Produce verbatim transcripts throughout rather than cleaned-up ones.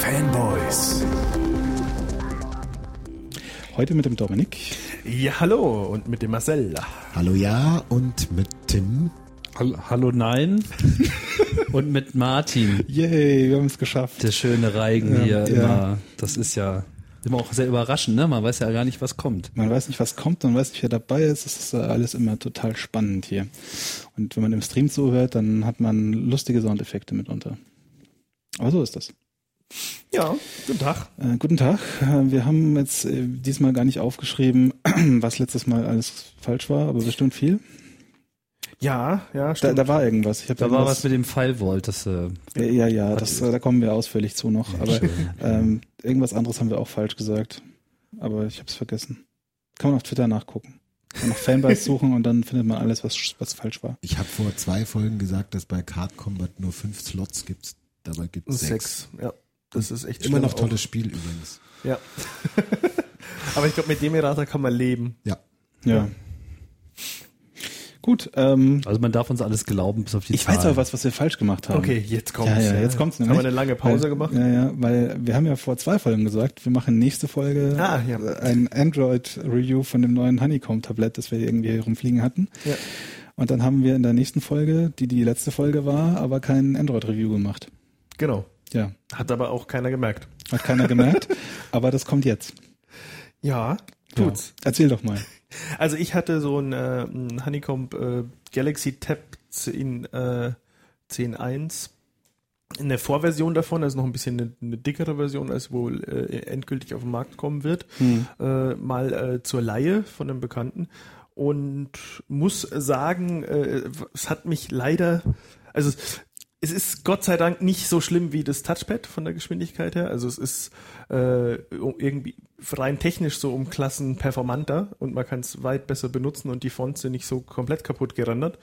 Fanboys. Heute mit dem Dominik. Ja, hallo, und mit dem Marcel. Hallo, ja, und mit Tim. Hallo, hallo nein. Und mit Martin. Yay, wir haben es geschafft. Der schöne Reigen ja, hier ja. immer. Das ist ja immer auch sehr überraschend, ne? Man weiß ja gar nicht, was kommt. Man weiß nicht, was kommt, man weiß nicht, wer dabei ist. Es ist alles immer total spannend hier. Und wenn man im Stream zuhört, dann hat man lustige Soundeffekte mitunter. Aber so ist das. Ja, guten Tag. Äh, guten Tag. Wir haben jetzt äh, diesmal gar nicht aufgeschrieben, was letztes Mal alles falsch war, aber bestimmt viel. Ja, ja, Da, stimmt. da war irgendwas. Ich hab Da war was mit dem Firewall. Das, äh, Äh, Ja, ja, das, da kommen wir ausführlich zu noch. Aber ähm, irgendwas anderes haben wir auch falsch gesagt. Aber ich habe es vergessen. Kann man auf Twitter nachgucken. Kann man nach Fanboys suchen und dann findet man alles, was, was falsch war. Ich habe vor zwei Folgen gesagt, dass bei Card Combat nur fünf Slots gibt. Dabei gibt es sechs. Sechs, ja. Das ist echt Immer schlimm noch tolles auch. Spiel übrigens. Ja. Aber ich glaube, mit dem Errata kann man leben. Ja. Ja. Gut. Ähm, also man darf uns alles glauben, bis auf die ich Zahlen. weiß aber was, was wir falsch gemacht haben. Okay, jetzt kommt's. Ja, ja, jetzt kommt's nämlich. Haben wir eine lange Pause weil, gemacht? Ja, ja, weil wir haben ja vor zwei Folgen gesagt, wir machen nächste Folge Ah, ja. ein Android-Review von dem neuen Honeycomb-Tablett, das wir irgendwie hier rumfliegen hatten. Ja. Und dann haben wir in der nächsten Folge, die die letzte Folge war, aber kein Android-Review gemacht. Genau. Ja. Hat aber auch keiner gemerkt. Hat keiner gemerkt, aber das kommt jetzt. Ja, tut's. Ja. Erzähl doch mal. Also ich hatte so ein, äh, ein Honeycomb äh, Galaxy Tab zehn, äh, zehn Punkt eins. Eine Vorversion davon, also noch ein bisschen eine, eine dickere Version, als wohl äh, endgültig auf den Markt kommen wird. Hm. Äh, mal äh, zur Leihe von einem Bekannten. Und muss sagen, äh, es hat mich leider, also es ist Gott sei Dank nicht so schlimm wie das Touchpad von der Geschwindigkeit her. Also es ist äh, irgendwie rein technisch so um Klassen performanter und man kann es weit besser benutzen und die Fonts sind nicht so komplett kaputt gerendert.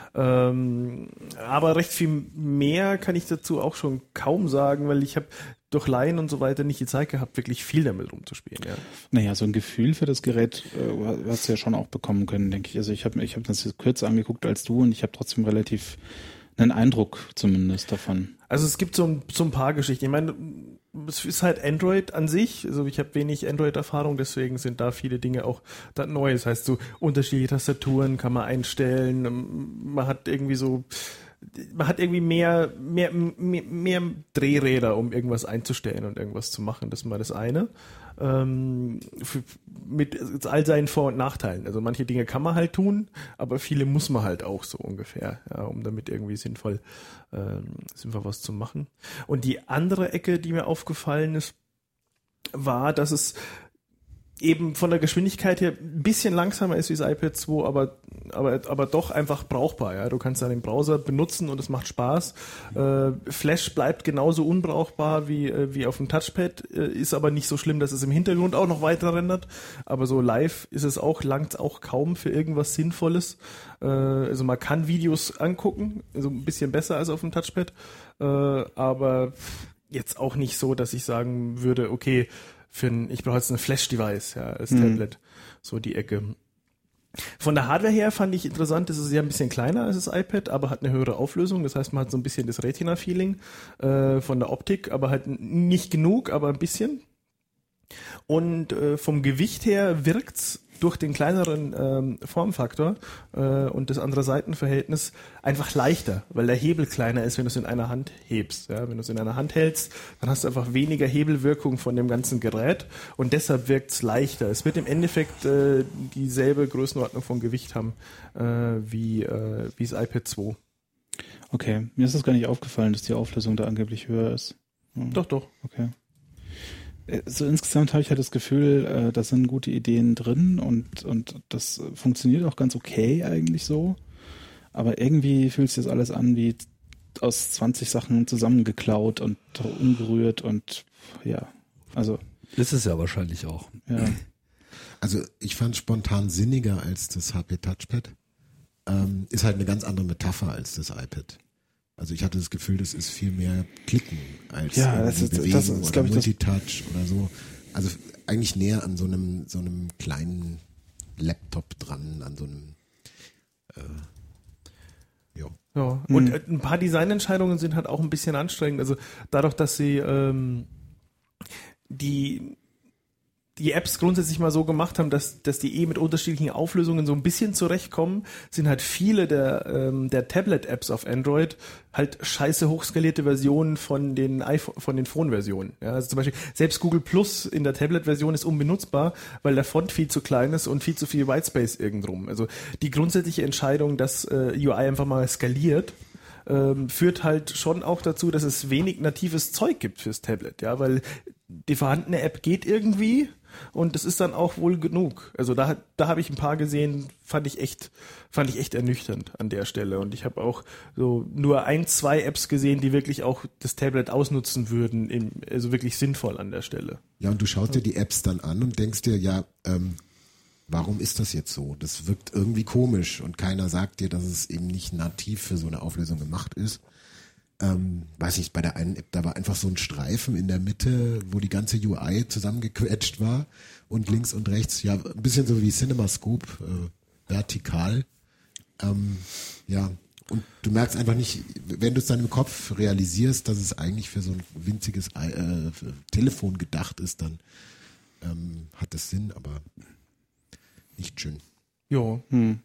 Ähm, aber recht viel mehr kann ich dazu auch schon kaum sagen, weil ich habe durch Leihen und so weiter nicht die Zeit gehabt, wirklich viel damit rumzuspielen. Ja. Naja, so ein Gefühl für das Gerät äh, hast du ja schon auch bekommen können, denke ich. Also ich habe ich hab das jetzt kürzer angeguckt als du und ich habe trotzdem relativ einen Eindruck zumindest davon. Also es gibt so ein, so ein paar Geschichten. Ich meine, es ist halt Android an sich. Also ich habe wenig Android-Erfahrung, deswegen sind da viele Dinge auch da neu. Das heißt, so unterschiedliche Tastaturen kann man einstellen. Man hat irgendwie so, man hat irgendwie mehr, mehr, mehr, mehr Drehräder, um irgendwas einzustellen und irgendwas zu machen. Das ist mal das eine. Ähm, für, mit all seinen Vor- und Nachteilen. Also manche Dinge kann man halt tun, aber viele muss man halt auch so ungefähr, ja, um damit irgendwie sinnvoll, ähm, sinnvoll was zu machen. Und die andere Ecke, die mir aufgefallen ist, war, dass es eben von der Geschwindigkeit her ein bisschen langsamer ist wie das iPad zwei, aber, aber, aber doch einfach brauchbar. Ja? Du kannst dann den Browser benutzen und es macht Spaß. Äh, Flash bleibt genauso unbrauchbar wie, äh, wie auf dem Touchpad, äh, ist aber nicht so schlimm, dass es im Hintergrund auch noch weiter rendert. Aber so live ist es auch, langt auch kaum für irgendwas Sinnvolles. Äh, also man kann Videos angucken, also ein bisschen besser als auf dem Touchpad, äh, aber jetzt auch nicht so, dass ich sagen würde, okay, für ein, ich brauche jetzt ein Flash-Device, ja, als mhm. Tablet, so die Ecke. Von der Hardware her fand ich interessant, es ist ja ein bisschen kleiner als das iPad, aber hat eine höhere Auflösung, das heißt, man hat so ein bisschen das Retina-Feeling äh, von der Optik, aber halt nicht genug, aber ein bisschen. Und äh, vom Gewicht her wirkt's durch den kleineren ähm, Formfaktor äh, und das andere Seitenverhältnis einfach leichter, weil der Hebel kleiner ist, wenn du es in einer Hand hebst. Ja? Wenn du es in einer Hand hältst, dann hast du einfach weniger Hebelwirkung von dem ganzen Gerät und deshalb wirkt's leichter. Es wird im Endeffekt äh, dieselbe Größenordnung von Gewicht haben äh, wie, äh, wie das iPad zwei. Okay, mir ist das gar nicht aufgefallen, dass die Auflösung da angeblich höher ist. Hm. Doch, doch. Okay. So insgesamt habe ich halt das Gefühl, äh, da sind gute Ideen drin und, und das funktioniert auch ganz okay eigentlich so. Aber irgendwie fühlt sich das alles an wie aus zwanzig Sachen zusammengeklaut und umgerührt und ja, also. Ist es ja wahrscheinlich auch. Ja. Also ich fand spontan sinniger als das H P Touchpad. Ähm, ist halt eine ganz andere Metapher als das iPad. Also ich hatte das Gefühl, das ist viel mehr Klicken als ja, das ist, Bewegen das ist, oder ich, Multitouch oder so. Also eigentlich näher an so einem so einem kleinen Laptop dran, an so einem äh, ja. Ja, und mhm. ein paar Designentscheidungen sind halt auch ein bisschen anstrengend. Also dadurch, dass sie ähm, die die Apps grundsätzlich mal so gemacht haben, dass, dass die eh mit unterschiedlichen Auflösungen so ein bisschen zurechtkommen, sind halt viele der, ähm, der Tablet-Apps auf Android halt scheiße hochskalierte Versionen von den iPhone, von den Phone-Versionen. Ja, also zum Beispiel selbst Google Plus in der Tablet-Version ist unbenutzbar, weil der Font viel zu klein ist und viel zu viel Whitespace irgendrum. Also die grundsätzliche Entscheidung, dass äh, U I einfach mal skaliert, ähm, führt halt schon auch dazu, dass es wenig natives Zeug gibt fürs Tablet, ja, weil die vorhandene App geht irgendwie und das ist dann auch wohl genug. Also da, da habe ich ein paar gesehen, fand ich echt, fand ich echt ernüchternd an der Stelle. Und ich habe auch so nur ein, zwei Apps gesehen, die wirklich auch das Tablet ausnutzen würden, in, also wirklich sinnvoll an der Stelle. Ja, und du schaust dir die Apps dann an und denkst dir, ja, ähm, warum ist das jetzt so? Das wirkt irgendwie komisch und keiner sagt dir, dass es eben nicht nativ für so eine Auflösung gemacht ist. Ähm, weiß nicht, bei der einen App, da war einfach so ein Streifen in der Mitte, wo die ganze U I zusammengequetscht war und links und rechts, ja, ein bisschen so wie CinemaScope, äh, vertikal. Ähm, ja, und du merkst einfach nicht, wenn du es dann im Kopf realisierst, dass es eigentlich für so ein winziges äh, Telefon gedacht ist, dann ähm, hat das Sinn, aber nicht schön. Ja, hm.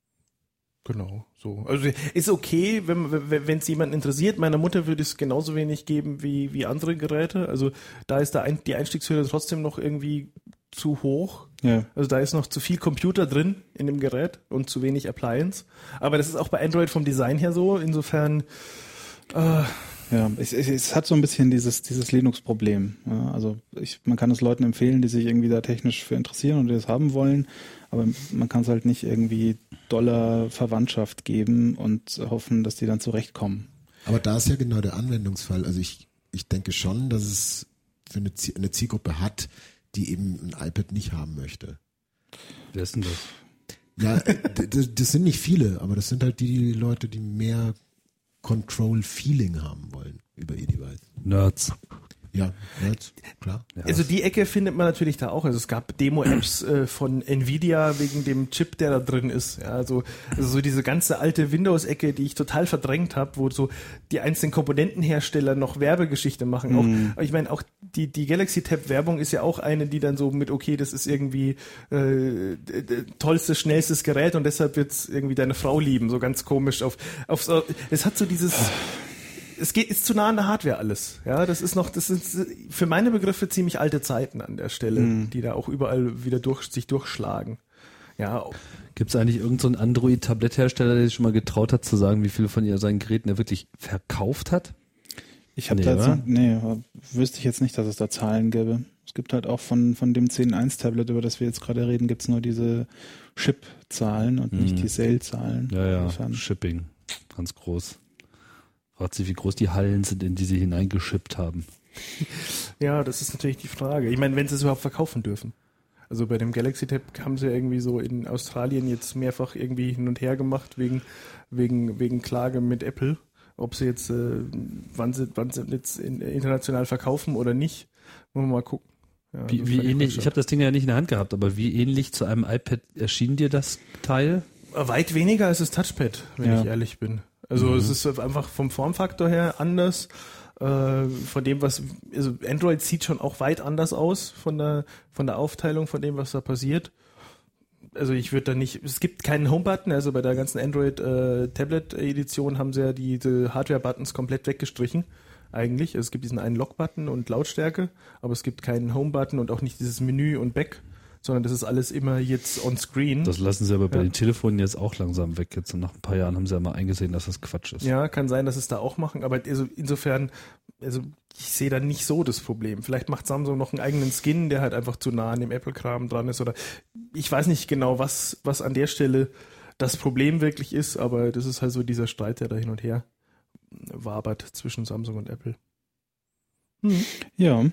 Genau, so. Also ist okay, wenn wenn es jemanden interessiert. Meiner Mutter würde es genauso wenig geben wie wie andere Geräte. Also da ist da ein, die Einstiegshürde trotzdem noch irgendwie zu hoch. Ja. Also da ist noch zu viel Computer drin in dem Gerät und zu wenig Appliance. Aber das ist auch bei Android vom Design her so. Insofern äh, ja, es, es, es hat so ein bisschen dieses dieses Linux-Problem. Ja, also ich, man kann es Leuten empfehlen, die sich irgendwie da technisch für interessieren und die das haben wollen, aber man kann es halt nicht irgendwie doller Verwandtschaft geben und hoffen, dass die dann zurechtkommen. Aber da ist ja genau der Anwendungsfall. Also ich ich denke schon, dass es für eine, Ziel, eine Zielgruppe hat, die eben ein iPad nicht haben möchte. Wer ist denn das? Ja, das, das sind nicht viele, aber das sind halt die Leute, die mehr Control-Feeling haben wollen über ihr Device. Nerds. Ja, jetzt, klar. Ja. Also die Ecke findet man natürlich da auch. Also es gab Demo-Apps äh, von Nvidia wegen dem Chip, der da drin ist. Ja, also, also so diese ganze alte Windows-Ecke, die ich total verdrängt habe, wo so die einzelnen Komponentenhersteller noch Werbegeschichte machen. Mhm. Auch, ich meine, auch die, die Galaxy Tab-Werbung ist ja auch eine, die dann so mit, okay, das ist irgendwie äh, tollstes, schnellstes Gerät und deshalb wird's irgendwie deine Frau lieben. So ganz komisch auf, auf so, es hat so dieses... Es geht, ist zu nah an der Hardware alles. Ja, das ist noch, das sind für meine Begriffe ziemlich alte Zeiten an der Stelle, mhm. die da auch überall wieder durch, sich durchschlagen. Ja. Gibt es eigentlich irgendeinen so Android-Tablet-Hersteller, der sich schon mal getraut hat zu sagen, wie viele von ihr seinen Geräten er wirklich verkauft hat? Ich habe Nee, da oder? jetzt, nee, wüsste ich jetzt nicht, dass es da Zahlen gäbe. Es gibt halt auch von, von dem zehn Punkt eins Tablet, über das wir jetzt gerade reden, gibt's nur diese Chip-Zahlen und nicht Mhm. die Sale-Zahlen. Ja, ja, Insofern- Shipping. Ganz groß. Fragt sich, wie groß die Hallen sind, in die sie hineingeschippt haben. Ja, das ist natürlich die Frage. Ich meine, wenn sie es überhaupt verkaufen dürfen. Also bei dem Galaxy Tab haben sie ja irgendwie so in Australien jetzt mehrfach irgendwie hin und her gemacht wegen, wegen, wegen Klage mit Apple. Ob sie jetzt, äh, wann sie, wann sie jetzt in, international verkaufen oder nicht. Wollen wir mal gucken. Ja, Wie, das wie fand ähnlich, auch ich habe das Ding ja nicht in der Hand gehabt, aber wie ähnlich zu einem iPad erschien dir das Teil? Weit weniger als das Touchpad, wenn Ja. ich ehrlich bin. Also Mhm. es ist einfach vom Formfaktor her anders. Äh, von dem, was, also Android sieht schon auch weit anders aus von der, von der Aufteilung von dem, was da passiert. Also ich würde da nicht, es gibt keinen Home-Button, also bei der ganzen Android-Tablet-Edition haben sie ja diese Hardware-Buttons komplett weggestrichen. Eigentlich. Also es gibt diesen einen Lock-Button und Lautstärke, aber es gibt keinen Home-Button und auch nicht dieses Menü und Back, sondern das ist alles immer jetzt on screen. Das lassen sie aber bei Ja. den Telefonen jetzt auch langsam weg. Jetzt und nach ein paar Jahren haben sie ja mal eingesehen, dass das Quatsch ist. Ja, kann sein, dass es da auch machen, aber also insofern, also ich sehe da nicht so das Problem. Vielleicht macht Samsung noch einen eigenen Skin, der halt einfach zu nah an dem Apple-Kram dran ist oder ich weiß nicht genau, was, was an der Stelle das Problem wirklich ist, aber das ist halt so dieser Streit, der da hin und her wabert zwischen Samsung und Apple. Hm. Ja,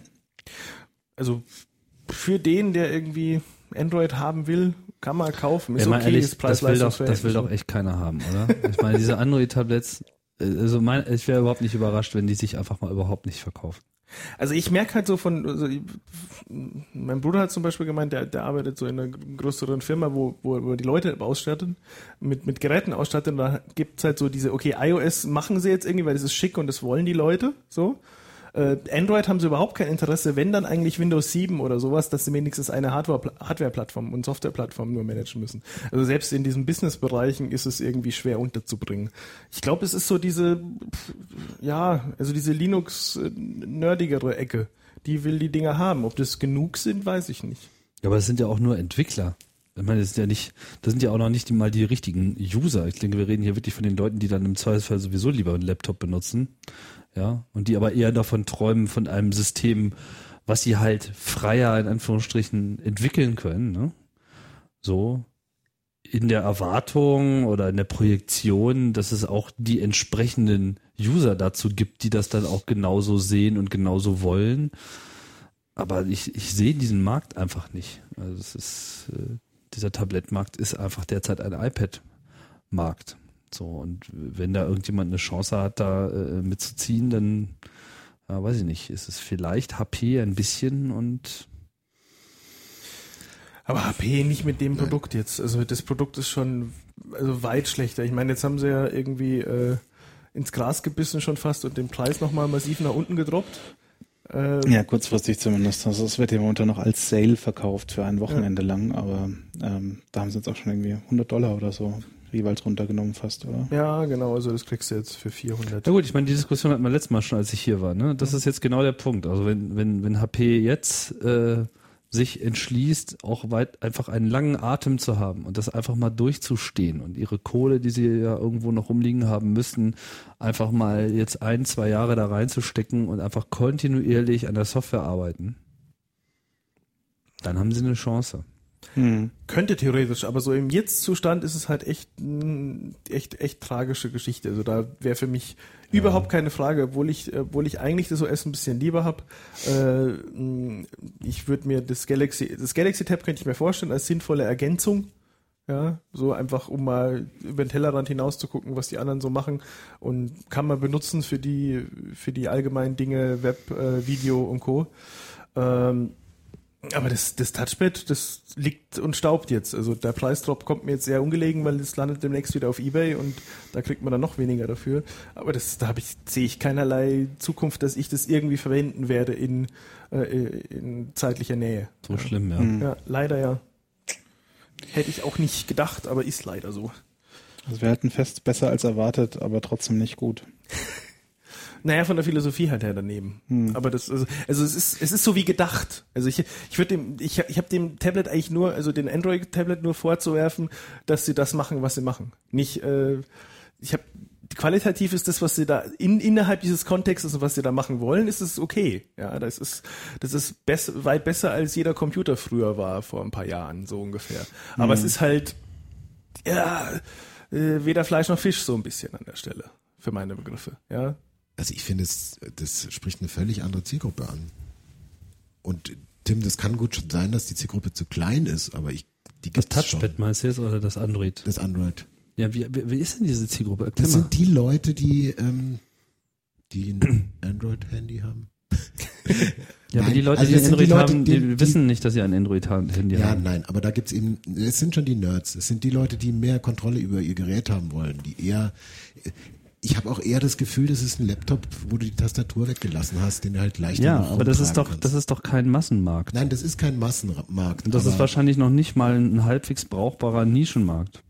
Also für den, der irgendwie Android haben will, kann man kaufen. Ist Ja, mal okay, ehrlich, ist das will, doch, das will Preis-Leistungs-Verhältnis. doch echt keiner haben, oder? Ich meine, diese Android-Tablets, äh, also mein, ich wäre überhaupt nicht überrascht, wenn die sich einfach mal überhaupt nicht verkaufen. Also ich merke halt so von, also ich, mein Bruder hat zum Beispiel gemeint, der, der arbeitet so in einer größeren Firma, wo, wo, wo die Leute ausstatten, mit, mit Geräten ausstatten, da gibt's halt so diese, okay, iOS machen sie jetzt irgendwie, weil das ist schick und das wollen die Leute, so. Äh, Android haben sie überhaupt kein Interesse, wenn dann eigentlich Windows sieben oder sowas, dass sie wenigstens eine Hardware- Hardware-Plattform und Software-Plattform nur managen müssen. Also selbst in diesen Business-Bereichen ist es irgendwie schwer unterzubringen. Ich glaube, es ist so diese, pff, ja, also diese Linux-nerdigere Ecke. Die will die Dinger haben. Ob das genug sind, weiß ich nicht. Ja, aber es sind ja auch nur Entwickler. Ich meine, das sind ja nicht, das sind ja auch noch nicht mal die richtigen User. Ich denke, wir reden hier wirklich von den Leuten, die dann im Zweifelsfall sowieso lieber einen Laptop benutzen. Ja, und die aber eher davon träumen, von einem System, was sie halt freier in Anführungsstrichen entwickeln können, ne? So in der Erwartung oder in der Projektion, dass es auch die entsprechenden User dazu gibt, die das dann auch genauso sehen und genauso wollen. Aber ich, ich sehe diesen Markt einfach nicht. Also es ist, äh, dieser Tablettmarkt ist einfach derzeit ein iPad-Markt. So, und wenn da irgendjemand eine Chance hat, da äh, mitzuziehen, dann ja, weiß ich nicht, ist es vielleicht H P ein bisschen und aber H P nicht mit dem Produkt jetzt. Also das Produkt ist schon also weit schlechter. Ich meine, jetzt haben sie ja irgendwie äh, ins Gras gebissen schon fast und den Preis nochmal massiv nach unten gedroppt. Äh, ja, kurzfristig zumindest. Also es wird ja momentan noch als Sale verkauft für ein Wochenende ja. lang, aber ähm, da haben sie jetzt auch schon irgendwie hundert Dollar oder so jeweils runtergenommen fast, oder? Ja, genau, also das kriegst du jetzt für vierhundert. Ja gut, ich meine, die Diskussion hatten wir letztes Mal schon, als ich hier war, ne? Das ist jetzt genau der Punkt. Also wenn, wenn, wenn H P jetzt äh, sich entschließt, auch weit einfach einen langen Atem zu haben und das einfach mal durchzustehen und ihre Kohle, die sie ja irgendwo noch rumliegen haben müssen, einfach mal jetzt ein, zwei Jahre da reinzustecken und einfach kontinuierlich an der Software arbeiten, dann haben sie eine Chance. Hm. Könnte theoretisch, aber so im Jetzt-Zustand ist es halt echt, echt, echt tragische Geschichte. Also da wäre für mich ja. überhaupt keine Frage, obwohl ich, obwohl ich eigentlich das O S ein bisschen lieber habe. Äh, ich würde mir das Galaxy, das Galaxy Tab könnte ich mir vorstellen als sinnvolle Ergänzung. Ja, so einfach, um mal über den Tellerrand hinaus zu gucken, was die anderen so machen und kann man benutzen für die, für die allgemeinen Dinge, Web, äh, Video und Co. Ähm, Aber das, das Touchpad, das liegt und staubt jetzt. Also der Preisdrop kommt mir jetzt sehr ungelegen, weil es landet demnächst wieder auf eBay und da kriegt man dann noch weniger dafür. Aber das, da habe ich, sehe ich keinerlei Zukunft, dass ich das irgendwie verwenden werde in, äh, in zeitlicher Nähe. So ja. schlimm, ja. Mhm. Ja, leider ja. Hätte ich auch nicht gedacht, aber ist leider so. Also wir halten fest, besser als erwartet, aber trotzdem nicht gut. Naja, von der Philosophie halt her daneben. Hm. Aber das, also, also es ist, es ist so wie gedacht. Also ich, ich würde dem, ich, ich habe dem Tablet eigentlich nur, also den Android-Tablet nur vorzuwerfen, dass sie das machen, was sie machen. Nicht, äh, ich habe qualitativ ist das, was sie da in, innerhalb dieses Kontextes und was sie da machen wollen, ist es okay. Ja, das ist, das ist bess, weit besser als jeder Computer früher war vor ein paar Jahren, so ungefähr. Aber hm. es ist halt, ja, äh, weder Fleisch noch Fisch so ein bisschen an der Stelle, für meine Begriffe, ja. Also ich finde, es, das spricht eine völlig andere Zielgruppe an. Und Tim, das kann gut schon sein, dass die Zielgruppe zu klein ist, aber ich die Das Touchpad meinst du jetzt oder das Android? Das Android. Ja, wie, wie, wie ist denn diese Zielgruppe? Erklär das mal. sind die Leute, die, ähm, die ein Android-Handy haben. Ja, nein, aber die Leute, also die ein Android die Leute, haben, die, die wissen nicht, dass sie ein Android-Handy ja, haben. Ja, nein, aber da gibt's eben, es sind schon die Nerds, es sind die Leute, die mehr Kontrolle über ihr Gerät haben wollen, die eher, ich habe auch eher das Gefühl, das ist ein Laptop, wo du die Tastatur weggelassen hast, den du halt leichter Ja, aber das ist doch, kannst. das ist doch kein Massenmarkt. Nein, das ist kein Massenmarkt. Und das ist wahrscheinlich noch nicht mal ein halbwegs brauchbarer Nischenmarkt,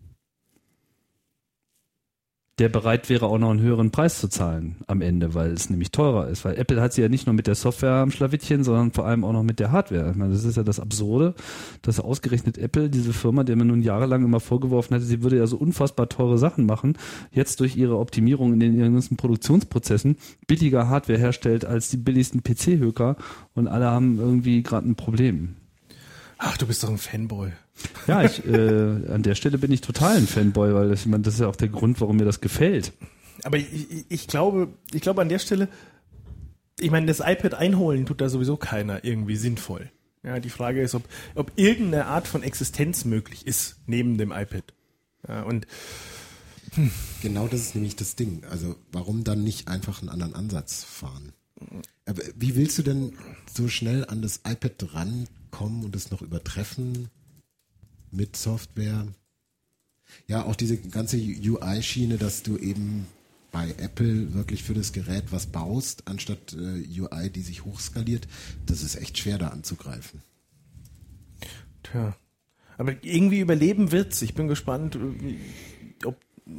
der bereit wäre, auch noch einen höheren Preis zu zahlen am Ende, weil es nämlich teurer ist. Weil Apple hat sie ja nicht nur mit der Software am Schlawittchen, sondern vor allem auch noch mit der Hardware. Ich meine, das ist ja das Absurde, dass ausgerechnet Apple, diese Firma, der mir nun jahrelang immer vorgeworfen hatte, sie würde ja so unfassbar teure Sachen machen, jetzt durch ihre Optimierung in den ihren ganzen Produktionsprozessen billiger Hardware herstellt als die billigsten P C-Höker und alle haben irgendwie gerade ein Problem. Ach, du bist doch ein Fanboy. Ja, ich, äh, an der Stelle bin ich total ein Fanboy, weil das, ich meine, das ist ja auch der Grund, warum mir das gefällt. Aber ich, ich, ich glaube, ich glaube an der Stelle, ich meine, das iPad einholen tut da sowieso keiner irgendwie sinnvoll. Ja, die Frage ist, ob, ob irgendeine Art von Existenz möglich ist neben dem iPad. Ja, und hm. Genau das ist nämlich das Ding. Also warum dann nicht einfach einen anderen Ansatz fahren? Aber wie willst du denn so schnell an das iPad rankommen und es noch übertreffen mit Software? Ja, auch diese ganze U I-Schiene, dass du eben bei Apple wirklich für das Gerät was baust, anstatt äh, U I, die sich hochskaliert, das ist echt schwer da anzugreifen. Tja. Aber irgendwie überleben wird's. Ich bin gespannt, ob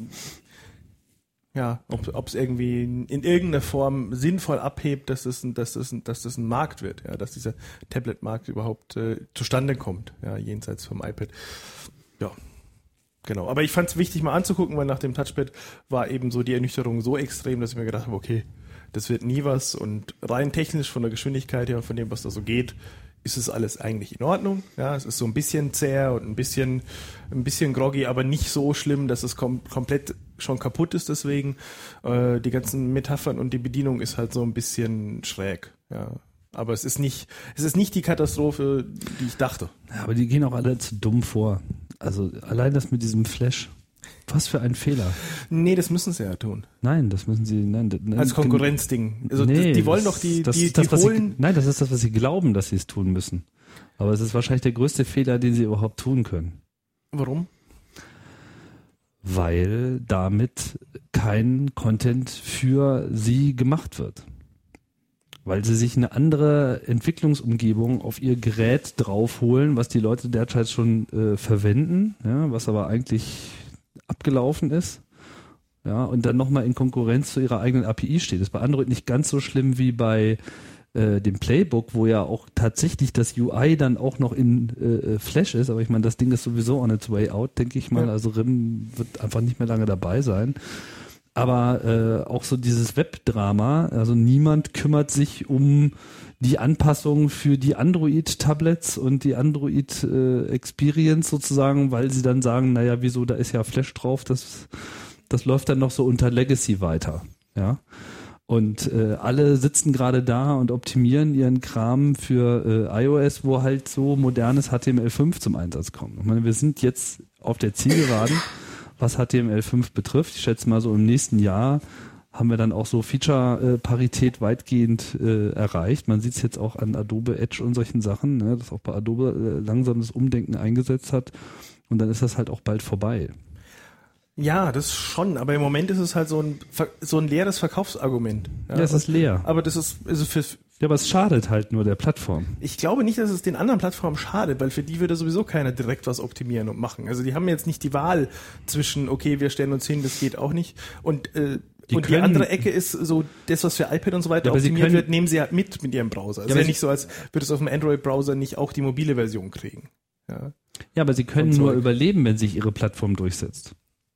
ja, ob es irgendwie in irgendeiner Form sinnvoll abhebt, dass das ein, dass das ein, dass das ein Markt wird, ja, dass dieser Tablet-Markt überhaupt äh, zustande kommt, ja, jenseits vom iPad. Ja, genau. Aber ich fand es wichtig mal anzugucken, weil nach dem Touchpad war eben so die Ernüchterung so extrem, dass ich mir gedacht habe, okay, das wird nie was und rein technisch von der Geschwindigkeit her und von dem, was da so geht, ist es alles eigentlich in Ordnung. Ja, es ist so ein bisschen zäh und ein bisschen, ein bisschen groggy, aber nicht so schlimm, dass es kom- komplett schon kaputt ist deswegen. Äh, die ganzen Metaphern und die Bedienung ist halt so ein bisschen schräg. Ja, aber es ist nicht, es ist nicht die Katastrophe, die ich dachte. Ja, aber die gehen auch alle zu dumm vor. Also allein das mit diesem Flash. Was für ein Fehler. Nee, das müssen sie ja tun. Nein, das müssen sie, nein. nein Als Konkurrenzding. Also nee, die, die wollen das, doch die, das, die, das, die was holen. Sie, nein, das ist das, was sie glauben, dass sie es tun müssen. Aber es ist wahrscheinlich der größte Fehler, den sie überhaupt tun können. Warum? Weil damit kein Content für sie gemacht wird. Weil sie sich eine andere Entwicklungsumgebung auf ihr Gerät draufholen, was die Leute derzeit schon äh, verwenden, ja, was aber eigentlich abgelaufen ist, ja, und dann nochmal in Konkurrenz zu ihrer eigenen A P I steht. Das ist bei Android nicht ganz so schlimm wie bei äh, dem Playbook, wo ja auch tatsächlich das U I dann auch noch in äh, Flash ist, aber ich meine, das Ding ist sowieso on its way out, denke ich mal, ja. Also R I M wird einfach nicht mehr lange dabei sein. Aber äh, auch so dieses Webdrama, also niemand kümmert sich um die Anpassung für die Android-Tablets und die Android-Experience äh, sozusagen, weil sie dann sagen, naja, wieso, da ist ja Flash drauf, das, das läuft dann noch so unter Legacy weiter, ja. Und äh, alle sitzen gerade da und optimieren ihren Kram für äh, iOS, wo halt so modernes H T M L fünf zum Einsatz kommt. Ich meine, wir sind jetzt auf der Zielgeraden, was H T M L fünf betrifft. Ich schätze mal so im nächsten Jahr haben wir dann auch so Feature-Parität weitgehend äh, erreicht. Man sieht es jetzt auch an Adobe Edge und solchen Sachen, ne, dass auch bei Adobe äh, langsam das Umdenken eingesetzt hat. Und dann ist das halt auch bald vorbei. Ja, das schon, aber im Moment ist es halt so ein so ein leeres Verkaufsargument. Ja, ja, es ist leer. Aber das ist also für ja, aber es schadet halt nur der Plattform. Ich glaube nicht, dass es den anderen Plattformen schadet, weil für die würde sowieso keiner direkt was optimieren und machen. Also die haben jetzt nicht die Wahl zwischen, okay, wir stellen uns hin, das geht auch nicht. Und äh, die, und können, die andere Ecke ist so, das, was für iPad und so weiter ja, optimiert können, wird, nehmen sie halt mit mit ihrem Browser. Es ja, ist ja nicht so, als würde es auf dem Android-Browser nicht auch die mobile Version kriegen. Ja, ja aber sie können nur überleben, wenn sich ihre Plattform durchsetzt.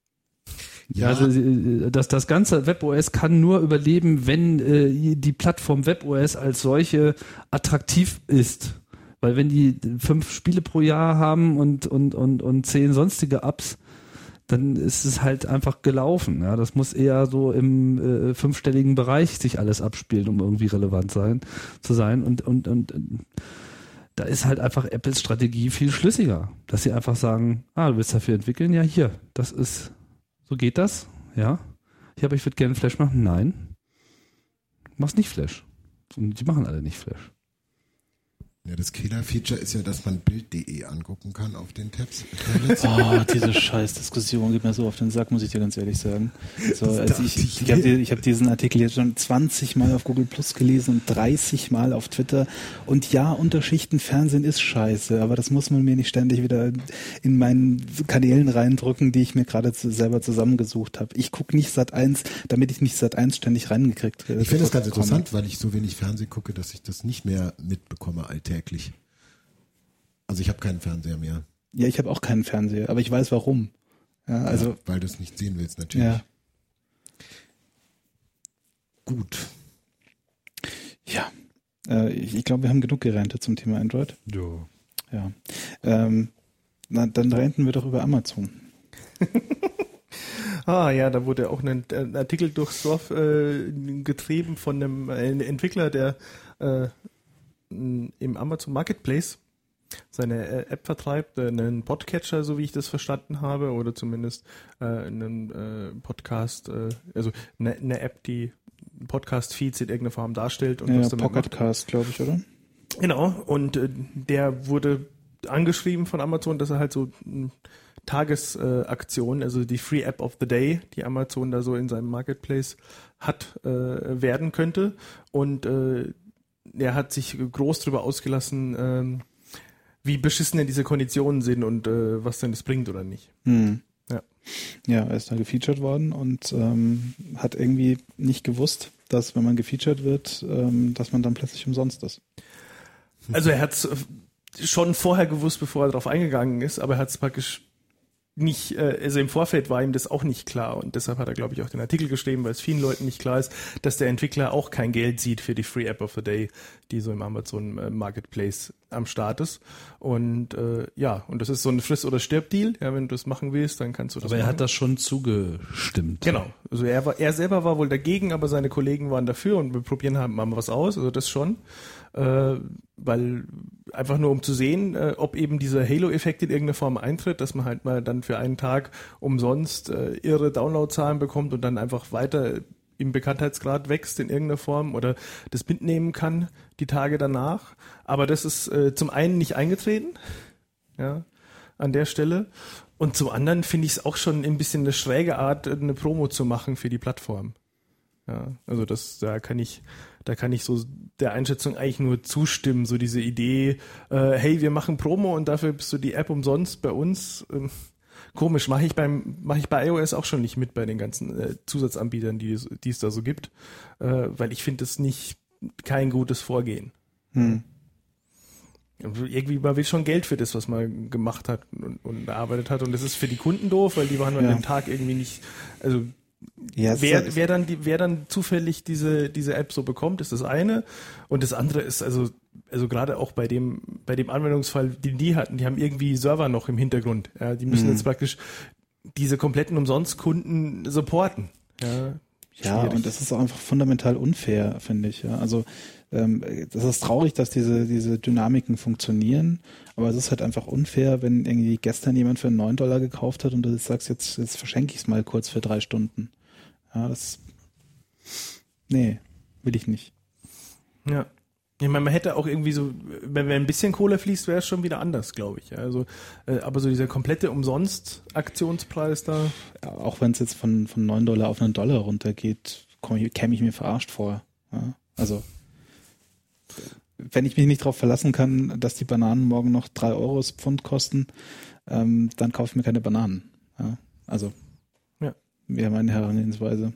Ja, also das, das ganze WebOS kann nur überleben, wenn äh, die Plattform WebOS als solche attraktiv ist. Weil wenn die fünf Spiele pro Jahr haben und, und, und, und zehn sonstige Apps, dann ist es halt einfach gelaufen. Ja, das muss eher so im äh, fünfstelligen Bereich sich alles abspielen, um irgendwie relevant sein, zu sein. Und, und, und da ist halt einfach Apples Strategie viel schlüssiger. Dass sie einfach sagen, ah, du willst dafür entwickeln? Ja, hier, das ist... So geht das, ja. Ja, aber ich würde gerne Flash machen. Nein. Du machst nicht Flash. Und die machen alle nicht Flash. Ja, das Killer-Feature ist ja, dass man Bild punkt de angucken kann auf den Tabs. Oh, diese Scheiß-Diskussion geht mir so auf den Sack, muss ich dir ganz ehrlich sagen. So, also ich ich, ich habe die, ich hab diesen Artikel jetzt schon zwanzig Mal auf Google Plus gelesen und dreißig Mal auf Twitter. Und ja, Unterschichtenfernsehen ist scheiße, aber das muss man mir nicht ständig wieder in meinen Kanälen reindrücken, die ich mir gerade zu, selber zusammengesucht habe. Ich gucke nicht Sat eins, damit ich nicht Sat eins ständig reingekriegt werde. Ich finde das ganz interessant, weil ich so wenig Fernsehen gucke, dass ich das nicht mehr mitbekomme alltäglich. Also ich habe keinen Fernseher mehr. Ja, ich habe auch keinen Fernseher, aber ich weiß warum. Ja, also ja, weil du es nicht sehen willst, natürlich. Ja. Gut. Ja, äh, ich, ich glaube, wir haben genug gerantet zum Thema Android. Ja. Ja. Ähm, na, dann ranten wir doch über Amazon. Ah ja, da wurde auch ein, ein Artikel durchs Dorf äh, getrieben von einem äh, Entwickler, der äh, im Amazon Marketplace seine App vertreibt, einen Podcatcher, so wie ich das verstanden habe, oder zumindest äh, einen äh, Podcast, äh, also eine, eine App, die Podcast-Feeds in irgendeiner Form darstellt. Und ja, was damit Pocketcast, glaube ich, oder? Genau, und äh, der wurde angeschrieben von Amazon, dass er halt so Tagesaktion, äh, also die Free App of the Day, die Amazon da so in seinem Marketplace hat, äh, werden könnte. Und äh, er hat sich groß darüber ausgelassen, ähm, wie beschissen denn diese Konditionen sind und äh, was denn das bringt oder nicht. Hm. Ja. Ja, er ist da gefeatured worden und ähm, hat irgendwie nicht gewusst, dass wenn man gefeatured wird, ähm, dass man dann plötzlich umsonst ist. Also er hat es schon vorher gewusst, bevor er darauf eingegangen ist, aber er hat es praktisch nicht, äh, also im Vorfeld war ihm das auch nicht klar und deshalb hat er, glaube ich, auch den Artikel geschrieben, weil es vielen Leuten nicht klar ist, dass der Entwickler auch kein Geld sieht für die Free App of the Day, die so im Amazon äh, Marketplace am Start ist. Und äh, ja, und das ist so ein Friss- oder Stirb-Deal. Ja, wenn du das machen willst, dann kannst du das Aber er machen. hat das schon zugestimmt. Genau. Also er war, er selber war wohl dagegen, aber seine Kollegen waren dafür und wir probieren halt mal was aus. Also das schon. Äh, weil einfach nur um zu sehen, äh, ob eben dieser Halo-Effekt in irgendeiner Form eintritt, dass man halt mal dann für einen Tag umsonst äh, irre Downloadzahlen bekommt und dann einfach weiter im Bekanntheitsgrad wächst in irgendeiner Form oder das mitnehmen kann die Tage danach. Aber das ist äh, zum einen nicht eingetreten, ja, an der Stelle. Und zum anderen finde ich es auch schon ein bisschen eine schräge Art, eine Promo zu machen für die Plattform. Ja, also das, da kann ich, da kann ich so der Einschätzung eigentlich nur zustimmen. So diese Idee, äh, hey, wir machen Promo und dafür bist du die App umsonst bei uns. Ähm, komisch, mache ich beim, mache ich bei iOS auch schon nicht mit bei den ganzen äh, Zusatzanbietern, die, die es da so gibt, äh, weil ich finde das nicht kein gutes Vorgehen. Hm. Irgendwie, man will schon Geld für das, was man gemacht hat und, und erarbeitet hat. Und das ist für die Kunden doof, weil die waren an Ja. dem Tag irgendwie nicht, also Ja, es wer, ist- wer dann die, wer dann zufällig diese, diese App so bekommt, ist das eine. Und das andere ist also, also gerade auch bei dem, bei dem Anwendungsfall, den die hatten, die haben irgendwie Server noch im Hintergrund. Ja, die müssen Mhm. jetzt praktisch diese kompletten Umsonstkunden supporten. Ja, Ja, schwierig. und das ist auch einfach fundamental unfair, finde ich. Ja. Also ähm, das ist traurig, dass diese diese Dynamiken funktionieren, aber es ist halt einfach unfair, wenn irgendwie gestern jemand für neun Dollar gekauft hat und du jetzt sagst, jetzt, jetzt verschenke ich es mal kurz für drei Stunden. Ja, das nee, will ich nicht. Ja. Ich meine, man hätte auch irgendwie so, wenn, wenn ein bisschen Kohle fließt, wäre es schon wieder anders, glaube ich. Ja, also, äh, aber so dieser komplette Umsonst-Aktionspreis da. Ja, auch wenn es jetzt von, von neun Dollar auf einen Dollar runtergeht, komm ich, käme ich mir verarscht vor. Ja, also wenn ich mich nicht darauf verlassen kann, dass die Bananen morgen noch drei Euro das Pfund kosten, ähm, dann kaufe ich mir keine Bananen. Ja, also Ja. wäre meine Herangehensweise.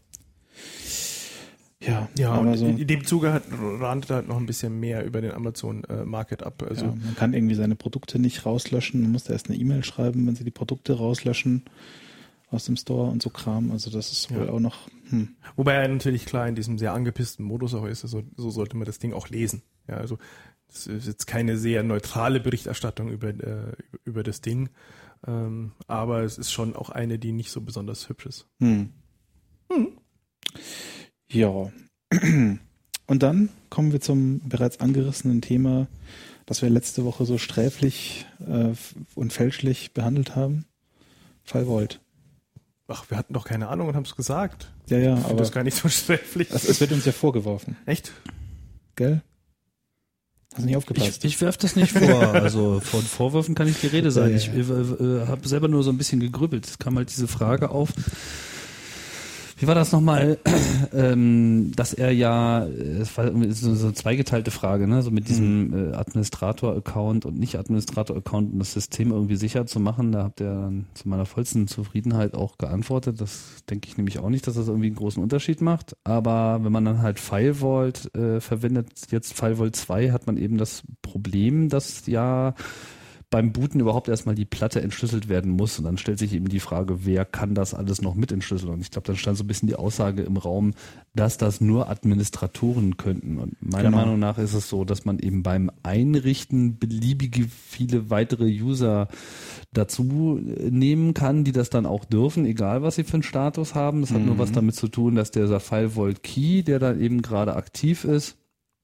Ja, Ja, aber und so, in, in dem Zuge hat randet halt noch ein bisschen mehr über den Amazon äh, Market ab. Also ja, man kann irgendwie seine Produkte nicht rauslöschen. Man muss da erst eine E-Mail schreiben, wenn sie die Produkte rauslöschen aus dem Store und so Kram. Also das ist wohl Ja. auch noch. Hm. wobei er natürlich klar in diesem sehr angepissten Modus auch ist. Also, so sollte man das Ding auch lesen. Ja, also das ist jetzt keine sehr neutrale Berichterstattung über äh, über das Ding, ähm, aber es ist schon auch eine, die nicht so besonders hübsch ist. Hm. Hm. Ja. Und dann kommen wir zum bereits angerissenen Thema, das wir letzte Woche so sträflich äh, und fälschlich behandelt haben. Fall Volt. Ach, wir hatten doch keine Ahnung und haben es gesagt. Ja, ja, Ich finde aber das gar nicht so sträflich. es, es wird uns ja vorgeworfen, Echt? gell? Hast du nicht aufgepasst? Ich, ich werf das nicht vor. Also von Vorwürfen kann nicht die Rede sein. Ja, Ich ja. äh, äh, habe selber nur so ein bisschen gegrübelt. Es kam halt diese Frage auf. Wie war das nochmal, ähm, dass er ja, es war irgendwie so, so eine zweigeteilte Frage, ne, so mit diesem äh, Administrator-Account und Nicht-Administrator-Account und das System irgendwie sicher zu machen. Da habt ihr dann zu meiner vollsten Zufriedenheit auch geantwortet. Das denke ich nämlich auch nicht, dass das irgendwie einen großen Unterschied macht. Aber wenn man dann halt FileVault äh, verwendet, jetzt FileVault zwei, hat man eben das Problem, dass ja beim Booten überhaupt erstmal die Platte entschlüsselt werden muss und dann stellt sich eben die Frage, wer kann das alles noch mit entschlüsseln? Und ich glaube, dann stand so ein bisschen die Aussage im Raum, dass das nur Administratoren könnten. Und meiner Genau. Meinung nach ist es so, dass man eben beim Einrichten beliebige viele weitere User dazu nehmen kann, die das dann auch dürfen, egal was sie für einen Status haben. Das hat Mhm. nur was damit zu tun, dass dieser FileVault Key, der da eben gerade aktiv ist,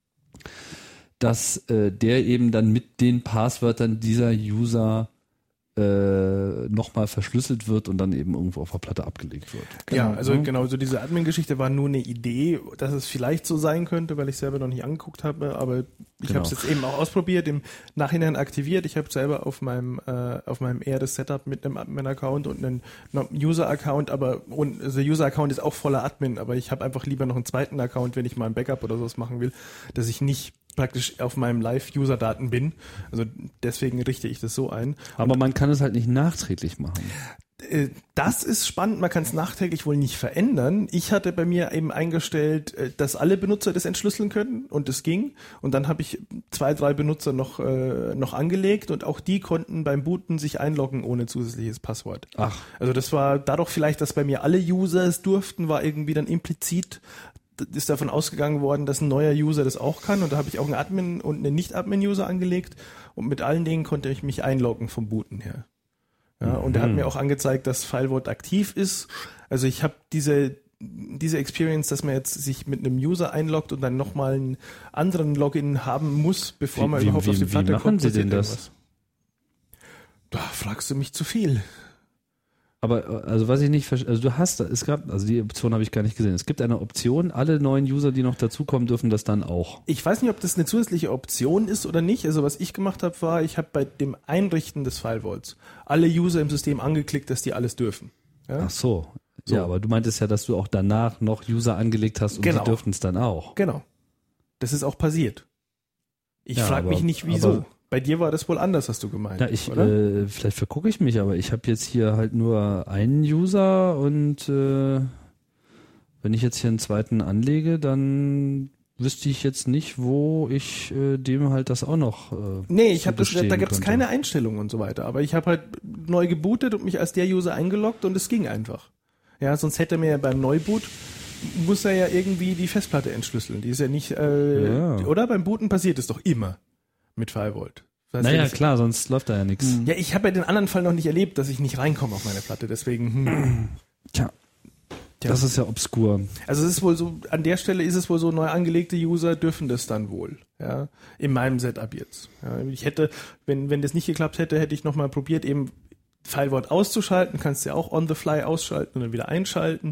dass äh, der eben dann mit den Passwörtern dieser User äh, nochmal verschlüsselt wird und dann eben irgendwo auf der Platte abgelegt wird. Ja, Genau, also ne? genau, so diese Admin-Geschichte war nur eine Idee, dass es vielleicht so sein könnte, weil ich selber noch nicht angeguckt habe, aber ich Genau. habe es jetzt eben auch ausprobiert, im Nachhinein aktiviert. Ich habe selber auf meinem äh, auf meinem eher das Setup mit einem Admin-Account und einem User-Account, aber und also der User-Account ist auch voller Admin, aber ich habe einfach lieber noch einen zweiten Account, wenn ich mal ein Backup oder sowas machen will, dass ich nicht praktisch auf meinem Live-User-Daten bin. Also deswegen richte ich das so ein. Aber man kann es halt nicht nachträglich machen. Äh, Das ist spannend, man kann es nachträglich wohl nicht verändern. Ich hatte bei mir eben eingestellt, äh, dass alle Benutzer das entschlüsseln können und es ging. Und dann habe ich zwei, drei Benutzer noch, äh, noch angelegt und auch die konnten beim Booten sich einloggen ohne zusätzliches Passwort. Ach. Also das war dadurch vielleicht, dass bei mir alle User es durften, war irgendwie dann implizit, ist davon ausgegangen worden, dass ein neuer User das auch kann. Und da habe ich auch einen Admin und einen Nicht-Admin-User angelegt und mit allen Dingen konnte ich mich einloggen vom Booten her. Ja, und er hat mir auch angezeigt, dass FileVault aktiv ist. Also ich habe diese diese Experience, dass man jetzt sich mit einem User einloggt und dann nochmal einen anderen Login haben muss, bevor Wie- man wie- überhaupt wie- auf die wie Platte machen kommt. Sie passiert denn das? irgendwas. Da fragst du mich zu viel. Aber also was ich nicht verstehe, also du hast, es gab, also die Option habe ich gar nicht gesehen. Es gibt eine Option, alle neuen User, die noch dazukommen, dürfen das dann auch. Ich weiß nicht, ob das eine zusätzliche Option ist oder nicht. Also was ich gemacht habe, war, ich habe bei dem Einrichten des FileVaults alle User im System angeklickt, dass die alles dürfen. Ja? Ach so. So. Ja, aber du meintest ja, dass du auch danach noch User angelegt hast und Genau. die dürften es dann auch. Genau. Das ist auch passiert. Ich Ja, frage aber- mich nicht, wieso. aber- Bei dir war das wohl anders, hast du gemeint, Ja, ich, oder? äh, vielleicht vergucke ich mich, aber ich habe jetzt hier halt nur einen User und äh, wenn ich jetzt hier einen zweiten anlege, dann wüsste ich jetzt nicht, wo ich äh, dem halt das auch noch äh, Nee, ich habe das, zugestehen da gibt es könnte. keine Einstellungen und so weiter. Aber ich habe halt neu gebootet und mich als der User eingeloggt und es ging einfach. Ja, sonst hätte mir ja beim Neuboot muss er ja irgendwie die Festplatte entschlüsseln. Die ist ja nicht, äh, Ja. oder? Beim Booten passiert es doch immer mit FileVault. Das heißt, Naja, das- klar, sonst läuft da ja nichts. Ja, ich habe ja den anderen Fall noch nicht erlebt, dass ich nicht reinkomme auf meine Platte. Deswegen, hm. Tja, Tja. das ist ja obskur. Also es ist wohl so, an der Stelle ist es wohl so, neu angelegte User dürfen das dann wohl, ja, in meinem Setup jetzt. Ja, ich hätte, wenn, wenn das nicht geklappt hätte, hätte ich nochmal probiert, eben FileVault auszuschalten, kannst du ja auch on the fly ausschalten und dann wieder einschalten.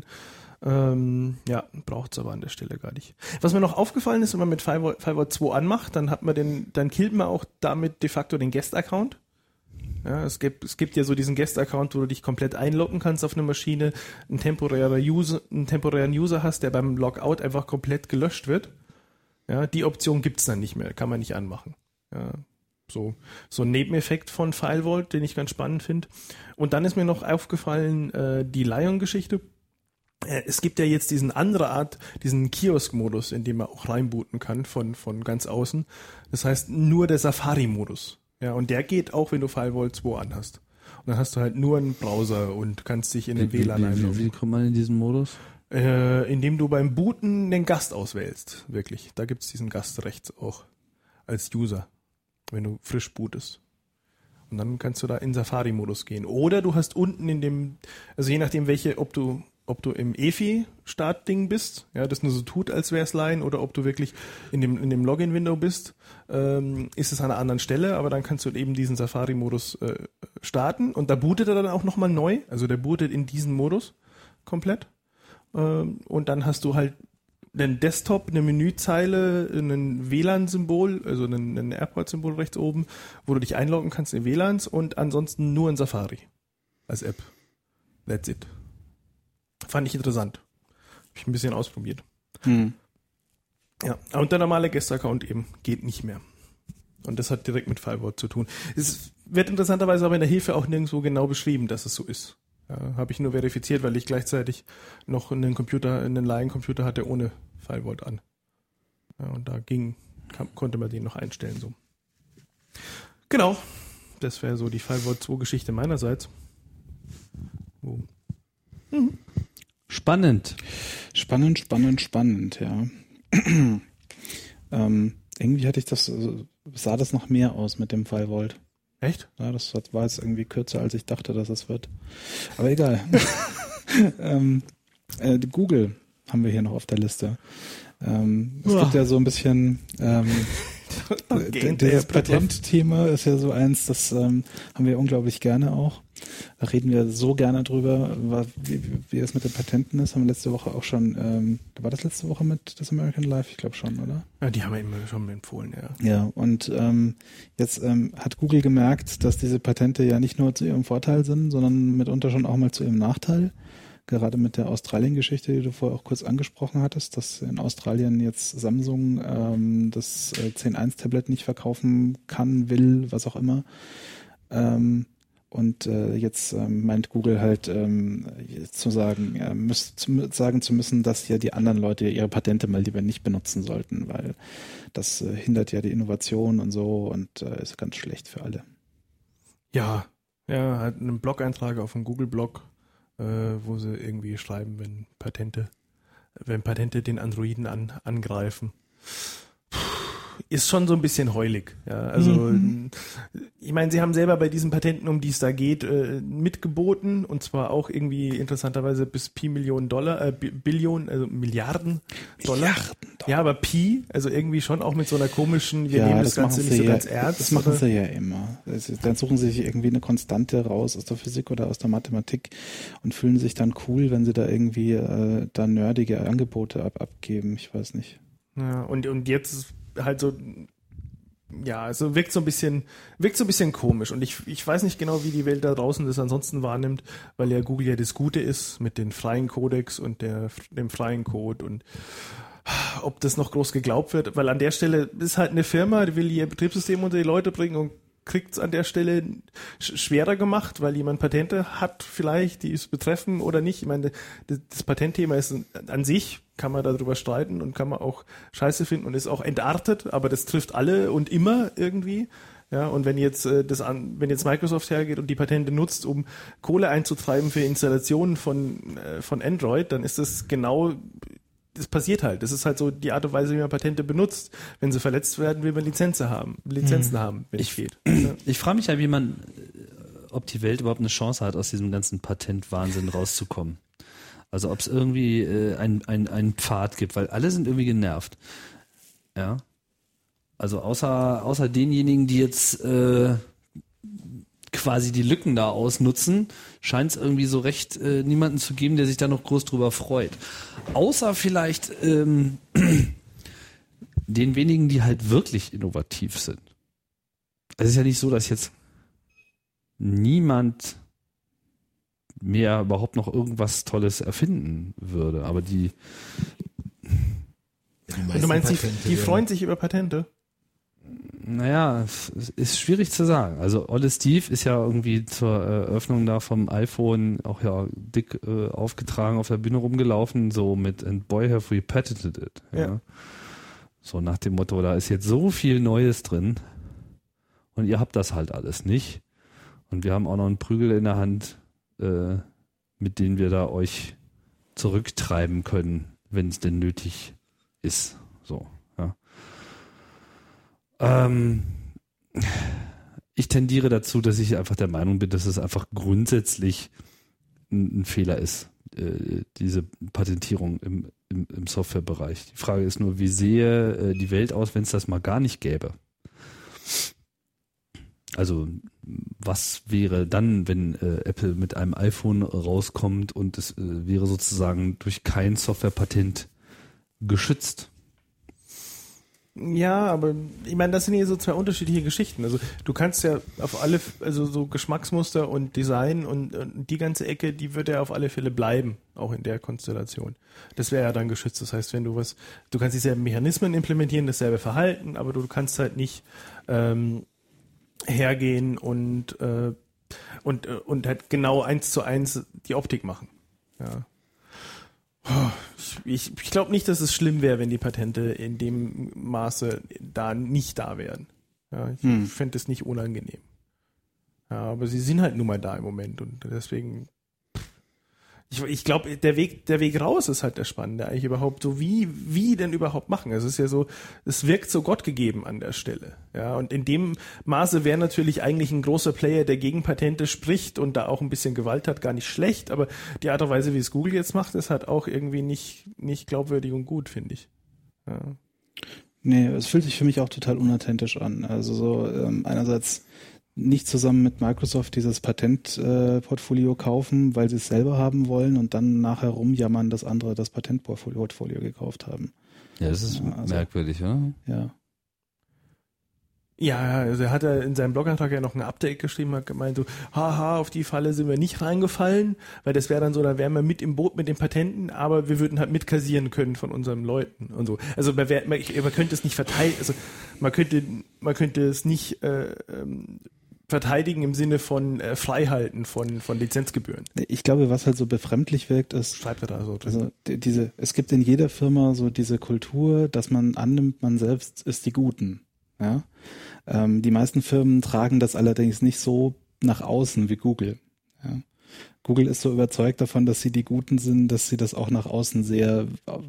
Ähm, ja, braucht's aber an der Stelle gar nicht. Was mir noch aufgefallen ist, wenn man mit FileVault, FileVault zwei anmacht, dann hat man den, dann killt man auch damit de facto den Guest-Account. Ja, es gibt, es gibt ja so diesen Guest-Account, wo du dich komplett einloggen kannst auf eine Maschine, einen temporärer User, einen temporären User hast, der beim Logout einfach komplett gelöscht wird. Ja, die Option gibt's dann nicht mehr, kann man nicht anmachen. Ja, so, so ein Nebeneffekt von FileVault, den ich ganz spannend finde. Und dann ist mir noch aufgefallen, äh, die Lion-Geschichte. Äh, es gibt ja jetzt diesen andere Art, diesen Kiosk-Modus, in dem man auch reinbooten kann von, von ganz außen. Das heißt, nur der Safari-Modus. Ja, und der geht auch, wenn du FileVault zwei anhast. Und dann hast du halt nur einen Browser und kannst dich in den Wie, W L A N wie, wie, einloggen. wie kommt man in diesen Modus? Äh, indem du beim Booten den Gast auswählst. Wirklich. Da gibt's diesen Gast rechts auch. Als User. Wenn du frisch bootest. Und dann kannst du da in Safari-Modus gehen. Oder du hast unten in dem, also je nachdem welche, ob du, ob du im E F I-Startding bist, ja, das nur so tut, als wär's Line, oder ob du wirklich in dem, in dem Login-Window bist, ähm, ist es an einer anderen Stelle, aber dann kannst du eben diesen Safari-Modus äh, starten und da bootet er dann auch nochmal neu, also der bootet in diesen Modus komplett. Ähm, und dann hast du halt einen Desktop, eine Menüzeile, ein W L A N-Symbol, also ein, ein Airport-Symbol rechts oben, wo du dich einloggen kannst in W L A Ns und ansonsten nur in Safari als App. That's it. Fand ich interessant. Hab ich ein bisschen ausprobiert. Hm. Ja, und der normale Guest-Account eben geht nicht mehr. Und das hat direkt mit FileVault zu tun. Es wird interessanterweise aber in der Hilfe auch nirgendwo genau beschrieben, dass es so ist. Ja, habe ich nur verifiziert, weil ich gleichzeitig noch einen Computer, einen Laiencomputer hatte ohne FileVault an. Ja, und da ging, kam, konnte man den noch einstellen so. Genau. Das wäre so die FileVault zwei Geschichte meinerseits. Oh. Mhm. Spannend. Spannend, spannend, spannend, ja. ähm, irgendwie hatte ich das, also, sah das noch mehr aus mit dem FileVault. Echt? Ja, das war jetzt irgendwie kürzer, als ich dachte, dass es wird. Aber egal. ähm, äh, Google haben wir hier noch auf der Liste. Ähm, es Uah. gibt ja so ein bisschen, ähm, Gehen, Das Patentthema ist ja so eins, das ähm, haben wir unglaublich gerne auch. Da reden wir so gerne drüber, wie, wie das mit den Patenten ist. Haben wir letzte Woche auch schon, ähm, war das letzte Woche mit das American Life? Ich glaube schon, oder? Ja, die haben wir immer schon empfohlen, ja. Ja, und ähm, jetzt ähm, hat Google gemerkt, dass diese Patente ja nicht nur zu ihrem Vorteil sind, sondern mitunter schon auch mal zu ihrem Nachteil. Gerade mit der Australien-Geschichte, die du vorher auch kurz angesprochen hattest, dass in Australien jetzt Samsung ähm, das äh, zehn eins Tablet nicht verkaufen kann, will, was auch immer. Ähm, und äh, jetzt ähm, meint Google halt ähm, zu sagen, äh, müsst, zu, sagen zu müssen, dass ja die anderen Leute ihre Patente mal lieber nicht benutzen sollten, weil das äh, hindert ja die Innovation und so und äh, ist ganz schlecht für alle. Ja, ja, hat einen Blog-Eintrag auf dem Google-Blog, Äh, wo sie irgendwie schreiben, wenn Patente, wenn Patente den Androiden an, angreifen. Puh, ist schon so ein bisschen heulig. Ja, also mhm. ich meine, sie haben selber bei diesen Patenten, um die es da geht, äh, mitgeboten und zwar auch irgendwie interessanterweise bis Pi Millionen Dollar, äh, Billionen, also Milliarden Dollar. Milliarden Dollar. Ja, aber Pi, also irgendwie schon auch mit so einer komischen, wir ja, nehmen das, das Ganze nicht so ja, ganz ernst. Das machen oder? sie ja immer. Dann suchen sie sich irgendwie eine Konstante raus aus der Physik oder aus der Mathematik und fühlen sich dann cool, wenn sie da irgendwie äh, da nerdige Angebote ab, abgeben. Ich weiß nicht. Ja, und, und jetzt halt so, ja, also wirkt so ein bisschen, wirkt so ein bisschen komisch und ich, ich weiß nicht genau, wie die Welt da draußen das ansonsten wahrnimmt, weil ja Google ja das Gute ist mit den freien Codecs und der, dem freien Code und ob das noch groß geglaubt wird, weil an der Stelle ist halt eine Firma, die will ihr Betriebssystem unter die Leute bringen und kriegt es an der Stelle sch- schwerer gemacht, weil jemand Patente hat vielleicht, die es betreffen oder nicht. Ich meine, das, das Patentthema ist an sich, kann man darüber streiten und kann man auch scheiße finden und ist auch entartet, aber das trifft alle und immer irgendwie. Ja, und wenn jetzt äh, das an, wenn jetzt Microsoft hergeht und die Patente nutzt, um Kohle einzutreiben für Installationen von äh, von Android, dann ist das genau, das passiert halt. Das ist halt so die Art und Weise, wie man Patente benutzt. Wenn sie verletzt werden, will man Lizenzen haben, Lizenzen hm. haben, wenn es geht. Ja. Ich frage mich ja, wie man, ob die Welt überhaupt eine Chance hat, aus diesem ganzen Patentwahnsinn rauszukommen. Also ob es irgendwie äh, ein, ein, einen Pfad gibt, weil alle sind irgendwie genervt. Ja. Also außer, außer denjenigen, die jetzt äh, quasi die Lücken da ausnutzen, scheint es irgendwie so recht äh, niemanden zu geben, der sich da noch groß drüber freut. Außer vielleicht ähm, den wenigen, die halt wirklich innovativ sind. Es ist ja nicht so, dass jetzt niemand mehr überhaupt noch irgendwas Tolles erfinden würde, aber die, die du meinst, die, die freuen sich über Patente? Naja, es ist schwierig zu sagen. Also Olle Steve ist ja irgendwie zur Eröffnung da vom iPhone auch ja dick äh, aufgetragen auf der Bühne rumgelaufen, so mit "And boy have we patented it". Ja. Ja. So nach dem Motto, da ist jetzt so viel Neues drin und ihr habt das halt alles nicht. Und wir haben auch noch einen Prügel in der Hand, äh, mit denen wir da euch zurücktreiben können, wenn es denn nötig ist. So. Ähm, ich tendiere dazu, dass ich einfach der Meinung bin, dass es einfach grundsätzlich ein, ein Fehler ist, äh, diese Patentierung im, im, im Softwarebereich. Die Frage ist nur, wie sehe äh, die Welt aus, wenn es das mal gar nicht gäbe? Also was wäre dann, wenn äh, Apple mit einem iPhone rauskommt und es äh, wäre sozusagen durch kein Softwarepatent geschützt? Ja, aber ich meine, das sind hier so zwei unterschiedliche Geschichten. Also du kannst ja auf alle, also so Geschmacksmuster und Design und, und die ganze Ecke, die wird ja auf alle Fälle bleiben, auch in der Konstellation. Das wäre ja dann geschützt. Das heißt, wenn du was, du kannst dieselben Mechanismen implementieren, dasselbe Verhalten, aber du kannst halt nicht ähm, hergehen und äh, und und halt genau eins zu eins die Optik machen. Ja. Ich, ich glaube nicht, dass es schlimm wäre, wenn die Patente in dem Maße da nicht da wären. Ja, ich hm. fände es nicht unangenehm. Ja, aber sie sind halt nun mal da im Moment und deswegen ich, ich glaube, der Weg, der Weg raus ist halt der Spannende eigentlich überhaupt. So wie, wie denn überhaupt machen? Es ist ja so, es wirkt so gottgegeben an der Stelle. Ja, und in dem Maße wäre natürlich eigentlich ein großer Player, der gegen Patente spricht und da auch ein bisschen Gewalt hat, gar nicht schlecht. Aber die Art und Weise, wie es Google jetzt macht, ist halt auch irgendwie nicht, nicht glaubwürdig und gut, finde ich. Ja. Nee, es fühlt sich für mich auch total unauthentisch an. Also so ähm, einerseits nicht zusammen mit Microsoft dieses Patentportfolio äh, kaufen, weil sie es selber haben wollen und dann nachher rumjammern, dass andere das Patentportfolio gekauft haben. Ja, das ist ja, also, merkwürdig, oder? Ja. Ja, also er hat ja in seinem Blogantrag ja noch ein Update geschrieben, hat gemeint so, haha, auf die Falle sind wir nicht reingefallen, weil das wäre dann so, da wären wir mit im Boot mit den Patenten, aber wir würden halt mitkassieren können von unseren Leuten und so. Also man, wär, man, man könnte es nicht verteidigen, also man könnte, man könnte es nicht äh, ähm, verteidigen im Sinne von äh, Freihalten von, von Lizenzgebühren. Ich glaube, was halt so befremdlich wirkt, ist, schreibt er da so drin. Also die, diese, es gibt in jeder Firma so diese Kultur, dass man annimmt, man selbst ist die Guten. Ja, ähm, die meisten Firmen tragen das allerdings nicht so nach außen wie Google. Ja. Google ist so überzeugt davon, dass sie die Guten sind, dass sie das auch nach außen sehr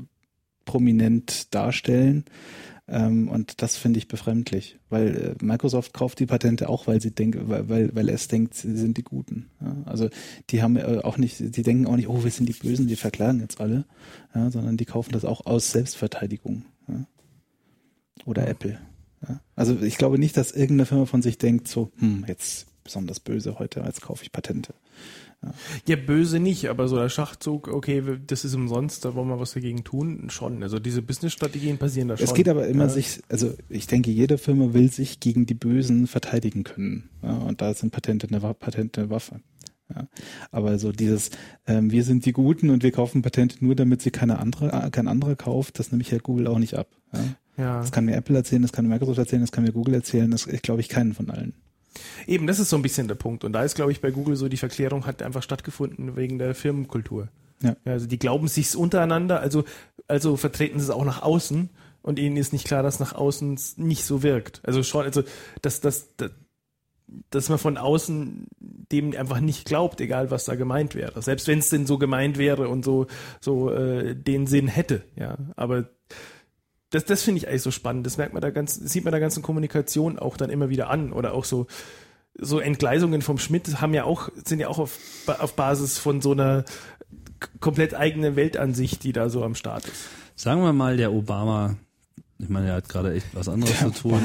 prominent darstellen. Ähm, und das finde ich befremdlich, weil äh, Microsoft kauft die Patente auch, weil sie denkt, weil, weil, weil es denkt, sie sind die Guten. Ja. Also die haben äh, auch nicht, die denken auch nicht, oh, wir sind die Bösen, die verklagen jetzt alle, ja, sondern die kaufen das auch aus Selbstverteidigung. Ja. Oder ja. Apple. Ja, also ich glaube nicht, dass irgendeine Firma von sich denkt, so, hm, jetzt besonders böse heute, jetzt kaufe ich Patente. Ja. ja, böse nicht, aber so der Schachzug, okay, das ist umsonst, da wollen wir was dagegen tun, schon. Also diese Business-Strategien passieren da schon. Es geht aber immer ja. sich, also ich denke, jede Firma will sich gegen die Bösen verteidigen können. Ja, und da sind Patente eine, Patente eine Waffe. Ja, aber so dieses, ähm, wir sind die Guten und wir kaufen Patente nur, damit sie keine andere, kein anderer kauft, das nehme ich ja Google auch nicht ab. Ja. Ja. Das kann mir Apple erzählen, das kann mir Microsoft erzählen, das kann mir Google erzählen, das ich glaube ich keinen von allen. Eben, das ist so ein bisschen der Punkt. Und da ist, glaube ich, bei Google so, die Verklärung hat einfach stattgefunden wegen der Firmenkultur. Ja. Ja, also die glauben sich's untereinander, also, also vertreten sie es auch nach außen und ihnen ist nicht klar, dass nach außen nicht so wirkt. Also schon, also dass, dass, dass, dass man von außen dem einfach nicht glaubt, egal was da gemeint wäre. Selbst wenn es denn so gemeint wäre und so, so äh, den Sinn hätte, ja. Aber Das, das finde ich eigentlich so spannend. Das merkt man da ganz, sieht man der ganzen Kommunikation auch dann immer wieder an. Oder auch so, so Entgleisungen vom Schmidt haben ja auch, sind ja auch auf, auf Basis von so einer komplett eigenen Weltansicht, die da so am Start ist. Sagen wir mal, der Obama, ich meine, er hat gerade echt was anderes ja, zu tun,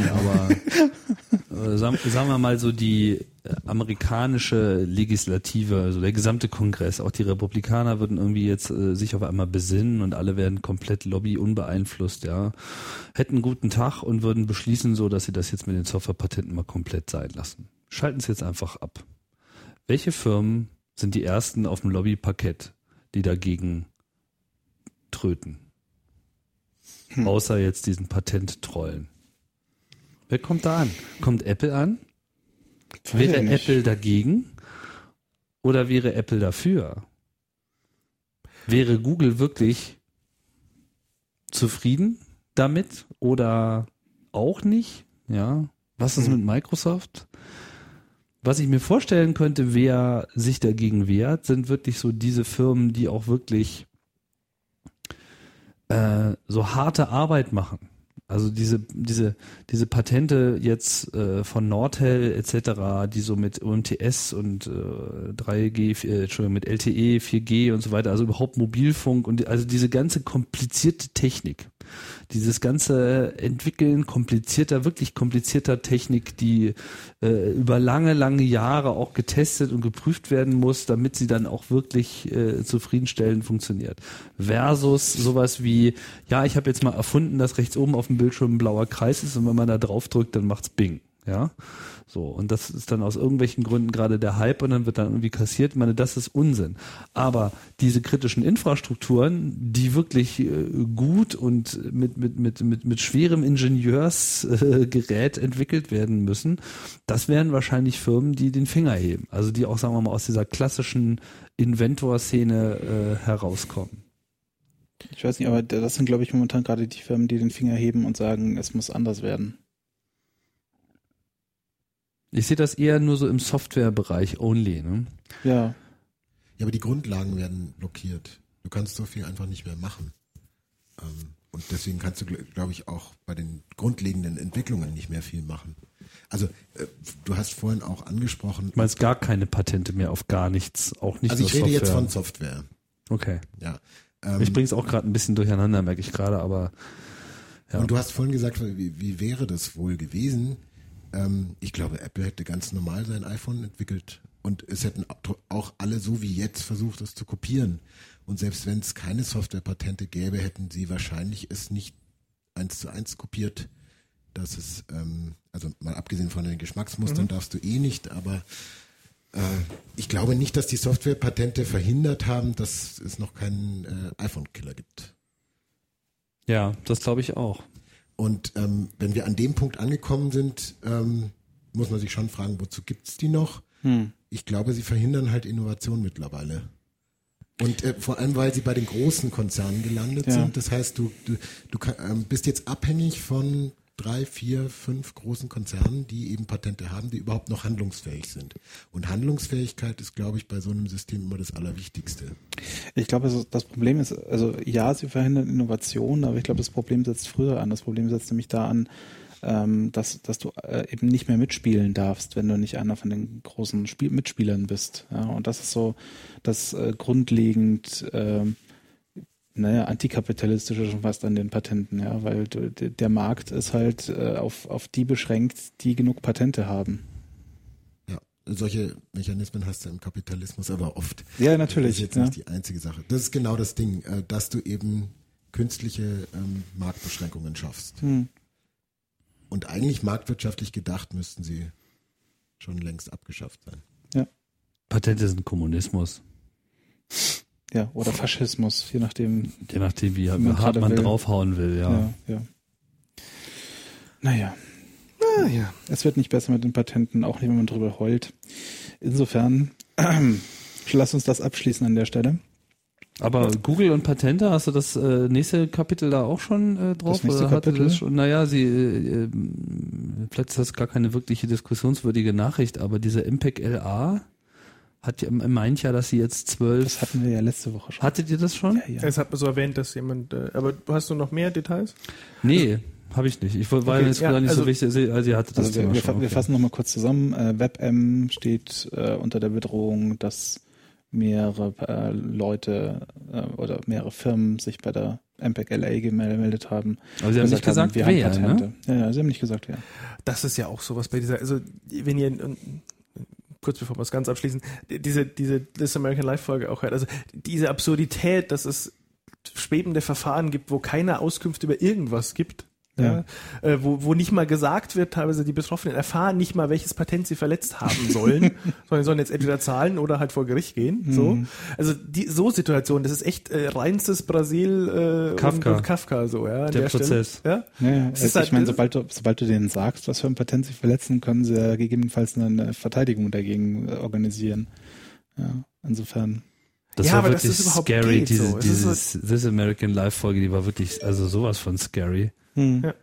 aber äh, sagen, sagen wir mal so die amerikanische Legislative, also der gesamte Kongress, auch die Republikaner würden irgendwie jetzt äh, sich auf einmal besinnen und alle werden komplett Lobby unbeeinflusst, ja, hätten einen guten Tag und würden beschließen so, dass sie das jetzt mit den Softwarepatenten mal komplett sein lassen. Schalten es jetzt einfach ab. Welche Firmen sind die ersten auf dem Lobbyparkett, die dagegen tröten? Hm. Außer jetzt diesen Patent-Trollen. Wer kommt da an? Kommt Apple an? Wäre Apple dagegen? Oder wäre Apple dafür? Wäre Google wirklich zufrieden damit? Oder auch nicht? Ja. Was ist hm. mit Microsoft? Was ich mir vorstellen könnte, wer sich dagegen wehrt, sind wirklich so diese Firmen, die auch wirklich äh, so harte Arbeit machen. Also diese diese diese Patente jetzt äh, von Nortel et cetera, die so mit U M T S und äh, drei G, äh, Entschuldigung, mit L T E, vier G und so weiter, also überhaupt Mobilfunk und also diese ganze komplizierte Technik, dieses ganze Entwickeln komplizierter, wirklich komplizierter Technik, die äh, über lange, lange Jahre auch getestet und geprüft werden muss, damit sie dann auch wirklich äh, zufriedenstellend funktioniert. Versus sowas wie, ja, ich habe jetzt mal erfunden, dass rechts oben auf dem Bildschirm ein blauer Kreis ist und wenn man da drauf drückt, dann macht's Bing. Ja, so, und das ist dann aus irgendwelchen Gründen gerade der Hype und dann wird dann irgendwie kassiert. Ich meine, das ist Unsinn. Aber diese kritischen Infrastrukturen, die wirklich äh, gut und mit, mit, mit, mit, mit schwerem Ingenieursgerät äh, entwickelt werden müssen, das wären wahrscheinlich Firmen, die den Finger heben. Also die auch, sagen wir mal, aus dieser klassischen Inventor-Szene äh, herauskommen. Ich weiß nicht, aber das sind, glaube ich, momentan gerade die Firmen, die den Finger heben und sagen, es muss anders werden. Ich sehe das eher nur so im Softwarebereich only, ne? Ja. Ja, aber die Grundlagen werden blockiert. Du kannst so viel einfach nicht mehr machen. Und deswegen kannst du, glaube ich, auch bei den grundlegenden Entwicklungen nicht mehr viel machen. Also, du hast vorhin auch angesprochen. Du meinst gar keine Patente mehr auf gar nichts, auch nicht Also ich rede Software. jetzt von Software. Okay. Ja. Ähm, ich bringe es auch gerade ein bisschen durcheinander, merke ich gerade, aber Ja. Und du hast vorhin gesagt, wie, wie wäre das wohl gewesen? Ähm, ich glaube, Apple hätte ganz normal sein iPhone entwickelt und es hätten auch alle so wie jetzt versucht, es zu kopieren. Und selbst wenn es keine Softwarepatente gäbe, hätten sie wahrscheinlich es nicht eins zu eins kopiert. Dass es, ähm, also mal abgesehen von den Geschmacksmustern mhm. darfst du eh nicht, aber äh, ich glaube nicht, dass die Softwarepatente verhindert haben, dass es noch keinen äh, iPhone-Killer gibt. Ja, das glaube ich auch. Und ähm, wenn wir an dem Punkt angekommen sind, ähm, muss man sich schon fragen, wozu gibt's die noch? Hm. Ich glaube, sie verhindern halt Innovation mittlerweile. Und äh, vor allem, weil sie bei den großen Konzernen gelandet ja. sind. Das heißt, du, du, du kann, ähm, bist jetzt abhängig von drei, vier, fünf großen Konzernen, die eben Patente haben, die überhaupt noch handlungsfähig sind. Und Handlungsfähigkeit ist, glaube ich, bei so einem System immer das Allerwichtigste. Ich glaube, das Problem ist, also ja, sie verhindern Innovation, aber ich glaube, das Problem setzt früher an. Das Problem setzt nämlich da an, ähm, dass, dass du äh, eben nicht mehr mitspielen darfst, wenn du nicht einer von den großen Spiel- Mitspielern bist. Ja, und das ist so das äh, grundlegend äh, naja, antikapitalistische schon fast an den Patenten, ja, weil du, der Markt ist halt äh, auf, auf die beschränkt, die genug Patente haben. Ja, solche Mechanismen hast du im Kapitalismus aber oft. Ja, natürlich. Das ist jetzt ja. nicht die einzige Sache. Das ist genau das Ding, äh, dass du eben künstliche ähm, Marktbeschränkungen schaffst. Hm. Und eigentlich marktwirtschaftlich gedacht müssten sie schon längst abgeschafft sein. Ja. Patente sind Kommunismus. Ja, oder Faschismus, je nachdem. Je nachdem, wie man hart man will. draufhauen will, ja. ja, ja. Naja. Naja. Es wird nicht besser mit den Patenten, auch nicht, wenn man drüber heult. Insofern, äh, lass uns das abschließen an der Stelle. Aber Google und Patente, hast du das äh, nächste Kapitel da auch schon äh, drauf? Das nächste oder hatte Kapitel? Das schon? Naja, sie, äh, äh, vielleicht ist das gar keine wirkliche diskussionswürdige Nachricht, aber diese M P E G L A hat ja, meint ja, dass sie jetzt zwölf... Das hatten wir ja letzte Woche schon. Hattet ihr das schon? Ja, ja. Es hat man so erwähnt, dass jemand... Äh, aber hast du noch mehr Details? Nee, habe ich nicht. Ich war okay, jetzt ja, nicht also, so wichtig. Also ihr hattet das also Thema wir, schon. wir Okay. fassen nochmal kurz zusammen. Äh, WebM steht äh, unter der Bedrohung, dass mehrere äh, Leute äh, oder mehrere Firmen sich bei der M P E G L A gemeldet haben. Aber sie haben nicht gesagt, wir wer, haben Patente. ne? Ja, ja, sie haben nicht gesagt, wer. Das ist ja auch sowas bei dieser... Also wenn ihr... kurz bevor wir es ganz abschließen, diese, diese This American Life Folge auch hört, also diese Absurdität, dass es schwebende Verfahren gibt, wo keine Auskunft über irgendwas gibt, ja. Ja, äh, wo, wo nicht mal gesagt wird, teilweise die Betroffenen erfahren nicht mal, welches Patent sie verletzt haben sollen, sondern sollen jetzt entweder zahlen oder halt vor Gericht gehen, mhm. so. Also die, so Situationen, das ist echt äh, reinstes Brasil äh, Kafka. Und, und Kafka, so, ja. An der, der Prozess. Stelle. Ja, ja, ja. Also halt, ich meine, sobald du, sobald du denen sagst, was für ein Patent sie verletzen, können sie ja gegebenenfalls eine Verteidigung dagegen äh, organisieren. Ja, insofern. Das ja, war aber wirklich dass das überhaupt scary, geht, diese, so. dieses This American Life Folge, die war wirklich, also sowas von scary. Hm. Ja.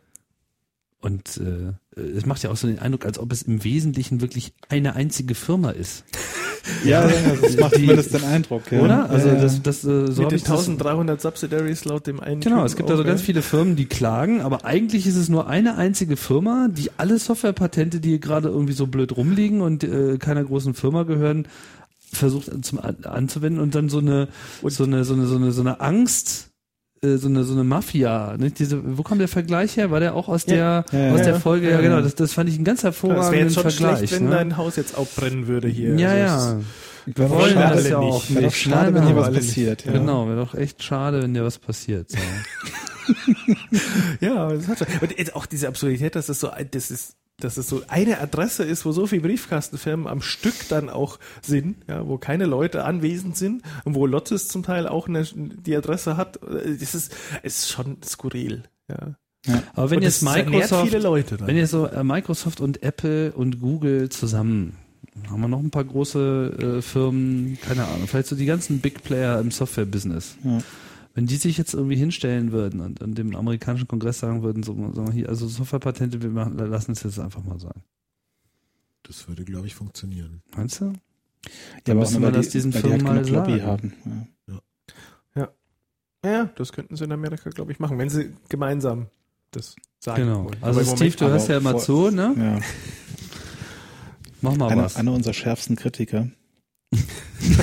Und äh, es macht ja auch so den Eindruck, als ob es im Wesentlichen wirklich eine einzige Firma ist. Ja, ja, das macht zumindest den Eindruck. Ja. Oder? Also ja, ja. das, das äh, so mit den ich das, dreizehnhundert Subsidiaries laut dem einen. Genau, es gibt auch, also ganz ja. viele Firmen, die klagen, aber eigentlich ist es nur eine einzige Firma, die alle Softwarepatente, die gerade irgendwie so blöd rumliegen und äh, keiner großen Firma gehören, versucht zum an, anzuwenden und dann so eine und so eine so eine so eine so eine Angst, äh, so eine so eine Mafia, ne? Diese, wo kommt der Vergleich her? War der auch aus der ja, ja, aus ja, der ja. Folge? Ja, Ja, genau, ja. das das fand ich einen ganz hervorragenden Das wäre jetzt schon Vergleich. schlecht, wenn ne? dein Haus jetzt auch brennen würde hier. Ja, also ja. Wir wollen schade, das ja alle auch nicht. Wäre doch nicht. schade, Nein, wenn hier nein, was alle passiert. Ja. Genau, wäre doch echt schade, wenn dir was passiert. So. Ja, das hat schon. Und jetzt auch diese Absurdität, dass das so, das ist, dass es so eine Adresse ist, wo so viele Briefkastenfirmen am Stück dann auch sind, ja, wo keine Leute anwesend sind und wo Lottes zum Teil auch eine, die Adresse hat. Das ist, ist schon skurril, ja. Ja. Aber wenn Und jetzt das ernährt Microsoft, viele Leute dann. wenn jetzt so äh, Microsoft und Apple und Google zusammen, haben wir noch ein paar große äh, Firmen, keine Ahnung, vielleicht so die ganzen Big Player im Software-Business. Ja. Wenn die sich jetzt irgendwie hinstellen würden und, und dem amerikanischen Kongress sagen würden, so, so hier, also Softwarepatente, wir machen, lassen es jetzt einfach mal sein. Das würde, glaube ich, funktionieren. Meinst du? Ja, Dann aber müssen auch wir nur, weil das die- diesen weil die halt Firmen mal genug Lobby sagen. haben. Ja. Ja, das könnten sie in Amerika, glaube ich, machen, wenn sie gemeinsam das sagen Genau. wollen. Also Aber im Steve, Moment- du aber hörst ja immer vor- zu, ne? Ja. Mach mal Einer, was. einer unserer schärfsten Kritiker. Ich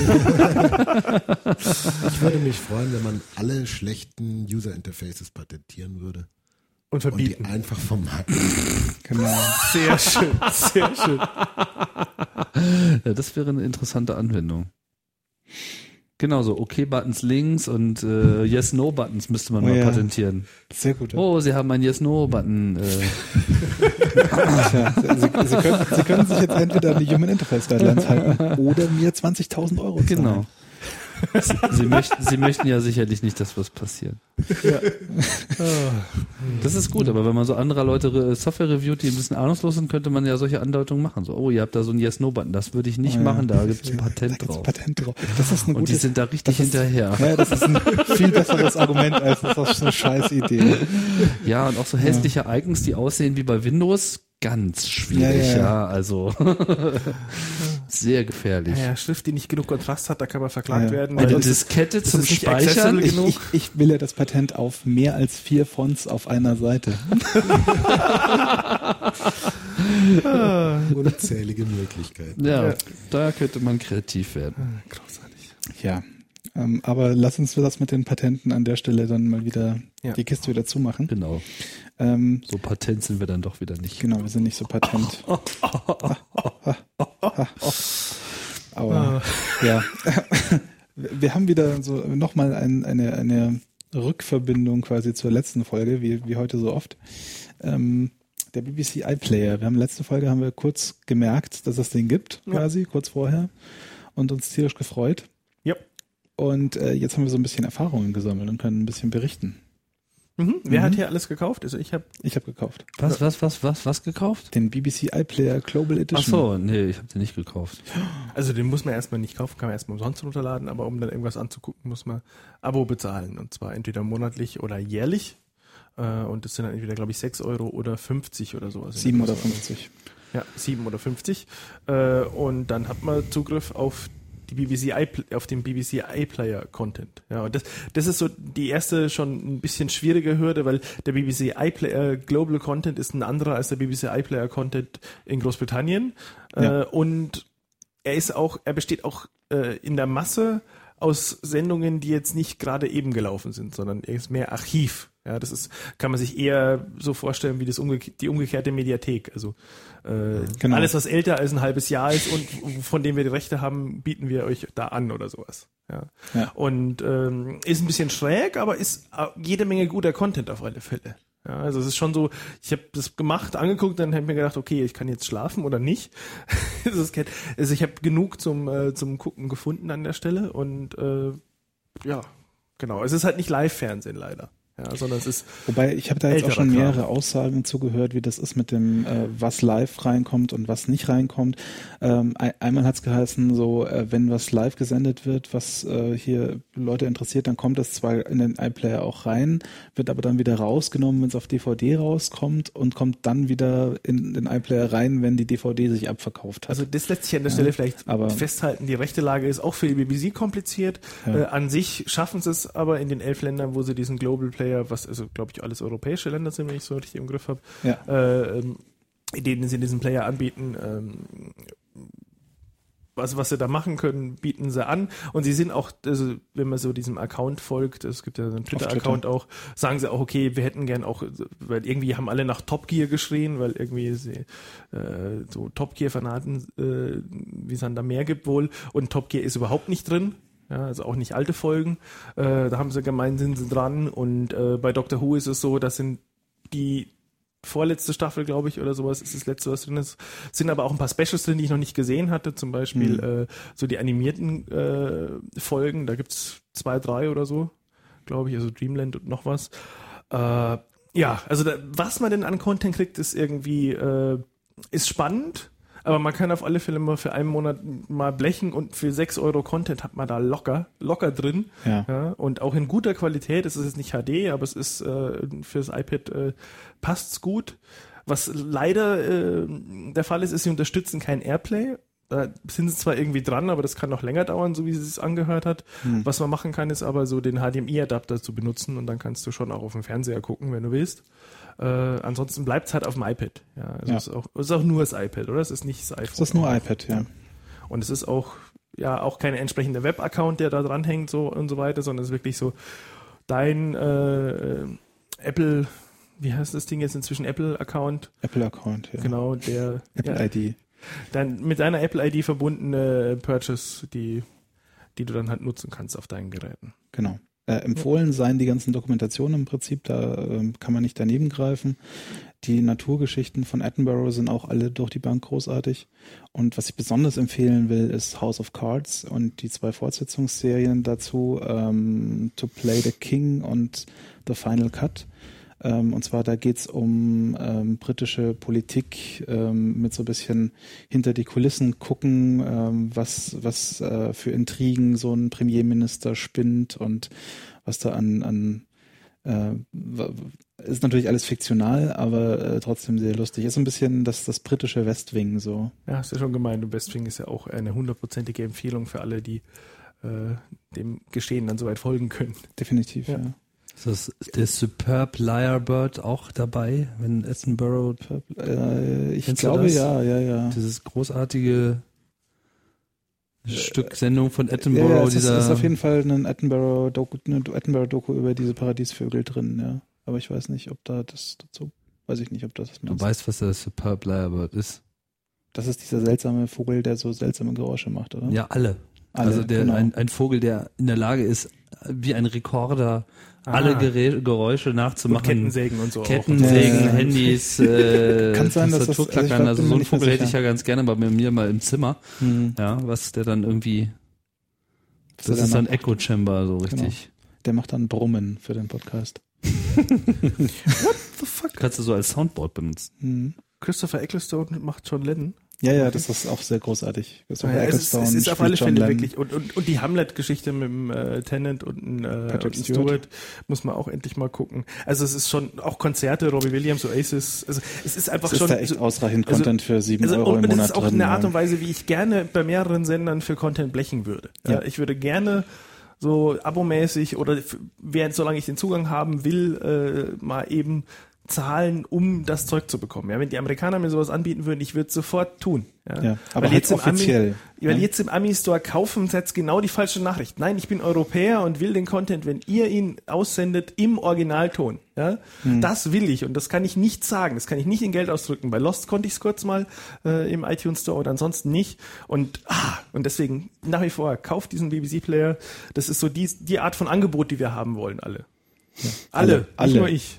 würde mich freuen, wenn man alle schlechten User Interfaces patentieren würde. Und verbieten. Und die einfach vom Markt. Genau. Sehr schön, sehr schön. Ja, das wäre eine interessante Anwendung. Genau so, Okay-Buttons links und äh, Yes-No-Buttons müsste man Oh mal ja. patentieren. Sehr gut. Ja. Oh, Sie haben einen Yes-No-Button. Äh, Tja, Sie, Sie, können, Sie können sich jetzt entweder an die Human Interface Guidelines halten oder mir zwanzigtausend Euro zahlen. genau. Sie, Sie, möchten, Sie möchten ja sicherlich nicht, dass was passiert. Ja. Das ist gut, aber wenn man so anderer Leute äh, Software reviewt, die ein bisschen ahnungslos sind, könnte man ja solche Andeutungen machen. So, oh, ihr habt da so ein Yes-No-Button, das würde ich nicht Oh ja. machen, da gibt es ein Da Patent gibt's drauf. Patent drauf. Das ist eine Und gute, die sind da richtig das ist- hinterher. Ja, das ist ein viel besseres Argument als das ist so eine scheiß Idee. Ja, und auch so hässliche Icons, die aussehen wie bei Windows, ganz schwierig, Ja, ja, ja, ja. also sehr gefährlich. Ja, Schrift, die nicht genug Kontrast hat, da kann man verklagt Ja. werden. Eine weil das- Diskette das zum ist nicht Speichern. accessible Ich, genug. ich, ich will ja das Patent auf mehr als vier Fonts auf einer Seite. Unzählige Möglichkeiten. Ja, Ja. da könnte man kreativ werden. Großartig. Ja, ähm, aber lass uns das mit den Patenten an der Stelle dann mal wieder, Ja. die Kiste wieder zumachen. Genau. Ähm, So patent sind wir dann doch wieder nicht. genau, wir sind nicht so patent. Aber ja, wir haben wieder so nochmal ein, eine, eine Rückverbindung quasi zur letzten Folge, wie, wie heute so oft. Ähm, der B B C iPlayer. Wir haben letzte Folge haben wir kurz gemerkt, dass es den gibt, Ja. quasi kurz vorher, und uns tierisch gefreut. Ja. Und äh, jetzt haben wir so ein bisschen Erfahrungen gesammelt und können ein bisschen berichten. Mhm. Wer Mhm. hat hier alles gekauft? Also ich habe Ich habe gekauft. Was, was, was, was, was gekauft? Den B B C iPlayer Global Ach Edition. so, nee, ich habe den nicht gekauft. Also den muss man erstmal nicht kaufen, kann man erstmal umsonst runterladen, aber um dann irgendwas anzugucken, muss man Abo bezahlen. Und zwar entweder monatlich oder jährlich. Äh, Und das sind dann entweder, glaube ich, sechs Euro oder fünfzig oder sowas. sieben oder fünfzig. Ja, sieben oder fünfzig. Äh, Und dann hat man Zugriff auf die B B C iPl- auf den B B C iPlayer Content. Ja, und das, das ist so die erste schon ein bisschen schwierige Hürde, weil der B B C iPlayer Global Content ist ein anderer als der B B C iPlayer Content in Großbritannien. Ja. Äh, und er ist auch, er besteht auch äh, in der Masse aus Sendungen, die jetzt nicht gerade eben gelaufen sind, sondern er ist mehr Archiv. Ja, das ist, kann man sich eher so vorstellen wie das umge- die umgekehrte Mediathek. Also äh, Genau. alles, was älter als ein halbes Jahr ist und von dem wir die Rechte haben, bieten wir euch da an oder sowas. Ja. Ja. Und ähm, ist ein bisschen schräg, aber ist äh, jede Menge guter Content auf alle Fälle. Ja, also es ist schon so, ich habe das gemacht, angeguckt, dann habe ich mir gedacht, okay, ich kann jetzt schlafen oder nicht. Das ist kein, also ich habe genug zum äh, zum Gucken gefunden an der Stelle und äh, ja, genau. Es ist halt nicht Live-Fernsehen leider. Ja, sondern es ist Wobei, ich habe da jetzt auch älterer schon Kram. mehrere Aussagen zugehört, wie das ist mit dem, äh, was live reinkommt und was nicht reinkommt. Ähm, ein, einmal hat es geheißen, so, äh, wenn was live gesendet wird, was äh, hier Leute interessiert, dann kommt das zwar in den iPlayer auch rein, wird aber dann wieder rausgenommen, wenn es auf D V D rauskommt und kommt dann wieder in den iPlayer rein, wenn die D V D sich abverkauft hat. Also das lässt sich an der Stelle vielleicht aber- festhalten. Die rechte Lage ist auch für die B B C kompliziert. Ja. Äh, an sich schaffen sie es aber in den elf Ländern, wo sie diesen Global Player, was also glaube ich alles europäische Länder sind, wenn ich so richtig im Griff habe, Ja. äh, ähm, in denen sie diesen Player anbieten, ähm, was, was sie da machen können, bieten sie an. Und sie sind auch, also wenn man so diesem Account folgt, es gibt ja so einen Twitter-Account auch, sagen sie auch, okay, wir hätten gern auch, weil irgendwie haben alle nach Top Gear geschrien, weil irgendwie sie, äh, so Top Gear-Fanaten, äh, wie es dann da mehr gibt wohl. Und Top Gear ist überhaupt nicht drin. Ja, also auch nicht alte Folgen. Äh, da haben sie gemeint, sind sie dran. Und äh, bei Doctor Who ist es so, das sind die vorletzte Staffel, glaube ich, oder sowas, ist das letzte, was drin ist. Sind aber auch ein paar Specials drin, die ich noch nicht gesehen hatte. Zum Beispiel Mhm. äh, so die animierten äh, Folgen. Da gibt's zwei, drei oder so, glaube ich. Also Dreamland und noch was. Äh, ja, also da, was man denn an Content kriegt, ist irgendwie äh, ist spannend. Aber man kann auf alle Fälle mal für einen Monat mal blechen und für sechs Euro Content hat man da locker, locker drin. Ja. Ja, und auch in guter Qualität. Es ist jetzt nicht H D, aber es ist äh, fürs iPad äh, passt's gut. Was leider äh, der Fall ist, ist, sie unterstützen kein Airplay. Da sind sie zwar irgendwie dran, aber das kann noch länger dauern, so wie es sich angehört hat. Hm. Was man machen kann, ist aber so den H D M I-Adapter zu benutzen und dann kannst du schon auch auf dem Fernseher gucken, wenn du willst. Äh, ansonsten bleibt es halt auf dem iPad. Ja, also Ja. Es, ist auch, es ist auch nur das iPad, oder? Es ist nicht das iPhone. Das ist nur iPad, ja. Und es ist auch ja auch kein entsprechender Web-Account, der da dranhängt so und so weiter, sondern es ist wirklich so dein äh, Apple wie heißt das Ding jetzt inzwischen, Apple-Account? Apple-Account, ja. Genau, der Apple ja, I D. Dann mit deiner Apple I D verbundene Purchase, die, die du dann halt nutzen kannst auf deinen Geräten. Genau. Äh, empfohlen seien die ganzen Dokumentationen im Prinzip, da äh, kann man nicht daneben greifen. Die Naturgeschichten von Attenborough sind auch alle durch die Bank großartig. Und was ich besonders empfehlen will, ist House of Cards und die zwei Fortsetzungsserien dazu, ähm, To Play the King und The Final Cut. Ähm, und zwar da geht's um ähm, britische Politik ähm, mit so ein bisschen hinter die Kulissen gucken, ähm, was was äh, für Intrigen so ein Premierminister spinnt und was da an, an äh, ist natürlich alles fiktional, aber äh, trotzdem sehr lustig. Ist so ein bisschen das, das britische West-Wing so. Ja, hast du ja schon gemeint. Und West Wing ist ja auch eine hundertprozentige Empfehlung für alle, die äh, dem Geschehen dann soweit folgen können. Definitiv, ja. Ja. Ist das der Superb Lyrebird auch dabei, wenn Attenborough? Äh, ich Kennst du glaube, das? ja, ja, ja. Dieses großartige Stück Sendung von Ja, Attenborough, ja, es ist, dieser. ist auf jeden Fall ein Attenborough-Doku, eine Attenborough-Doku über diese Paradiesvögel drin, ja. Aber ich weiß nicht, ob da das dazu, weiß ich nicht, ob das das Du meinst. weißt, was der Superb Lyrebird ist. Das ist dieser seltsame Vogel, der so seltsame Geräusche macht, oder? Ja, alle. Alle, also der, genau. ein, ein Vogel, der in der Lage ist, wie ein Rekorder alle Ah. Gerä- Geräusche Und nachzumachen. Kettensägen und so Kettensägen, Ja, ja. Handys, äh, Kann sein, dass das- Tastaturklackern. also Also, ich glaub, bin so mir einen nicht mehr Vogel hätte ich sicher. ja ganz gerne bei mir mal im Zimmer. Hm. Ja, was der dann irgendwie, Was das der ist dann dann Echo Chamber, so richtig. Der macht dann Brummen für den Podcast. The fuck? Kannst du so als Soundboard benutzen. Hm. Christopher Ecclestone macht John Lennon. Ja, ja, das ist auch sehr großartig. So Ja, es, ist, es ist auf spielt alle John Fälle Lennon. wirklich. Und, und, und die Hamlet-Geschichte mit dem äh, Tennant und dem äh, Patrick und Stewart. Stewart muss man auch endlich mal gucken. Also es ist schon auch Konzerte, Robbie Williams, Oasis. Also es ist einfach Es schon. ist da echt so, ausreichend also- Content für sieben also, Euro und im das Monat ist auch drin. eine Art ja. und Weise, wie ich gerne bei mehreren Sendern für Content blechen würde. Ja. Ja. Ich würde gerne so abomäßig oder f- während solange ich den Zugang haben will, äh, mal eben zahlen, um das Zeug zu bekommen. Ja, wenn die Amerikaner mir sowas anbieten würden, ich würde es sofort tun. Ja, Ja, aber Weil halt jetzt im offiziell. Ami, weil Ja. jetzt im Ami-Store kaufen, setzt genau die falsche Nachricht. Nein, ich bin Europäer und will den Content, wenn ihr ihn aussendet, im Originalton. Ja, Hm. das will ich und das kann ich nicht sagen. Das kann ich nicht in Geld ausdrücken. Bei Lost konnte ich es kurz mal äh, im iTunes Store oder ansonsten nicht. Und ah, und deswegen nach wie vor kauft diesen B B C-Player. Das ist so die, die Art von Angebot, die wir haben wollen, alle. Alle, Alle, nicht alle. nur ich.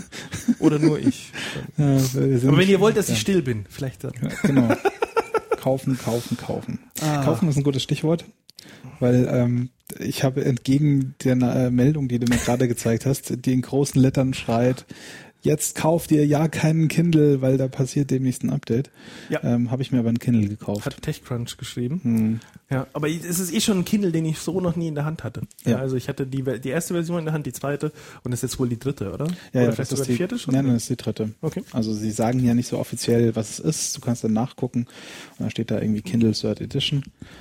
Oder nur ich. Ja, wir sind- Aber wenn ihr wollt, dass ja. ich still bin, vielleicht dann. Ja, genau. Kaufen, kaufen, kaufen. Ah. Kaufen ist ein gutes Stichwort, weil ähm, ich habe entgegen der äh, Meldung, die du mir gerade gezeigt hast, die in großen Lettern schreit, jetzt kauft ihr ja keinen Kindle, weil da passiert demnächst ein Update. Ja. Ähm, habe ich mir aber einen Kindle gekauft. Hat TechCrunch geschrieben. Hm. Ja, aber es ist eh schon ein Kindle, den ich so noch nie in der Hand hatte. Ja, Ja. also ich hatte die, die erste Version in der Hand, die zweite und das ist jetzt wohl die dritte, oder? Ja, oder ja, vielleicht das sogar ist die die, vierte schon? nein, das ist die dritte. Okay. Also sie sagen ja nicht so offiziell, was es ist. Du kannst dann nachgucken und dann steht da irgendwie Kindle Third Edition.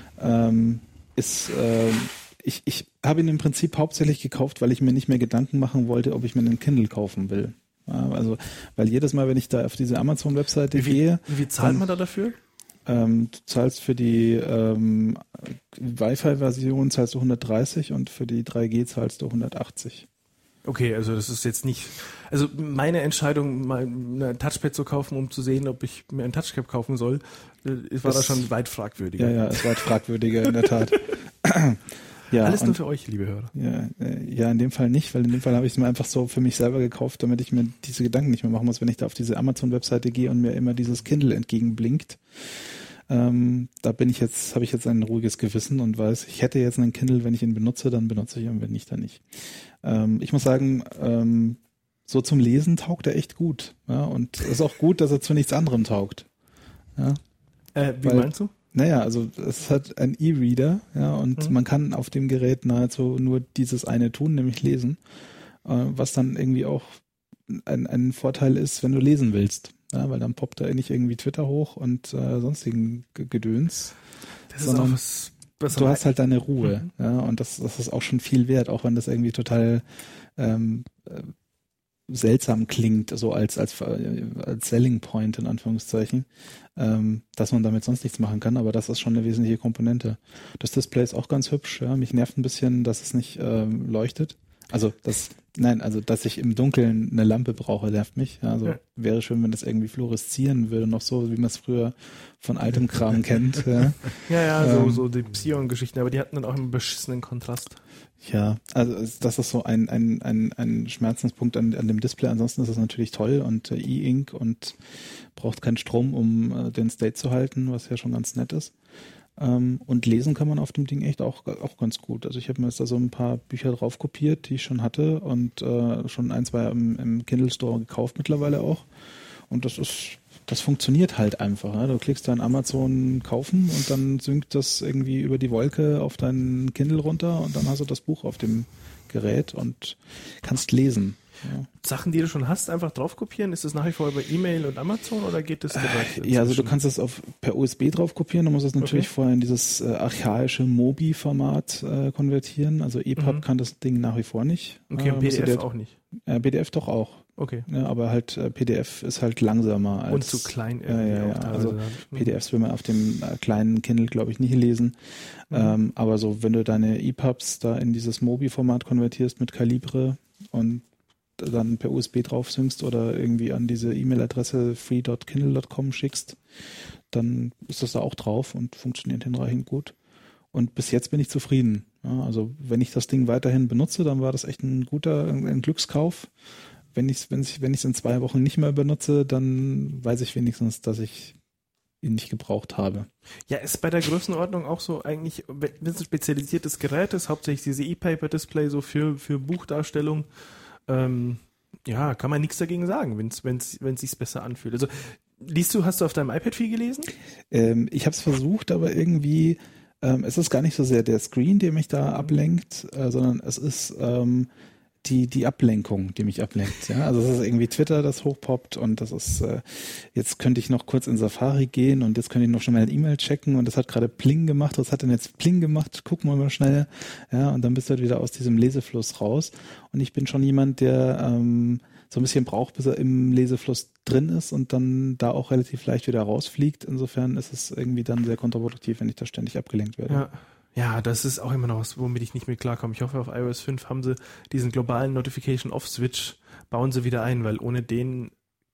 Ähm, ist, ähm, ich, ich habe ihn im Prinzip hauptsächlich gekauft, weil ich mir nicht mehr Gedanken machen wollte, ob ich mir einen Kindle kaufen will. Ja, also, weil jedes Mal, wenn ich da auf diese Amazon-Webseite Wie viel, gehe, wie viel zahlt dann- man da dafür? ähm, du zahlst für die ähm, Wi-Fi-Version zahlst du hundertdreißig und für die drei G zahlst du hundertachtzig. Okay, also das ist jetzt nicht, also meine Entscheidung, mal ein Touchpad zu kaufen, um zu sehen, ob ich mir ein Touchcap kaufen soll, äh, war da Ist- schon weit fragwürdiger. Ja, ja, es war halt fragwürdiger in der Tat. Ja, Alles nur und- für euch, liebe Hörer. Ja, äh, ja, in dem Fall nicht, weil in dem Fall habe ich es mir einfach so für mich selber gekauft, damit ich mir diese Gedanken nicht mehr machen muss, wenn ich da auf diese Amazon-Webseite gehe und mir immer dieses Kindle entgegenblinkt. Ähm, da bin ich jetzt, habe ich jetzt ein ruhiges Gewissen und weiß, ich hätte jetzt einen Kindle, wenn ich ihn benutze, dann benutze ich ihn, wenn nicht, dann nicht. Ähm, ich muss sagen, ähm, so zum Lesen taugt er echt gut. Ja, und es ist auch gut, dass er zu nichts anderem taugt. Ja. Äh, wie Weil- meinst du? Naja, also es hat ein E-Reader, ja, und Mhm. man kann auf dem Gerät nahezu nur dieses eine tun, nämlich lesen, äh, was dann irgendwie auch ein, ein Vorteil ist, wenn du lesen willst, ja, weil dann poppt da nicht irgendwie Twitter hoch und äh, sonstigen G- Gedöns. Das ist sondern auch was, was Du am- hast halt deine Ruhe, ja, und das, das ist auch schon viel wert, auch wenn das irgendwie total ähm, äh, seltsam klingt, so als, als, als Selling Point in Anführungszeichen, ähm, dass man damit sonst nichts machen kann, aber das ist schon eine wesentliche Komponente. Das Display ist auch ganz hübsch, ja. Mich nervt ein bisschen, dass es nicht ähm, leuchtet, Also das, nein, also dass ich im Dunkeln eine Lampe brauche, nervt mich. Ja, also Ja. wäre schön, wenn das irgendwie fluoreszieren würde, noch so, wie man es früher von altem Kram kennt. Ja, Ja, ja, so, Ähm. so die Psion-Geschichten, aber die hatten dann auch einen beschissenen Kontrast. ja, also es- das ist so ein, ein, ein, ein Schmerzenspunkt an, an dem Display. Ansonsten ist es natürlich toll und äh, E-Ink und braucht keinen Strom, um äh, den State zu halten, was ja schon ganz nett ist. Ähm, und lesen kann man auf dem Ding echt auch, auch ganz gut. Also ich habe mir jetzt da so ein paar Bücher drauf kopiert, die ich schon hatte und äh, schon ein, zwei im, im Kindle Store gekauft mittlerweile auch. Und das ist, das funktioniert halt einfach. Ja? Du klickst da in Amazon kaufen und dann synkt das irgendwie über die Wolke auf deinen Kindle runter und dann hast du das Buch auf dem Gerät und kannst lesen. Ja. Sachen, die du schon hast, einfach drauf kopieren? Ist das nach wie vor über E-Mail und Amazon oder geht das direkt? Ja, also du inzwischen? kannst es auf per U S B drauf kopieren, du musst es natürlich Okay. vorher in dieses äh, archaische Mobi-Format äh, konvertieren. Also E P U B Mhm. kann das Ding nach wie vor nicht. Okay, Äh, und musst P du D F dir- auch nicht. Äh, P D F doch auch. Okay. Ja, aber halt äh, P D F ist halt langsamer als Und zu klein Ja, irgendwie ja, ja. auch teilweise. Also P D Fs will man auf dem äh, kleinen Kindle, glaube ich, nicht lesen. Mhm. Ähm, aber so, wenn du deine E P U Bs da in dieses Mobi-Format konvertierst mit Calibre und dann per U S B drauf synkst oder irgendwie an diese E-Mail-Adresse free dot kindle dot com schickst, dann ist das da auch drauf und funktioniert hinreichend gut. Und bis jetzt bin ich zufrieden. Ja, also wenn ich das Ding weiterhin benutze, dann war das echt ein guter, ein Glückskauf. Wenn ich es wenn ich, wenn ich es in zwei Wochen nicht mehr benutze, dann weiß ich wenigstens, dass ich ihn nicht gebraucht habe. Ja, ist bei der Größenordnung auch so eigentlich, wenn es ein spezialisiertes Gerät ist, hauptsächlich diese E-Paper-Display so für, für Buchdarstellung, ähm, ja, kann man nichts dagegen sagen, wenn es wenn's, wenn's sich besser anfühlt. Also liest du, hast du auf deinem iPad viel gelesen? Ähm, ich habe es versucht, aber irgendwie, ähm, es ist gar nicht so sehr der Screen, der mich da ablenkt, äh, sondern es ist ähm, die, die Ablenkung, die mich ablenkt. Ja? Also es ist irgendwie Twitter, das hochpoppt und das ist, äh, jetzt könnte ich noch kurz in Safari gehen und jetzt könnte ich noch schon mal eine E-Mail checken und das hat gerade Pling gemacht. Was hat denn jetzt Pling gemacht? Gucken wir mal schnell. Ja, und dann bist du halt wieder aus diesem Lesefluss raus. Und ich bin schon jemand, der ähm, so ein bisschen braucht, bis er im Lesefluss drin ist und dann da auch relativ leicht wieder rausfliegt. Insofern ist es irgendwie dann sehr kontraproduktiv, wenn ich da ständig abgelenkt werde. Ja. Ja, das ist auch immer noch was, womit ich nicht mehr klarkomme. Ich hoffe, auf iOS fünf haben sie diesen globalen Notification-Off-Switch, bauen sie wieder ein, weil ohne den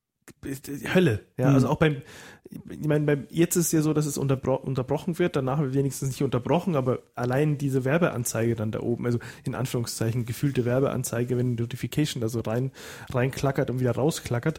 ist die Hölle. Ja, Mhm. also auch beim, ich meine, beim, jetzt ist es ja so, dass es unterbro unterbrochen wird, danach wird wenigstens nicht unterbrochen, aber allein diese Werbeanzeige dann da oben, also in Anführungszeichen gefühlte Werbeanzeige, wenn die Notification da so rein, reinklackert und wieder rausklackert,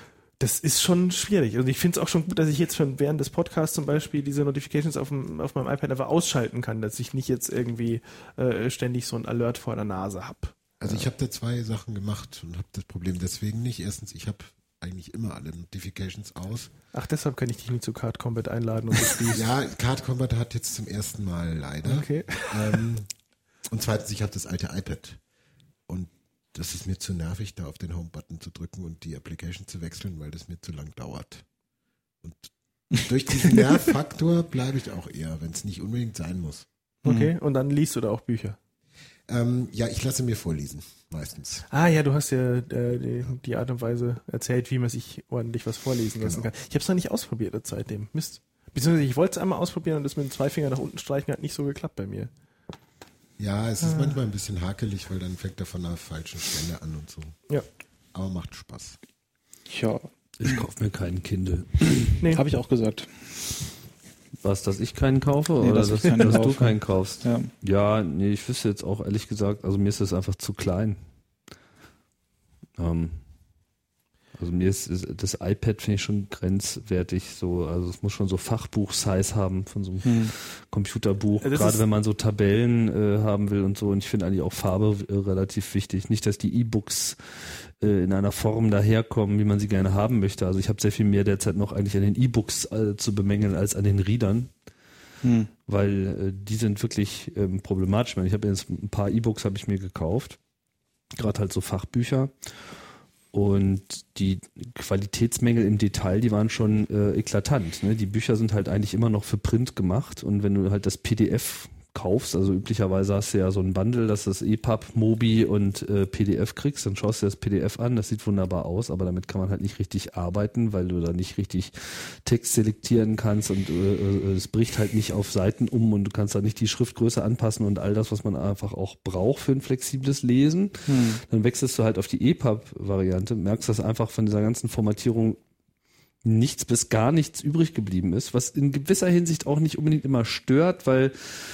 das ist schon schwierig. Also ich finde es auch schon gut, dass ich jetzt schon während des Podcasts zum Beispiel diese Notifications auf, dem, auf meinem iPad einfach ausschalten kann, dass ich nicht jetzt irgendwie äh, ständig so ein Alert vor der Nase habe. Also ich habe da zwei Sachen gemacht und habe das Problem deswegen nicht. Erstens, ich habe eigentlich immer alle Notifications aus. Ach, deshalb kann ich dich nie zu Card Combat einladen und du spielst. Ja, Card Combat hat jetzt zum ersten Mal leider. Okay. Ähm, und zweitens, ich habe das alte iPad. Und das ist mir zu nervig, da auf den Home-Button zu drücken und die Application zu wechseln, weil das mir zu lang dauert. Und durch diesen Nervfaktor bleibe ich auch eher, wenn es nicht unbedingt sein muss. Okay, und dann liest du da auch Bücher. Ähm, ja, ich lasse mir vorlesen, meistens. Ah ja, du hast ja äh, die, die Art und Weise erzählt, wie man sich ordentlich was vorlesen lassen Genau. kann. Ich habe es noch nicht ausprobiert seitdem. Mist. Beziehungsweise ich wollte es einmal ausprobieren und das mit den zwei Fingern nach unten streichen hat nicht so geklappt bei mir. Ja, es ist manchmal ein bisschen hakelig, weil dann fängt er von der falschen Stelle an und so. Ja. Aber macht Spaß. Ja, Ich kaufe mir keinen Kindle. Nee. habe ich auch gesagt. Was, dass ich keinen kaufe Nee, oder dass dass, ich keinen dass du kaufe. keinen kaufst? Ja. Ja, nee, ich wüsste jetzt auch ehrlich gesagt, also mir ist das einfach zu klein. Ähm, also mir ist, ist das iPad finde ich schon grenzwertig, so, also es muss schon so Fachbuch-Size haben von so einem Hm. Computerbuch, Ja, das gerade ist- wenn man so Tabellen äh, haben will und so. Und ich finde eigentlich auch Farbe äh, relativ wichtig. Nicht, dass die E-Books äh, in einer Form daherkommen, wie man sie gerne haben möchte. Also ich habe sehr viel mehr derzeit noch eigentlich an den E-Books äh, zu bemängeln als an den Readern, Hm. weil äh, die sind wirklich ähm, problematisch. Ich meine, ich habe jetzt ein paar E-Books habe ich mir gekauft, gerade halt so Fachbücher. Und die Qualitätsmängel im Detail, die waren schon äh, eklatant. Ne? Die Bücher sind halt eigentlich immer noch für Print gemacht und wenn du halt das P D F kaufst, also üblicherweise hast du ja so ein Bundle, dass du das E P U B, Mobi und äh, P D F kriegst, dann schaust du das P D F an, das sieht wunderbar aus, aber damit kann man halt nicht richtig arbeiten, weil du da nicht richtig Text selektieren kannst und äh, es bricht halt nicht auf Seiten um und du kannst da nicht die Schriftgröße anpassen und all das, was man einfach auch braucht für ein flexibles Lesen. Hm. Dann wechselst du halt auf die E P U B-Variante, merkst, dass einfach von dieser ganzen Formatierung nichts bis gar nichts übrig geblieben ist, was in gewisser Hinsicht auch nicht unbedingt immer stört, weil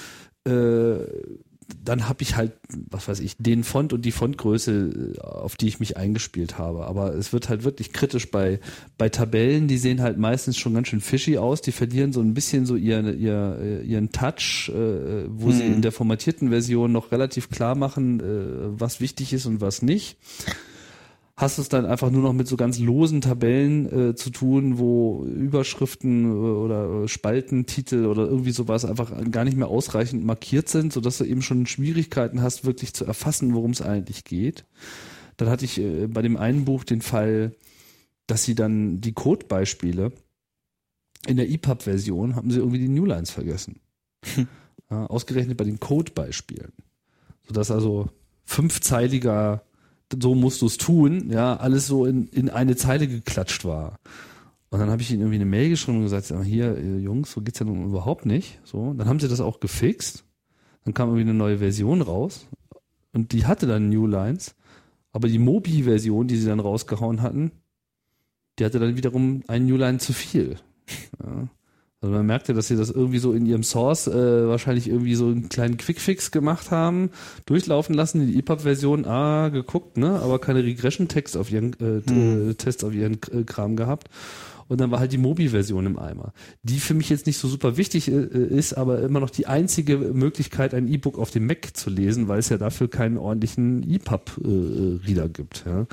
äh, dann habe ich halt, was weiß ich, den Font und die Fontgröße, auf die ich mich eingespielt habe. Aber es wird halt wirklich kritisch bei bei Tabellen, die sehen halt meistens schon ganz schön fishy aus, die verlieren so ein bisschen so ihren, ihr, ihren Touch, äh, wo hm. sie in der formatierten Version noch relativ klar machen, äh, was wichtig ist und was nicht. Hast du es dann einfach nur noch mit so ganz losen Tabellen äh, zu tun, wo Überschriften äh, oder Spaltentitel oder irgendwie sowas einfach gar nicht mehr ausreichend markiert sind, sodass du eben schon Schwierigkeiten hast, wirklich zu erfassen, worum es eigentlich geht. Dann hatte ich äh, bei dem einen Buch den Fall, dass sie dann die Codebeispiele in der E P U B-Version haben sie irgendwie die Newlines vergessen. Hm. Ja, ausgerechnet bei den Codebeispielen. Sodass also fünfzeiliger so musst du es tun, ja, alles so in, in eine Zeile geklatscht war. Und dann habe ich ihnen irgendwie eine Mail geschrieben und gesagt, hier, Jungs, so geht's ja nun überhaupt nicht. So, dann haben sie das auch gefixt. Dann kam irgendwie eine neue Version raus und die hatte dann Newlines, aber die Mobi-Version, die sie dann rausgehauen hatten, die hatte dann wiederum ein Newline zu viel. Ja. Also man merkte, dass sie das irgendwie so in ihrem Source äh, wahrscheinlich irgendwie so einen kleinen Quickfix gemacht haben, durchlaufen lassen, in die E P U B-Version, ah, geguckt, ne, aber keine Regression-Tests auf ihren äh, hm. Tests auf ihren äh, Kram gehabt. Und dann war halt die Mobi-Version im Eimer, die für mich jetzt nicht so super wichtig äh, ist, aber immer noch die einzige Möglichkeit, ein E-Book auf dem Mac zu lesen, weil es ja dafür keinen ordentlichen E P U B-Reader äh, gibt, ja.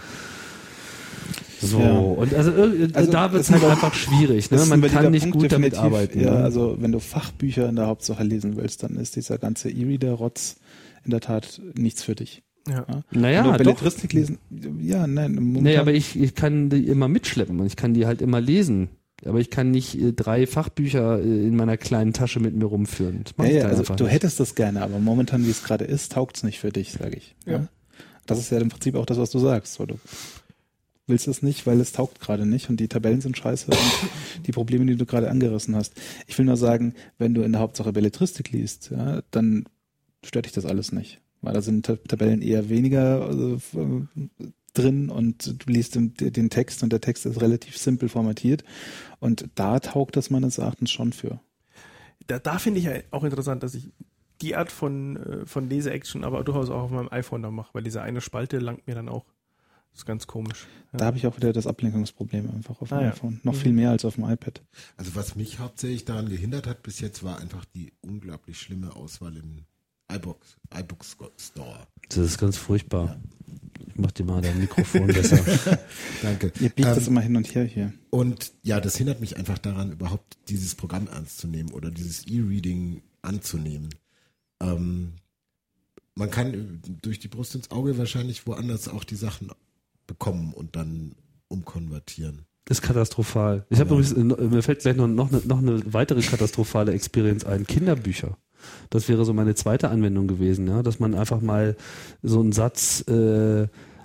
So, ja. Und also, äh, also da wird es halt einfach schwierig, ne? Man kann nicht Punkt gut damit arbeiten. Ja, ne? Also wenn du Fachbücher in der Hauptsache lesen willst, dann ist dieser ganze E-Reader-Rotz in der Tat nichts für dich. Ja. Ja? Naja, wenn du Belletristik lesen, ja, nein. Nee, aber ich, ich kann die immer mitschleppen und ich kann die halt immer lesen. Aber ich kann nicht äh, drei Fachbücher äh, in meiner kleinen Tasche mit mir rumführen. Ja, ja, also du nicht. hättest das gerne, aber momentan, wie es gerade ist, taugt es nicht für dich, sage ich. Ja. Ja? Das ist ja im Prinzip auch das, was du sagst, oder? Willst es nicht, weil es taugt gerade nicht und die Tabellen sind scheiße und die Probleme, die du gerade angerissen hast. Ich will nur sagen, wenn du in der Hauptsache Belletristik liest, ja, dann stört dich das alles nicht. Weil da sind Tabellen eher weniger also, drin und du liest den, den Text und der Text ist relativ simpel formatiert und da taugt das meines Erachtens schon für. Da, da finde ich auch interessant, dass ich die Art von, von Lese-Action aber durchaus auch auf meinem iPhone da mache, weil diese eine Spalte langt mir dann auch. Das ist ganz komisch. Ja. Da habe ich auch wieder das Ablenkungsproblem einfach auf dem ah, iPhone. Ja. Noch mhm. viel mehr als auf dem iPad. Also was mich hauptsächlich daran gehindert hat bis jetzt, war einfach die unglaublich schlimme Auswahl im iBooks, iBooks Store. Das ist ganz furchtbar. Ja. Ich mach dir mal dein Mikrofon besser. Danke. Ihr biegt ähm, das immer hin und her hier. Und ja, das hindert mich einfach daran, überhaupt dieses Programm ernst zu nehmen oder dieses E-Reading anzunehmen. Ähm, man kann durch die Brust ins Auge wahrscheinlich woanders auch die Sachen bekommen und dann umkonvertieren. Das ist katastrophal. Ich habe übrigens, mir fällt gleich noch, noch, eine, noch eine weitere katastrophale Experience ein. Kinderbücher. Das wäre so meine zweite Anwendung gewesen, ja, dass man einfach mal so einen Satz äh,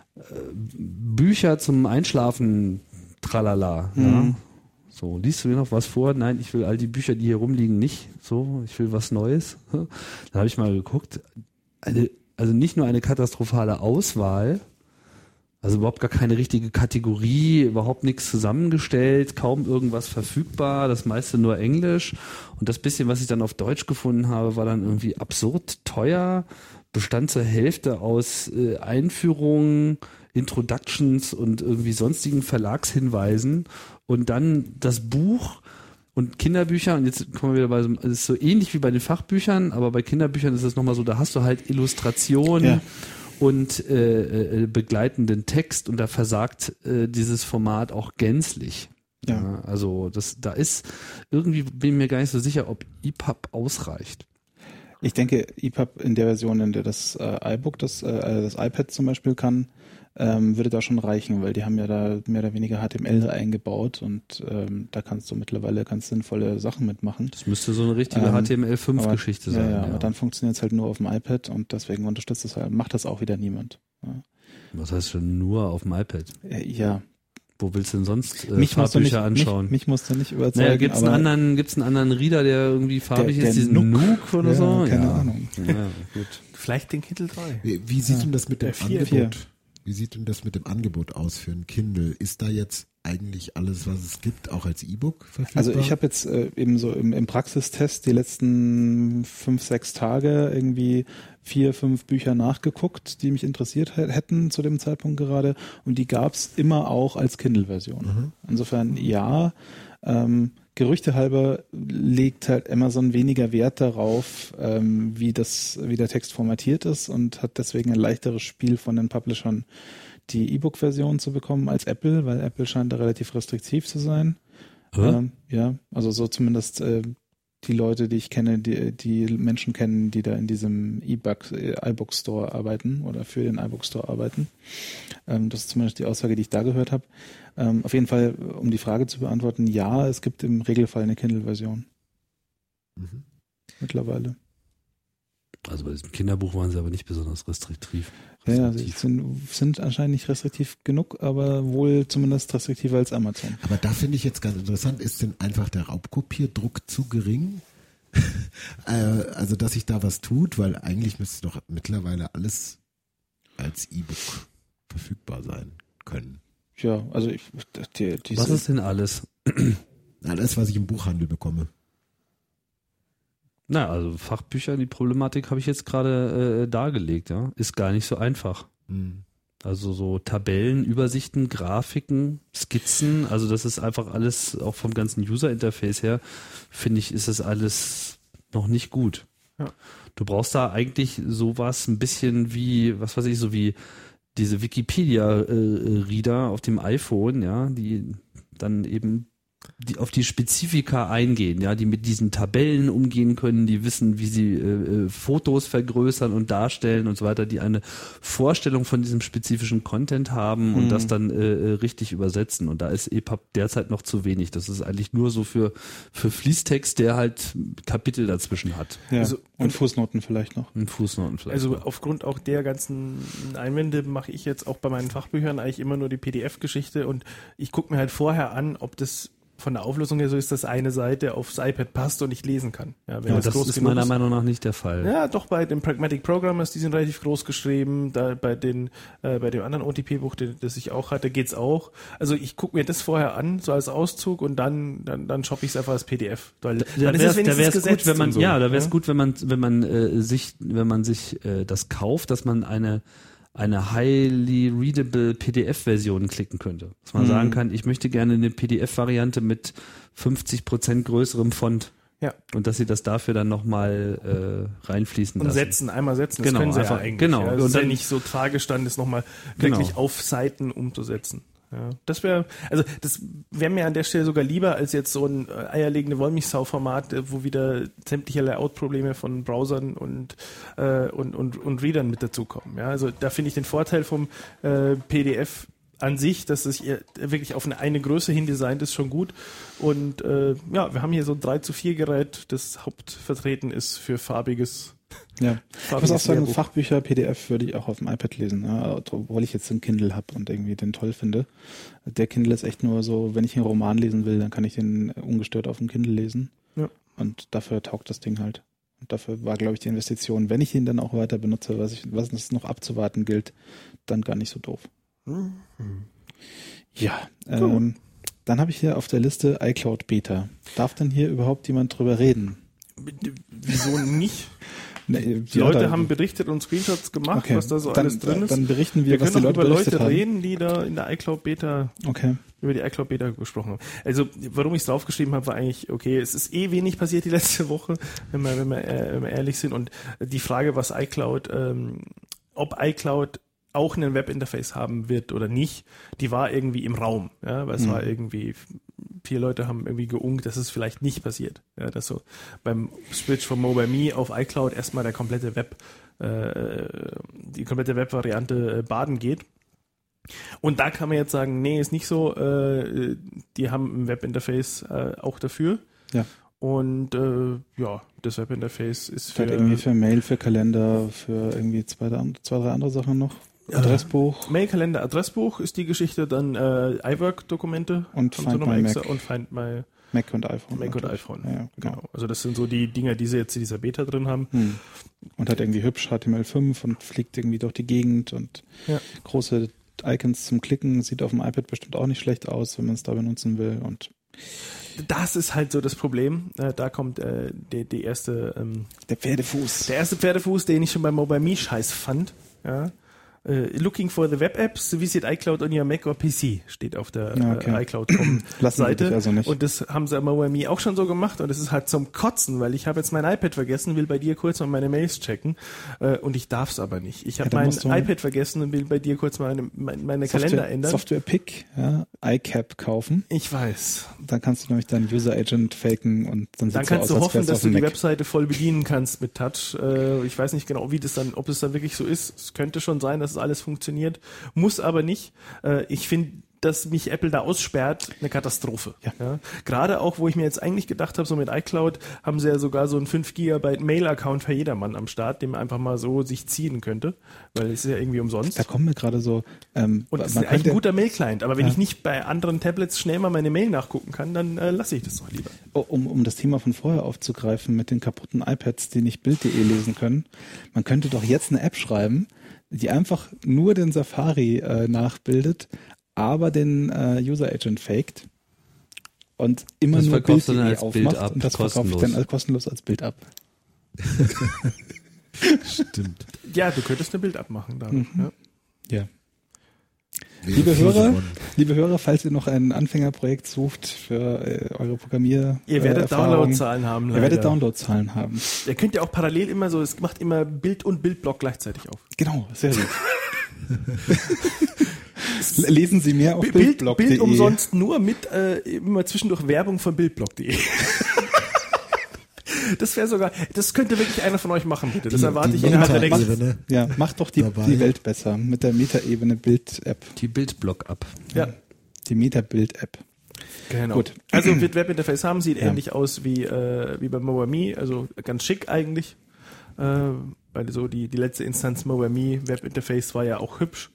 Bücher zum Einschlafen, tralala, mhm. ja. So, liest du mir noch was vor? Nein, ich will all die Bücher, die hier rumliegen, nicht. So, ich will was Neues. Dann habe ich mal geguckt. Eine, also nicht nur eine katastrophale Auswahl, also überhaupt gar keine richtige Kategorie, überhaupt nichts zusammengestellt, kaum irgendwas verfügbar, das meiste nur Englisch. Und das bisschen, was ich dann auf Deutsch gefunden habe, war dann irgendwie absurd teuer, bestand zur Hälfte aus äh, Einführungen, Introductions und irgendwie sonstigen Verlagshinweisen. Und dann das Buch und Kinderbücher, und jetzt kommen wir wieder bei so, es ist so ähnlich wie bei den Fachbüchern, aber bei Kinderbüchern ist es nochmal so, da hast du halt Illustrationen, ja. und äh, äh, begleitenden Text und da versagt äh, dieses Format auch gänzlich. Ja. Ja, also das, da ist irgendwie, bin ich mir gar nicht so sicher, ob E P U B ausreicht. Ich denke, E P U B in der Version, in der das äh, iBook, das, äh, das iPad zum Beispiel kann, ähm, würde da schon reichen, weil die haben ja da mehr oder weniger H T M L eingebaut und ähm, da kannst du mittlerweile ganz sinnvolle Sachen mitmachen. Das müsste so eine richtige Ähm, H T M L fünf Geschichte aber, sein. Ja, ja, ja. aber dann funktioniert es halt nur auf dem iPad und deswegen unterstützt es halt, macht das auch wieder niemand. Ja, Was heißt schon nur auf dem iPad? Äh, ja. Wo willst du denn sonst äh, mich musst du nicht, Fahrbücher anschauen? Mich, mich musst du nicht überzeugen. Naja, gibt's einen aber anderen, gibt's einen anderen Reader, der irgendwie farbig Der- der ist, diesen Nook. Nook oder Ja, so? keine ja. Ahnung. Ja, gut. Vielleicht den Kindle drei. Wie, wie sieht Ja. denn das mit dem Der vier, Angebot? vier. Wie sieht denn das mit dem Angebot aus für ein Kindle? Ist da jetzt eigentlich alles, was es gibt, auch als E-Book verfügbar? Also ich habe jetzt äh, eben so im, im Praxistest die letzten fünf, sechs Tage irgendwie vier, fünf Bücher nachgeguckt, die mich interessiert h- hätten zu dem Zeitpunkt gerade und die gab's immer auch als Kindle-Version. Mhm. Insofern ja, ähm, Gerüchte halber legt halt Amazon weniger Wert darauf, ähm, wie das, wie der Text formatiert ist und hat deswegen ein leichteres Spiel von den Publishern, die E-Book-Version zu bekommen als Apple, weil Apple scheint da relativ restriktiv zu sein. Hä? Ähm, ja, also so zumindest äh, die Leute, die ich kenne, die, die Menschen kennen, die da in diesem E-Book, äh, iBook Store arbeiten oder für den iBook Store arbeiten. Ähm, das ist zumindest die Aussage, die ich da gehört habe. Ähm, auf jeden Fall, um die Frage zu beantworten, ja, es gibt im Regelfall eine Kindle-Version Mhm. mittlerweile. Also bei diesem Kinderbuch waren sie aber nicht besonders restriktiv. Ja, ja, sie restriktiv. sind, sind anscheinend nicht restriktiv genug, aber wohl zumindest restriktiver als Amazon. Aber da finde ich jetzt ganz interessant, ist denn einfach der Raubkopierdruck zu gering? äh, also, dass sich da was tut, weil eigentlich müsste doch mittlerweile alles als E-Book verfügbar sein können. Ja, also ich, die, die Was ist denn alles? Alles, was ich im Buchhandel bekomme. Na, also Fachbücher, die Problematik habe ich jetzt gerade äh, dargelegt, ja. Ist gar nicht so einfach. Hm. Also so Tabellen, Übersichten, Grafiken, Skizzen, also das ist einfach alles, auch vom ganzen User-Interface her, finde ich, ist das alles noch nicht gut. Ja. Du brauchst da eigentlich sowas ein bisschen wie, was weiß ich, so wie diese Wikipedia-Reader auf dem iPhone, ja, die dann eben die auf die Spezifika eingehen, ja, die mit diesen Tabellen umgehen können, die wissen, wie sie äh, Fotos vergrößern und darstellen und so weiter, die eine Vorstellung von diesem spezifischen Content haben und Mhm. das dann äh, richtig übersetzen. Und da ist E P U B derzeit noch zu wenig. Das ist eigentlich nur so für für Fließtext, der halt Kapitel dazwischen hat. Ja, Also- und Fußnoten vielleicht noch. Und Fußnoten vielleicht. Also noch. aufgrund auch der ganzen Einwände mache ich jetzt auch bei meinen Fachbüchern eigentlich immer nur die P D F-Geschichte und ich gucke mir halt vorher an, ob das von der Auflösung her so ist, dass eine Seite aufs iPad passt und ich lesen kann. Ja, wenn ja, das, das groß ist genug meiner Meinung nach nicht der Fall. Ja, doch bei den Pragmatic Programmers, die sind relativ groß geschrieben. Da bei den äh, bei dem anderen O T P-Buch, den- das ich auch hatte, geht's auch. Also ich gucke mir das vorher an, so als Auszug und dann dann dann shoppe ich es einfach als P D F. Weil Da dann ist wäre es es wenigstens gut, gesetzt wenn man und so. ja, da wäre es gut, wenn man wenn man äh, sich wenn man sich äh, das kauft, dass man eine eine highly readable P D F-Version klicken könnte. Dass man Mhm. sagen kann, ich möchte gerne eine P D F-Variante mit fünfzig Prozent größerem Font. Ja. Und dass sie das dafür dann nochmal äh, reinfließen Und lassen. setzen, einmal setzen. Das Genau, können sie einfach- ja eigentlich. genau. Ja, das Und ist ja dann- nicht so tragisch, dann das nochmal Genau. wirklich auf Seiten umzusetzen. Ja, das wäre, also das wäre mir an der Stelle sogar lieber als jetzt so ein äh, eierlegende Wollmilchsau-Format, äh, wo wieder sämtliche Layout-Probleme von Browsern und, äh, und, und, und Readern mit dazukommen. Ja, also da finde ich den Vorteil vom äh, P D F an sich, dass es eher wirklich auf eine, eine Größe hin designt ist, schon gut. Und äh, ja, wir haben hier so ein drei zu vier Gerät, das hauptvertreten ist für farbiges. Ja, ich muss farbiges auch sagen, Lehrbuch. Fachbücher, P D F würde ich auch auf dem iPad lesen, ja, obwohl ich jetzt einen Kindle habe und irgendwie den toll finde. Der Kindle ist echt nur so, wenn ich einen Roman lesen will, dann kann ich den ungestört auf dem Kindle lesen. Ja. Und dafür taugt das Ding halt. Und dafür war, glaube ich, die Investition, wenn ich ihn dann auch weiter benutze, was, ich, was es noch abzuwarten gilt, dann gar nicht so doof. Mhm. Ja, ähm, dann habe ich hier auf der Liste iCloud Beta. Darf denn hier überhaupt jemand drüber reden? Wieso nicht? Ne, Die Leute haben berichtet und Screenshots gemacht, okay. was da so dann, alles drin ist. Dann berichten wir, wir was können die auch Leute über berichtet Leute haben. reden, die da in der iCloud Beta, Okay. über die iCloud Beta gesprochen haben. Also, warum ich es draufgeschrieben habe, war eigentlich, okay, es ist eh wenig passiert die letzte Woche, wenn wir, wenn wir, äh, wenn wir ehrlich sind. Und die Frage, was iCloud, ähm, ob iCloud auch einen Webinterface haben wird oder nicht, die war irgendwie im Raum. Ja, weil es Mhm. war irgendwie, vier Leute haben irgendwie geungt, dass es vielleicht nicht passiert. Ja, dass so beim Switch von MobileMe auf iCloud erstmal der komplette Web, äh, die komplette Web-Variante äh, baden geht. Und da kann man jetzt sagen, nee, ist nicht so. Äh, die haben ein Webinterface äh, auch dafür. Ja. Und äh, ja, das Webinterface ist für... Halt irgendwie für Mail, für Kalender, für irgendwie zwei, zwei drei andere Sachen noch. Adressbuch. Äh, Mail-Kalender, Adressbuch ist die Geschichte, dann äh, iWork-Dokumente. Und haben Find sie nochmal My extra Mac. Und Find My Mac und iPhone. Mac und natürlich. iPhone. Ja, genau. Genau. Also das sind so die Dinger, die sie jetzt in dieser Beta drin haben. Hm. Und hat irgendwie hübsch H T M L fünf und fliegt irgendwie durch die Gegend und Ja. große Icons zum Klicken. Sieht auf dem iPad bestimmt auch nicht schlecht aus, wenn man es da benutzen will. Und Das ist halt so das Problem. Äh, da kommt äh, die, die erste, ähm, der Pferdefuß. der erste Pferdefuß, den ich schon bei MobileMe scheiß fand. Ja. Uh, looking for the web apps, visit iCloud on your Mac or P C, steht auf der Ja, okay. äh, iCloud Punkt com Lassen Sie dich Seite. also nicht. Und das haben sie am MobileMe auch schon so gemacht und es ist halt zum Kotzen, weil ich habe jetzt mein iPad vergessen, will bei dir kurz mal meine Mails checken äh, und ich darf es aber nicht. Ich habe Ja, dann mein musst du- iPad vergessen und will bei dir kurz meine, meine, meine Kalender ändern. Software Pick, ja, iCap kaufen. Ich weiß. Dann kannst du nämlich deinen User Agent faken und dann Dann sieht's so kannst aus, du als hoffen, wär's dass auf du dem die Mac. Webseite voll bedienen kannst mit Touch. Äh, ich weiß nicht genau, wie das dann, ob es dann wirklich so ist. Es könnte schon sein, dass es alles funktioniert, muss aber nicht. Äh, ich finde, dass mich Apple da aussperrt, eine Katastrophe. Ja. Ja. Gerade auch, wo ich mir jetzt eigentlich gedacht habe, so mit iCloud haben sie ja sogar so einen fünf Gigabyte Mail-Account für jedermann am Start, den man einfach mal so sich ziehen könnte, weil es ist ja irgendwie umsonst. Da kommen mir gerade so, ähm, Und es ist man eigentlich ein könnte, guter Mail-Client, aber wenn Ja. ich nicht bei anderen Tablets schnell mal meine Mail nachgucken kann, dann äh, lasse ich das doch lieber. um, um das Thema von vorher aufzugreifen mit den kaputten iPads, die nicht Bild Punkt de lesen können, man könnte doch jetzt eine App schreiben, die einfach nur den Safari äh, nachbildet, aber den äh, User Agent faked und immer Das nur Bild verkaufst du Punkt dann de als aufmacht Bild ab, und das verkaufe ich kostenlos. dann als kostenlos als Bild ab. Stimmt. Ja, du könntest ein Bild abmachen dadurch. Mhm. Ja. Ja. Wäre Liebe viel Hörer, gewonnen. liebe Hörer, falls ihr noch ein Anfängerprojekt sucht für äh, eure Programmier Ihr werdet äh, Erfahrung, Downloadzahlen haben. Ihr Leider. werdet Downloadzahlen haben. Ihr könnt ja auch parallel immer so, es macht immer Bild und Bildblock gleichzeitig auf. Genau, sehr gut. Lesen Sie mehr auf Bild, bildblog punkt Bild de. umsonst nur mit äh, immer zwischendurch Werbung von bildblock punkt de. Das wäre sogar, das könnte wirklich einer von euch machen, bitte. Das Die- erwarte die ich innerhalb der nächsten. Meta-Ebene Ja, macht doch die, dabei. die Welt besser mit der Meta-Ebene Bild-App. Die Bildblock ab. Ja, Die Meta-Bild-App. genau. Gut. Also wird Webinterface haben, sieht Ja. ähnlich aus wie, äh, wie bei MobileMe, also ganz schick eigentlich. Äh, weil so die, die letzte Instanz MobileMe Webinterface war ja auch hübsch.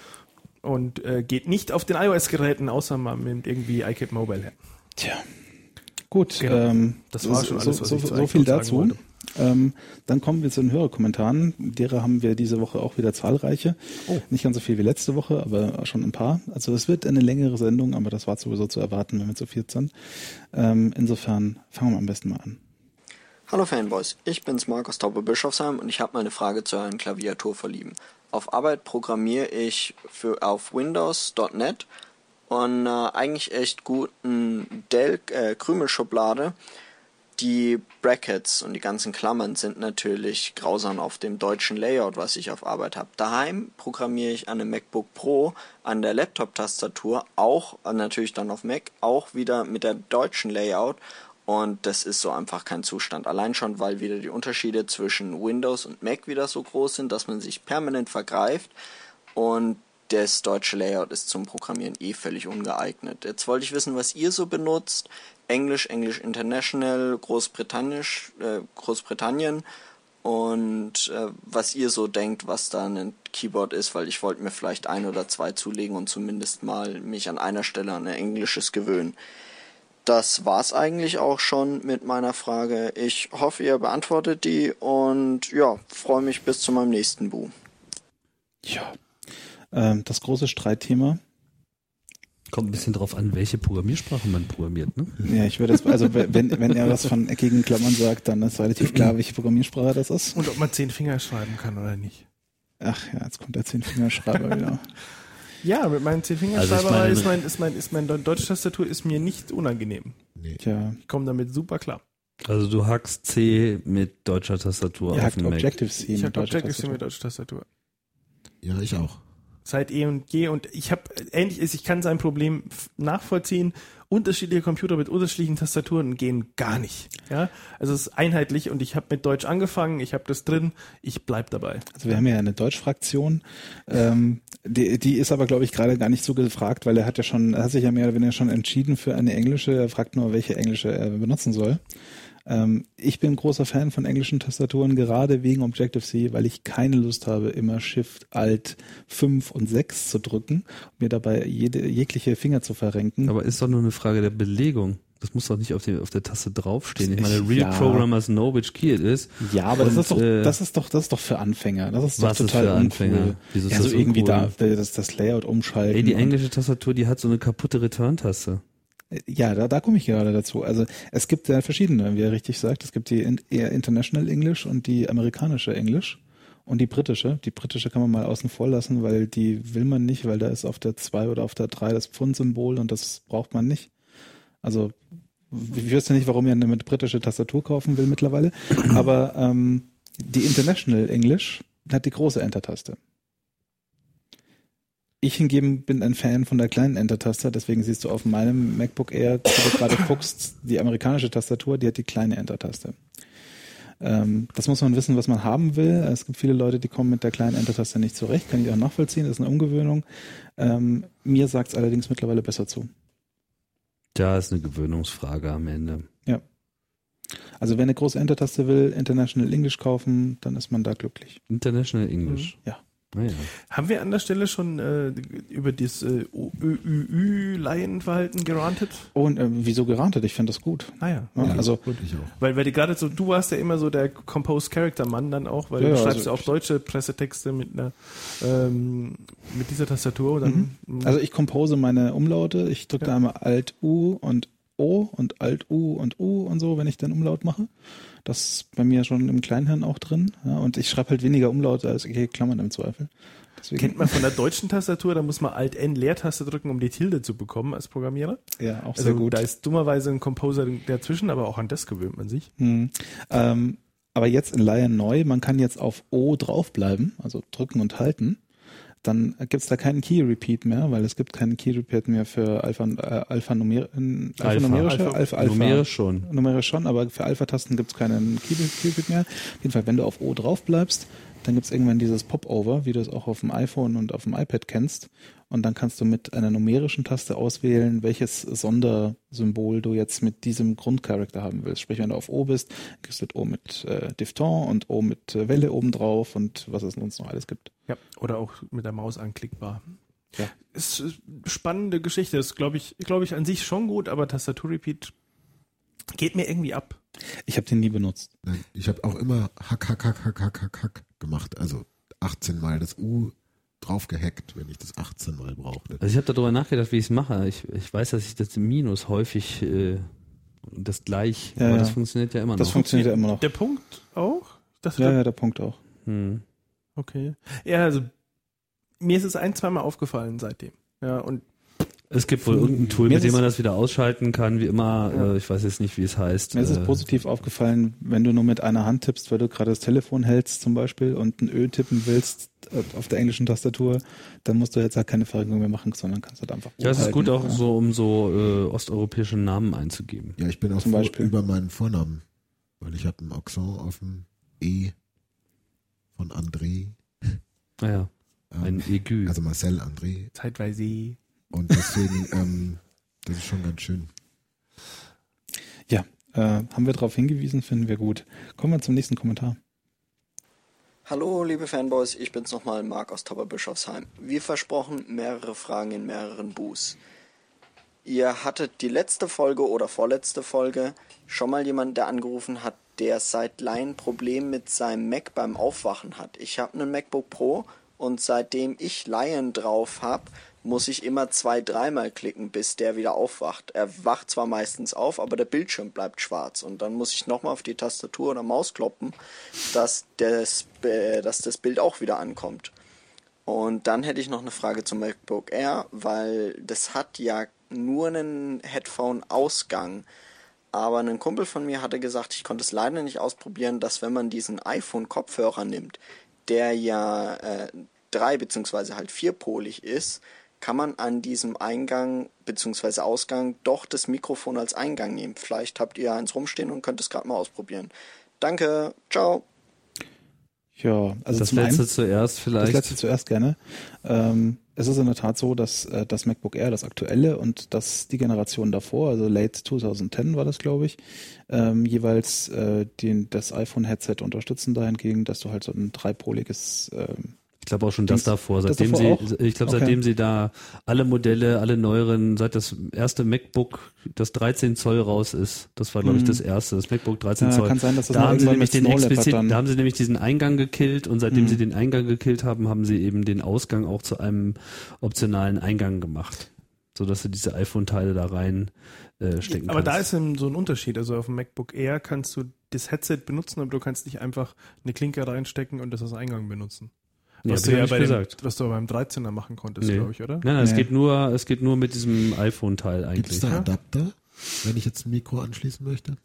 Und äh, geht nicht auf den iOS-Geräten, außer man nimmt irgendwie iCap Mobile her. Tja. Gut, Genau. ähm, Das war schon alles, so, was so, ich zu so iCloud viel sagen dazu. wollte. Ähm, dann kommen wir zu den Hörerkommentaren. Derer haben wir diese Woche auch wieder zahlreiche. Oh. Nicht ganz so viel wie letzte Woche, aber schon ein paar. Also es wird eine längere Sendung, aber das war sowieso zu erwarten, wenn wir zu viert sind. Ähm, insofern fangen wir am besten mal an. Hallo Fanboys, ich bin's Markus Taube-Bischofsheim und ich habe mal eine Frage zu euren Klaviaturverlieben. Auf Arbeit programmiere ich für auf Windows Punkt net und äh, eigentlich echt guten Dell äh, Krümelschublade. Die Brackets und die ganzen Klammern sind natürlich grausam auf dem deutschen Layout, was ich auf Arbeit habe. Daheim programmiere ich an einem MacBook Pro an der Laptop-Tastatur, auch äh, natürlich dann auf Mac, auch wieder mit der deutschen Layout. Und das ist so einfach kein Zustand. Allein schon, weil wieder die Unterschiede zwischen Windows und Mac wieder so groß sind, dass man sich permanent vergreift. Und das deutsche Layout ist zum Programmieren eh völlig ungeeignet. Jetzt wollte ich wissen, was ihr so benutzt. Englisch, Englisch International, Großbritannisch, äh, Großbritannien. Und äh, was ihr so denkt, was da ein Keyboard ist, weil ich wollte mir vielleicht ein oder zwei zulegen und zumindest mal mich an einer Stelle an ein englisches gewöhnen. Das war's eigentlich auch schon mit meiner Frage. Ich hoffe, ihr beantwortet die und ja, freue mich bis zu meinem nächsten Bu. Ja, ähm, das große Streitthema. Kommt ein bisschen drauf an, welche Programmiersprache man programmiert, ne? Ja, ich würde jetzt, also wenn, wenn er was von eckigen Klammern sagt, dann ist relativ klar, welche Programmiersprache das ist. Und ob man zehn Finger schreiben kann oder nicht. Ach ja, jetzt kommt der Zehn-Fingerschreiber wieder. Ja, mit meinen zehn Finger Also ich meine- ist mein, ist mein, ist mein deutsche Tastatur ist mir nicht unangenehm. Nee. Tja, Ich komme damit super klar. Also du hackst C mit deutscher Tastatur er auf hat dem Mac. Objective-C Ich mit habe deutscher Objective-C Tastatur. mit deutscher Tastatur. Ja, ich auch. Seit eh und je. Und ich habe ähnlich ist, ich kann sein Problem f- nachvollziehen. unterschiedliche Computer mit unterschiedlichen Tastaturen gehen gar nicht. Ja, also es ist einheitlich und ich habe mit Deutsch angefangen, ich habe das drin, ich bleib dabei. Also wir haben ja eine Deutschfraktion, ähm, die, die ist aber, glaube ich, gerade gar nicht so gefragt, weil er hat ja schon, er hat sich ja mehr oder weniger schon entschieden für eine englische, er fragt nur, welche englische er benutzen soll. Ähm, ich bin großer Fan von englischen Tastaturen, gerade wegen Objective-C, weil ich keine Lust habe, immer Shift, Alt, fünf und sechs zu drücken, um mir dabei jede, jegliche Finger zu verrenken. Aber ist doch nur eine Frage der Belegung. Das muss doch nicht auf, die, auf der Taste draufstehen. Ich meine, real Ja. programmers know which key it is. Ja, aber Und, das ist doch, äh, das ist doch, das ist doch für Anfänger. Das ist doch Was ist total für Anfänger? uncool. Wieso ist Ja, das so irgendwie uncool? da, das, das Layout umschalten. Ey, die und- englische Tastatur, die hat so eine kaputte Return-Taste. Ja, da, da komme ich gerade dazu. Also es gibt ja verschiedene, wie er richtig sagt. Es gibt die in, eher International English und die amerikanische Englisch und die britische. Die britische kann man mal außen vor lassen, weil die will man nicht, weil da ist auf der zwei oder auf der drei das Pfund-Symbol und das braucht man nicht. Also ich wüsste nicht, warum ihr eine mit britische Tastatur kaufen will mittlerweile. Aber ähm, die International English hat die große Enter-Taste. Ich hingegen bin ein Fan von der kleinen Enter-Taste, deswegen siehst du auf meinem MacBook Air, wo du gerade guckst, die amerikanische Tastatur, die hat die kleine Enter-Taste. Ähm, das muss man wissen, was man haben will. Es gibt viele Leute, die kommen mit der kleinen Enter-Taste nicht zurecht, kann ich auch nachvollziehen, das ist eine Umgewöhnung. Ähm, mir sagt es allerdings mittlerweile besser zu. Da ist eine Gewöhnungsfrage am Ende. Ja. Also wer eine große Enter-Taste will, International English kaufen, dann ist man da glücklich. International English. Ja. Naja. Haben wir an der Stelle schon äh, über das äh, Ö-Ü-Ü-Laienverhalten gerantet? Und äh, wieso gerantet? Ich finde das gut. Naja. Ja, also Ich auch. Weil, weil die gerade so, du warst ja immer so der Composed Character Mann dann auch, weil Ja, du ja, schreibst also ja auch deutsche Pressetexte mit einer ähm, mit dieser Tastatur. Und dann, Also ich compose meine Umlaute, ich drücke Ja. da einmal Alt-U und O und Alt-U und U und so, wenn ich den Umlaut mache. Das ist bei mir schon im Kleinhirn auch drin. Ja, und ich schreibe halt weniger Umlaute als okay, Klammern im Zweifel. Deswegen, kennt man von der deutschen Tastatur, da muss man Alt-N Leertaste drücken, um die Tilde zu bekommen als Programmierer. ja, auch Also sehr gut. da ist dummerweise ein Composer dazwischen, aber auch an das gewöhnt man sich. Hm. Ähm, aber jetzt in Lion neu, man kann jetzt auf O draufbleiben, also drücken und halten. Dann gibt's da keinen Key Repeat mehr, weil es gibt keinen Key Repeat mehr für Alpha, äh, Alpha, Numer äh, alphanumerische, Alpha. Alpha, Alpha, Numerisch schon. numerisch schon, aber für Alpha-Tasten gibt's keinen Key Key Repeat mehr. Auf jeden Fall, wenn du auf O drauf bleibst, dann gibt's irgendwann dieses Popover, wie du es auch auf dem iPhone und auf dem iPad kennst. Und dann kannst du mit einer numerischen Taste auswählen, welches Sondersymbol du jetzt mit diesem Grundcharakter haben willst. Sprich, wenn du auf O bist, kriegst du O mit äh, Diphthong und O mit äh, Welle obendrauf und was es sonst noch alles gibt. Ja, oder auch mit der Maus anklickbar. Ja. Ist äh, spannende Geschichte. Das glaube ich, glaube ich an sich schon gut, aber Tastatur-Repeat geht mir irgendwie ab. Ich habe den nie benutzt. Nein, ich habe auch immer Hack, Hack, Hack, Hack, Hack, Hack, Hack gemacht. Also achtzehn Mal das U drauf gehackt, wenn ich das achtzehn Mal brauchte. Also ich habe darüber nachgedacht, wie ich es mache. Ich, ich weiß, dass ich das Minus häufig äh, das gleich, Ja, aber ja. das funktioniert ja immer Das noch. funktioniert ja immer noch. Der Punkt auch? Das Ja, ja, der Punkt auch. Hm. Okay. Ja, also mir ist es ein, zweimal aufgefallen seitdem. Ja, und Es gibt wohl irgendein Tool, Mir mit ist dem man es- das wieder ausschalten kann, wie immer. Ja. Äh, ich weiß jetzt nicht, wie es heißt. Mir ist es Äh, positiv aufgefallen, wenn du nur mit einer Hand tippst, weil du gerade das Telefon hältst zum Beispiel und ein Ö tippen willst äh, auf der englischen Tastatur, dann musst du jetzt halt keine Verrenkung mehr machen, sondern kannst halt einfach Ja, es ist halten. gut auch Ja. so, um so äh, osteuropäische Namen einzugeben. Ja, ich bin auch Zum froh Beispiel. über meinen Vornamen, weil ich habe einen Accent auf dem E von André. Naja, Ähm, ein Aiguë. also Marcel André. zeitweise. Und deswegen, ähm, das ist schon ganz schön. Ja, äh, haben wir darauf hingewiesen, finden wir gut. Kommen wir zum nächsten Kommentar. Hallo liebe Fanboys, ich bin's nochmal, Marc aus Tauberbischofsheim. Wie versprochen, mehrere Fragen in mehreren Buß. Ihr hattet die letzte Folge oder vorletzte Folge schon mal jemanden, der angerufen hat, der seit Laien Problem mit seinem Mac beim Aufwachen hat. Ich habe einen MacBook Pro und seitdem ich Lion drauf habe, muss ich immer zwei, dreimal klicken, bis der wieder aufwacht. Er wacht zwar meistens auf, aber der Bildschirm bleibt schwarz und dann muss ich nochmal auf die Tastatur oder Maus kloppen, dass das, äh, dass das Bild auch wieder ankommt. Und dann hätte ich noch eine Frage zum MacBook Air, weil das hat ja nur einen Headphone-Ausgang. Aber ein Kumpel von mir hatte gesagt, ich konnte es leider nicht ausprobieren, dass wenn man diesen iPhone-Kopfhörer nimmt, der ja äh, drei- bzw. halt vierpolig ist, kann man an diesem Eingang bzw. Ausgang doch das Mikrofon als Eingang nehmen. Vielleicht habt ihr eins rumstehen und könnt es gerade mal ausprobieren. Danke, ciao. Ja, also das zum letzte einen, zuerst vielleicht. Das letzte zuerst gerne. Ähm, es ist in der Tat so, dass äh, das MacBook Air, das aktuelle und das die Generation davor, also late zwanzig zehn war das, glaube ich, ähm, jeweils äh, den, das iPhone-Headset unterstützen dahingegen, dass du halt so ein dreipoliges ähm, Ich glaube auch schon das davor, das seitdem davor sie, auch? ich glaube, Okay. seitdem sie da alle Modelle, alle neueren, seit das erste MacBook, das dreizehn Zoll raus ist, das war glaube ich Mhm. das erste, das MacBook dreizehn Ja, Zoll. kann sein, dass das da noch haben sie irgendwann nämlich mit den Snow Leopard explizit, dann- da haben sie nämlich diesen Eingang gekillt und seitdem Mhm. sie den Eingang gekillt haben, haben sie eben den Ausgang auch zu einem optionalen Eingang gemacht, so dass du diese iPhone-Teile da rein äh, stecken Aber kannst. da ist ein, so ein Unterschied. Also auf dem MacBook Air kannst du das Headset benutzen, aber du kannst nicht einfach eine Klinke reinstecken und das als Eingang benutzen. Ja, Was hab du ich ja nicht bei dem, gesagt. was du beim dreizehner machen konntest, Nee. glaube ich, oder? Nein, nein, es Nee. geht nur, es geht nur mit diesem iPhone-Teil Gibt es eigentlich. da Adapter, wenn ich jetzt ein Mikro anschließen möchte?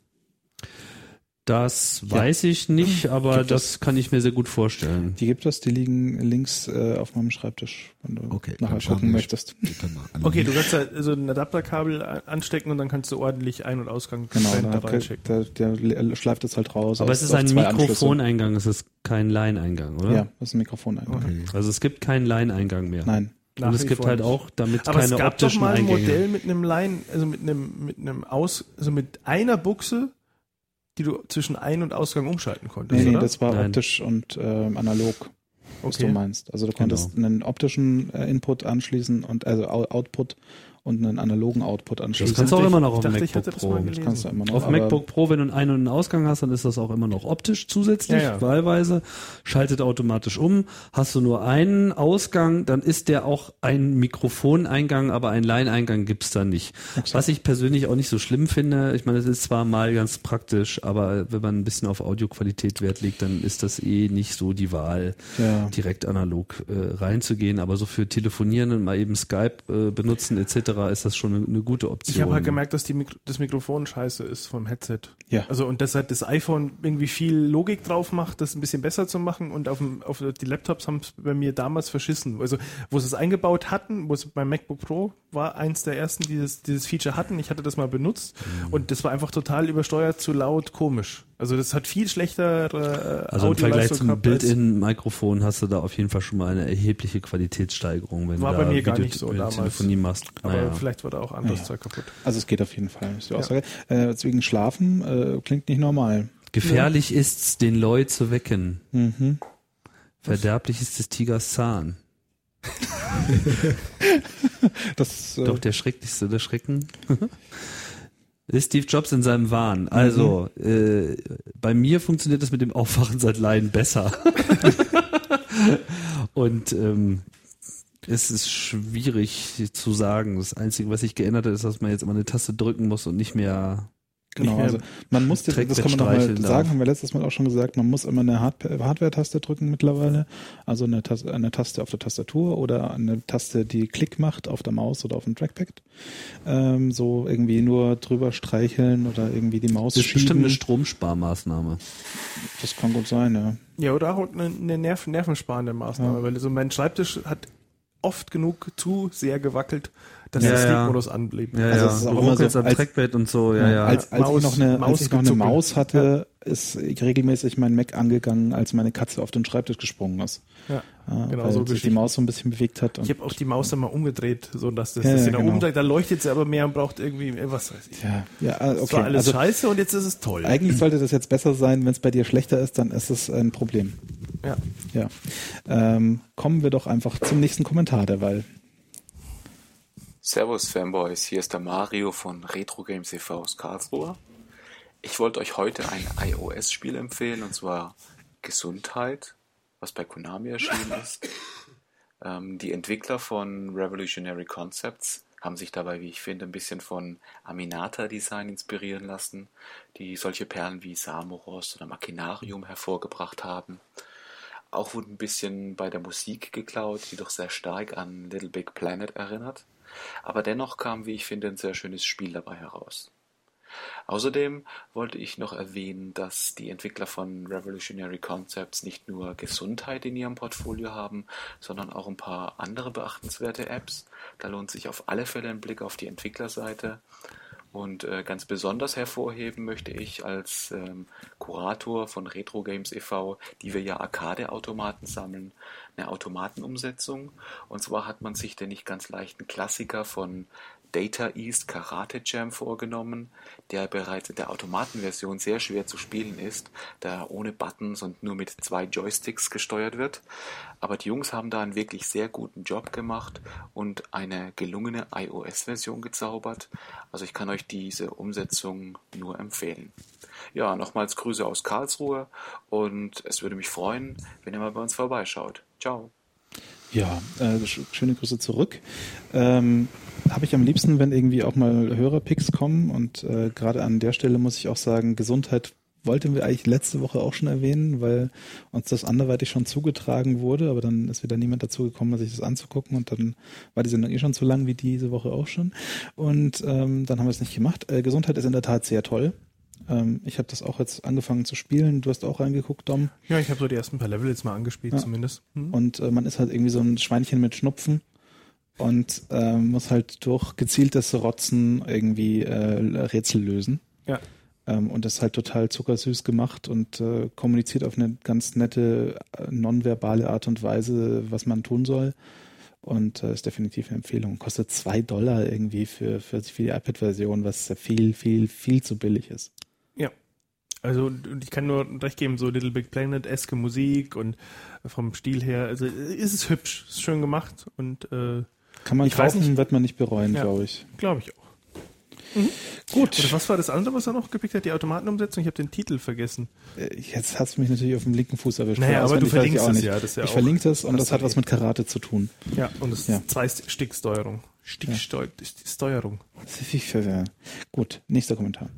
Das Ja. weiß ich nicht, aber Gibt das es. kann ich mir sehr gut vorstellen. Die gibt es, die liegen links äh, auf meinem Schreibtisch, wenn du Okay, nachher dann schauen gucken wir- möchtest. Geht dann mal an. Okay, du kannst halt so ein Adapterkabel a- anstecken und dann kannst du ordentlich Ein- und Ausgang Genau, getrennt da da, reinschicken. der, der schleift es halt raus. Aber aus- es ist auf ein zwei Anschlüsse. Mikrofoneingang, es ist kein Line-Eingang, oder? Ja, das ist ein Mikrofoneingang. Okay. Also es gibt keinen Line-Eingang mehr. Nein. Nach Und es wie gibt vor halt nicht. auch damit Aber keine es gab doch optischen mal ein Eingänge. Modell mit einem Line, also mit einem, mit einem Aus, also mit einer Buchse, die du zwischen Ein- und Ausgang umschalten konntest, Nee, nee, oder? das war Nein. optisch und ähm, analog, was Okay. du meinst. Also du konntest einen optischen äh, Input anschließen und also Au- Output und einen analogen Output Das anschließen. kannst du auch Ich- immer noch ich auf dem dachte, ich MacBook hätte das Pro. mal Das gelesen. kannst du immer noch. Auf aber- MacBook Pro, wenn du einen Ein- und einen Ausgang hast, dann ist das auch immer noch optisch zusätzlich, Ja, ja. wahlweise, schaltet automatisch um. Hast du nur einen Ausgang, dann ist der auch ein Mikrofoneingang, aber einen Line-Eingang gibt's da nicht. Exakt. Was ich persönlich auch nicht so schlimm finde, ich meine, es ist zwar mal ganz praktisch, aber wenn man ein bisschen auf Audioqualität Wert legt, dann ist das eh nicht so die Wahl, Ja. direkt analog äh, reinzugehen. Aber so für Telefonieren und mal eben Skype äh, benutzen et cetera ist das schon eine, eine gute Option. Ich habe halt gemerkt, dass die Mik das Mikrofon scheiße ist vom Headset. Ja. Also und dass halt das iPhone irgendwie viel Logik drauf macht, das ein bisschen besser zu machen und auf, dem, auf die Laptops haben es bei mir damals verschissen. Also wo sie es eingebaut hatten, wo es beim MacBook Pro war eins der ersten, die dieses, dieses Feature hatten. Ich hatte das mal benutzt Mhm. und das war einfach total übersteuert, zu laut, komisch. Also das hat viel schlechtere äh, Also im Vergleich Audioleistung zum gehabt als- Built-in-Mikrofon hast du da auf jeden Fall schon mal eine erhebliche Qualitätssteigerung, wenn War du bei da mir gar Video- nicht so äh, damals. Telefonie machst. Aber Naja. vielleicht war da auch anderes Ja. Zeug kaputt. Also es geht auf jeden Fall, ist die Aussage. Äh, deswegen Schlafen äh, klingt nicht normal. Gefährlich ist's, den Leu zu wecken. Mhm. Verderblich ist des Tigers Zahn. Das, äh, Doch der schrecklichste der Schrecken. Ist Steve Jobs in seinem Wahn. Also, äh, bei mir funktioniert das mit dem Aufwachen seit Laien besser. Und ähm, es ist schwierig zu sagen. Das Einzige, was sich geändert hat, ist, dass man jetzt immer eine Taste drücken muss und nicht mehr. Genau, nicht mehr also man muss, das Trackpad kann man nochmal streicheln sagen, darf. haben wir letztes Mal auch schon gesagt, man muss immer eine Hard- Hardware-Taste drücken mittlerweile, also eine, Tas- eine Taste auf der Tastatur oder eine Taste, die Klick macht auf der Maus oder auf dem Trackpad. Ähm, so irgendwie nur drüber streicheln oder irgendwie die Maus Das ist bestimmt schieben. eine Stromsparmaßnahme. Das kann gut sein, ja. Ja, oder auch eine, eine Nerv nervensparende Maßnahme, Ja. weil so mein Schreibtisch hat oft genug zu sehr gewackelt, dass Ja, der ja. Sleep-Modus anblieb. Ja, Also ja. es ist auch Du immer ruckelst so, am als- Trackpad und so, ja, ja. Als, als Maus- ich noch eine, als ich noch eine Mausgezuckel. Maus hatte, ist regelmäßig mein Mac angegangen, als meine Katze auf den Schreibtisch gesprungen ist. Ja, Ja, genau, weil so sich die Geschichten. Maus so ein bisschen bewegt hat. Und Ich habe auch die Maus dann mal umgedreht, so dass das, Ja, das ja, sie nach genau. oben dreht, da leuchtet sie aber mehr und braucht irgendwie, äh, was weiß ich. ja, ja, ah, Das okay. war alles Also scheiße und jetzt ist es toll. eigentlich sollte das jetzt besser sein. Wenn es bei dir schlechter ist, dann ist es ein Problem. Ja. Ja. Ähm, kommen wir doch einfach zum nächsten Kommentar derweil. Servus Fanboys, hier ist der Mario von Retro Games e V aus Karlsruhe. Ich wollte euch heute ein iOS-Spiel empfehlen, und zwar Gesundheit, was bei Konami erschienen ist. Ähm, die Entwickler von Revolutionary Concepts haben sich dabei, wie ich finde, ein bisschen von Aminata-Design inspirieren lassen, die solche Perlen wie Samuros oder Machinarium hervorgebracht haben. Auch wurde ein bisschen bei der Musik geklaut, die doch sehr stark an Little Big Planet erinnert. Aber dennoch kam, wie ich finde, ein sehr schönes Spiel dabei heraus. Außerdem wollte ich noch erwähnen, dass die Entwickler von Revolutionary Concepts nicht nur Gesundheit in ihrem Portfolio haben, sondern auch ein paar andere beachtenswerte Apps. Da lohnt sich auf alle Fälle ein Blick auf die Entwicklerseite. Und äh, ganz besonders hervorheben möchte ich als ähm, Kurator von Retro Games e V, die wir ja Arcade-Automaten sammeln, eine Automatenumsetzung. Und zwar hat man sich den nicht ganz leichten Klassiker von Data East Karate Jam vorgenommen, der bereits in der Automatenversion sehr schwer zu spielen ist, da er ohne Buttons und nur mit zwei Joysticks gesteuert wird. Aber die Jungs haben da einen wirklich sehr guten Job gemacht und eine gelungene iOS-Version gezaubert. Also ich kann euch diese Umsetzung nur empfehlen. Ja, nochmals Grüße aus Karlsruhe und es würde mich freuen, wenn ihr mal bei uns vorbeischaut. Ciao. Ja, äh, schöne Grüße zurück. Ähm, habe ich am liebsten, wenn irgendwie auch mal Hörerpicks kommen und äh, gerade an der Stelle muss ich auch sagen, Gesundheit wollten wir eigentlich letzte Woche auch schon erwähnen, weil uns das anderweitig schon zugetragen wurde, aber dann ist wieder niemand dazu gekommen, sich das anzugucken und dann war die Sendung eh schon zu lang wie diese Woche auch schon und ähm, dann haben wir es nicht gemacht. Äh, Gesundheit ist in der Tat sehr toll. Ähm, ich habe das auch jetzt angefangen zu spielen. Du hast auch reingeguckt, Dom. Ja, ich habe so die ersten paar Level jetzt mal angespielt ja. zumindest. Hm. Und äh, man ist halt irgendwie so ein Schweinchen mit Schnupfen und äh, muss halt durch gezieltes Rotzen irgendwie äh, Rätsel lösen. Ja. Ähm, und das ist halt total zuckersüß gemacht und äh, kommuniziert auf eine ganz nette, äh, nonverbale Art und Weise, was man tun soll. Und äh, ist definitiv eine Empfehlung. Kostet zwei Dollar irgendwie für, für, für die iPad-Version, was viel, viel, viel zu billig ist. Ja. Also ich kann nur recht geben, so Little Big Planet-eske Musik und vom Stil her, also ist es hübsch, ist schön gemacht und äh, kann man ich kaufen, weiß nicht, wird man nicht bereuen, ja, glaube ich. Glaube ich auch. Mhm. Gut. Oder was war das andere, was er noch gepickt hat? Die Automatenumsetzung? Ich habe den Titel vergessen. Jetzt hast du mich natürlich auf dem linken Fuß erwischt. Naja, aber du verlinkst es ja. Das ist ja ich auch, verlinke das und das hat was mit Karate zu tun. Ja, und es ja. ist Zwei-Stick-Steuerung. Sticksteuerung. Ja. Gut, nächster Kommentar.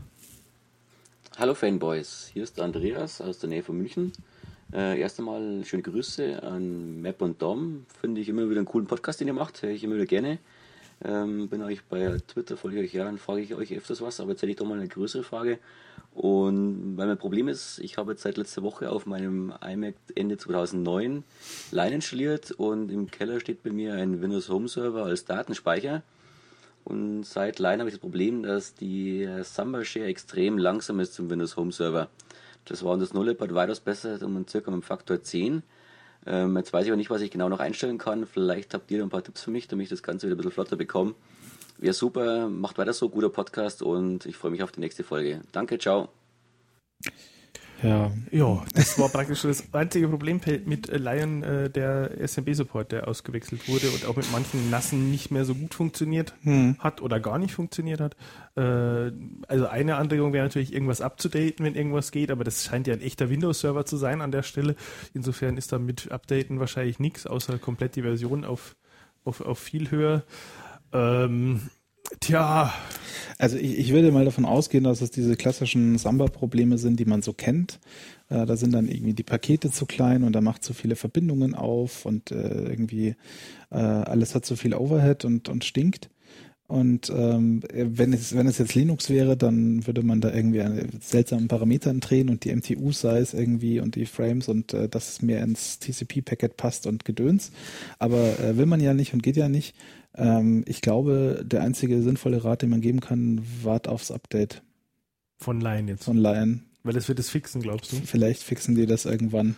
Hallo Fanboys, hier ist Andreas aus der Nähe von München. Äh, erst einmal schöne Grüße an Map und Dom. Finde ich immer wieder einen coolen Podcast, den ihr macht. Höre ich immer wieder gerne. Ähm, bin euch bei Twitter, folge euch ja, dann frage ich euch öfters was, aber jetzt hätte ich doch mal eine größere Frage. Und weil mein Problem ist, ich habe jetzt seit letzter Woche auf meinem iMac Ende zweitausendneun Line installiert und im Keller steht bei mir ein Windows Home Server als Datenspeicher. Und seit Line habe ich das Problem, dass die Samba Share extrem langsam ist zum Windows Home Server. Das war unter das No-Leopard weitaus besser, um circa mit Faktor zehn. Ähm, jetzt weiß ich aber nicht, was ich genau noch einstellen kann. Vielleicht habt ihr ein paar Tipps für mich, damit ich das Ganze wieder ein bisschen flotter bekomme. Wäre super, macht weiter so, guter Podcast und ich freue mich auf die nächste Folge. Danke, ciao. Ja, ja, das war praktisch das einzige Problem mit Lion, äh, der S M B-Support, der ausgewechselt wurde und auch mit manchen Nassen nicht mehr so gut funktioniert hm. hat oder gar nicht funktioniert hat. Äh, also eine Anregung wäre natürlich, irgendwas abzudaten, wenn irgendwas geht, aber das scheint ja ein echter Windows-Server zu sein an der Stelle. Insofern ist da mit Updaten wahrscheinlich nichts, außer komplett die Version auf, auf, auf viel höher. Ähm, Tja. Also ich, ich würde mal davon ausgehen, dass es diese klassischen Samba-Probleme sind, die man so kennt. Äh, da sind dann irgendwie die Pakete zu klein und da macht zu viele Verbindungen auf und äh, irgendwie äh, alles hat zu viel Overhead und, und stinkt. Und ähm, wenn es wenn es jetzt Linux wäre, dann würde man da irgendwie einen seltsamen Parametern drehen und die M T U-Size irgendwie und die Frames und äh, dass es mehr ins T C P-Packet passt und Gedöns. Aber äh, will man ja nicht und geht ja nicht. Ähm, ich glaube, der einzige sinnvolle Rat, den man geben kann, wart aufs Update. Von Lion jetzt. Von Lion. Weil das wird es fixen, glaubst du? Vielleicht fixen die das irgendwann.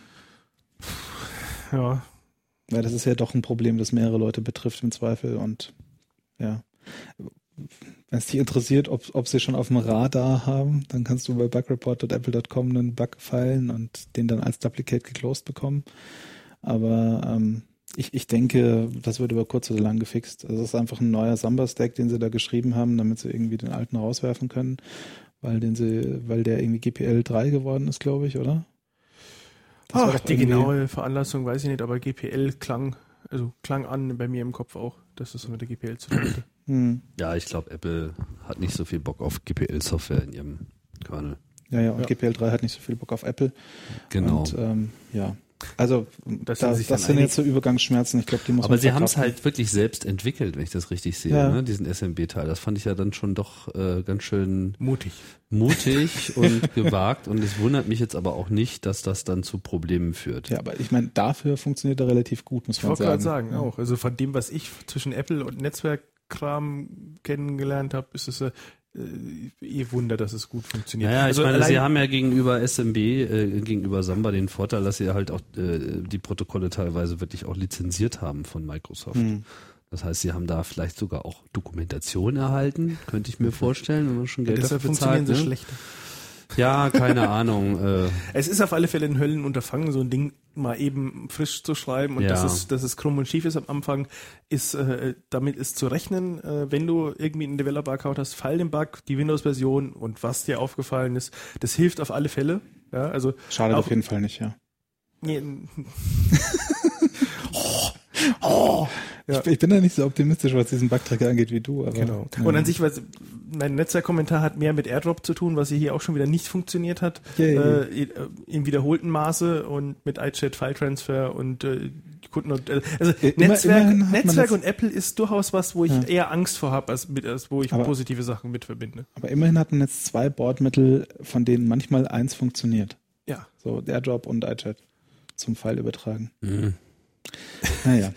Ja. Weil das ist ja doch ein Problem, das mehrere Leute betrifft im Zweifel und ja. Wenn es dich interessiert, ob, ob sie schon auf dem Radar haben, dann kannst du bei bugreport punkt apple punkt com einen Bug feilen und den dann als Duplicate geclosed bekommen. Aber ähm, ich, ich denke, das wird über kurz oder lang gefixt. Also es ist einfach ein neuer Samba-Stack, den sie da geschrieben haben, damit sie irgendwie den alten rauswerfen können, weil den sie, weil der irgendwie G P L drei geworden ist, glaube ich, oder? Das Ach, die genaue Veranlassung weiß ich nicht, aber G P L klang, also klang an bei mir im Kopf auch, dass das mit der G P L zu tun hatte. Hm. Ja, ich glaube, Apple hat nicht so viel Bock auf G P L-Software in ihrem Kernel. Ja, ja, und ja. G P L drei hat nicht so viel Bock auf Apple. Genau. Und, ähm, ja. Also Das das, sind sich das dann sind einig. jetzt so Übergangsschmerzen, ich glaube, die muss Aber man sie haben es verkraften. halt wirklich selbst entwickelt, wenn ich das richtig sehe, Ja. ne? Diesen S M B-Teil. Das fand ich ja dann schon doch äh, ganz schön Mutig. mutig und gewagt. Und es wundert mich jetzt aber auch nicht, dass das dann zu Problemen führt. Ja, aber ich meine, dafür funktioniert er relativ gut, muss Ich man wollte sagen. gerade sagen, Ja. auch. Also von dem, was ich zwischen Apple und Netzwerkkram kennengelernt habe, ist es äh, eh Wunder, dass es gut funktioniert. Naja, ich also meine, allein- sie haben ja gegenüber S M B, äh, gegenüber Samba den Vorteil, dass sie halt auch äh, die Protokolle teilweise wirklich auch lizenziert haben von Microsoft. Hm. Das heißt, sie haben da vielleicht sogar auch Dokumentation erhalten, könnte ich mir vorstellen, wenn man schon Geld deshalb dafür funktionieren bezahlt. sie Ne? schlecht. Ja, keine Ahnung. Äh, Es ist auf alle Fälle ein Höllenunterfangen, so ein Ding mal eben frisch zu schreiben und Ja. dass, es, dass es krumm und schief ist am Anfang, ist äh, damit ist zu rechnen. Äh, wenn du irgendwie einen Developer-Account hast, fall den Bug, die Windows-Version und was dir aufgefallen ist, das hilft auf alle Fälle. Ja, also Schadet auch- auf jeden Fall nicht, ja. Nee, oh, ja. Ich, ich bin da nicht so optimistisch, was diesen Bugtracker angeht wie du. Aber, Genau. ja. Und an sich, was, mein Netzwerkkommentar hat mehr mit AirDrop zu tun, was hier auch schon wieder nicht funktioniert hat, Yay. äh, in wiederholten Maße und mit iChat File Transfer und äh, Kunden und äh, also Immer- immerhin Netzwerk, hat man Netzwerk das- und Apple ist durchaus was, wo ich Ja. eher Angst vor habe, als, mit, als wo ich Aber- positive Sachen mit verbinde. Aber immerhin hat man jetzt zwei Bordmittel, von denen manchmal eins funktioniert. Ja. So AirDrop und iChat zum File übertragen. Mhm. Naja.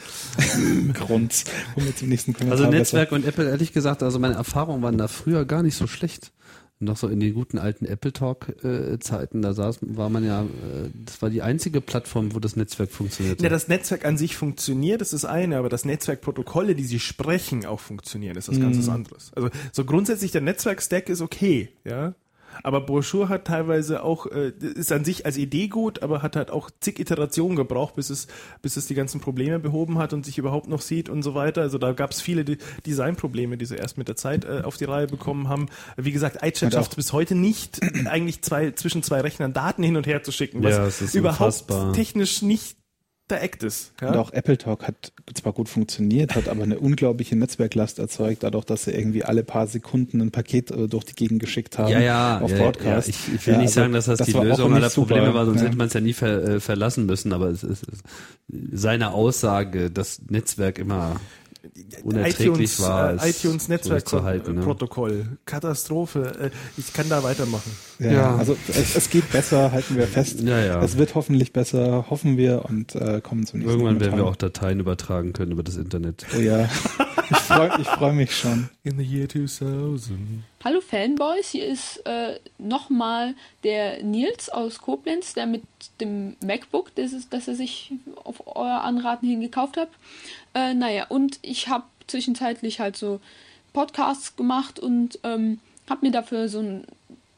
Grund. Kommen wir zum nächsten Kommentar. Also Netzwerk und Apple, ehrlich gesagt, also meine Erfahrungen waren da früher gar nicht so schlecht. Noch so in den guten alten Apple Talk äh, Zeiten, da saß, war man ja, äh, das war die einzige Plattform, wo das Netzwerk funktionierte. Ja, das Netzwerk an sich funktioniert, das ist das eine, aber das Netzwerkprotokolle, die sie sprechen, auch funktionieren, ist was ganz was anderes. Also so grundsätzlich der Netzwerkstack ist okay, ja. Aber Broschur hat teilweise auch, äh, ist an sich als Idee gut, aber hat halt auch zig Iterationen gebraucht, bis es, bis es die ganzen Probleme behoben hat und sich überhaupt noch sieht und so weiter. Also da gab es viele De- Designprobleme, die sie erst mit der Zeit äh, auf die Reihe bekommen haben. Wie gesagt, iChat Und auch- schafft es bis heute nicht, eigentlich zwei, zwischen zwei Rechnern Daten hin und her zu schicken, was Ja, es ist überhaupt unfassbar. technisch nicht der Act ist. Ja? Und auch Apple Talk hat zwar gut funktioniert, hat aber eine unglaubliche Netzwerklast erzeugt, dadurch, dass sie irgendwie alle paar Sekunden ein Paket äh, durch die Gegend geschickt haben ja, ja, auf ja, Broadcast. ja. Ich, ich will Ja, nicht also sagen, dass das, die war auch Lösung nicht aller super. Probleme war, sonst Ja. hätte man es ja nie ver, äh, verlassen müssen, aber es ist, es, seine Aussage, dass Netzwerk immer unerträglich iTunes, war, äh, ist iTunes durchzuhalten, ne? Netzwerkprotokoll, Katastrophe. Äh, ich kann da weitermachen. Ja, Ja. also es, es geht besser, halten wir fest. Ja, ja. Es wird hoffentlich besser, hoffen wir und äh, kommen zum nächsten Irgendwann werden wir Kommentar. auch Dateien übertragen können über das Internet. Oh ja, ich freue ich freu mich schon. In the year zweitausend. Hallo Fanboys, hier ist äh, nochmal der Nils aus Koblenz, der mit dem MacBook, das, ist, das er sich auf euer Anraten hin gekauft hat. Äh, naja, und ich habe zwischenzeitlich halt so Podcasts gemacht und ähm, habe mir dafür so ein